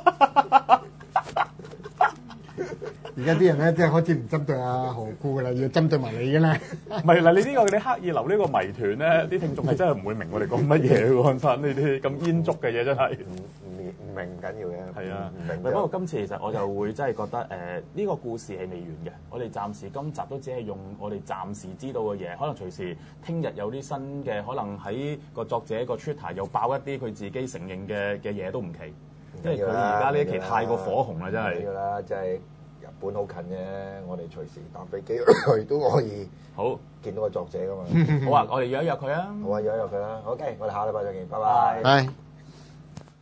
而家啲人咧，即係開始唔針對阿何故啦，要針對埋你嘅啦。 唔係嗱，你呢個你刻意留呢個謎團咧，啲聽眾係真係唔會明我哋講乜嘢喎，講真呢啲咁煙燭嘅嘢真係。 唔唔明唔緊要嘅。 係啊， 唔明。 不過今次其實我就會真係覺得誒呢個故事係未完嘅。我哋暫時今集都只係用我哋暫時知道嘅嘢，可能隨時聽日有啲新嘅，可能喺個作者個 Twitter 又爆一啲佢自己承認嘅嘅嘢都唔奇。因為佢而家呢一期太過火紅啦，真係。 要啦，即係。日本好近嘅，我哋隨時搭飛機去都可以。 好見到個作者噶嘛。 好啊，我哋約一約佢啊。 好啊，約一約佢啦。OK，我哋下禮拜再見，拜拜。 係。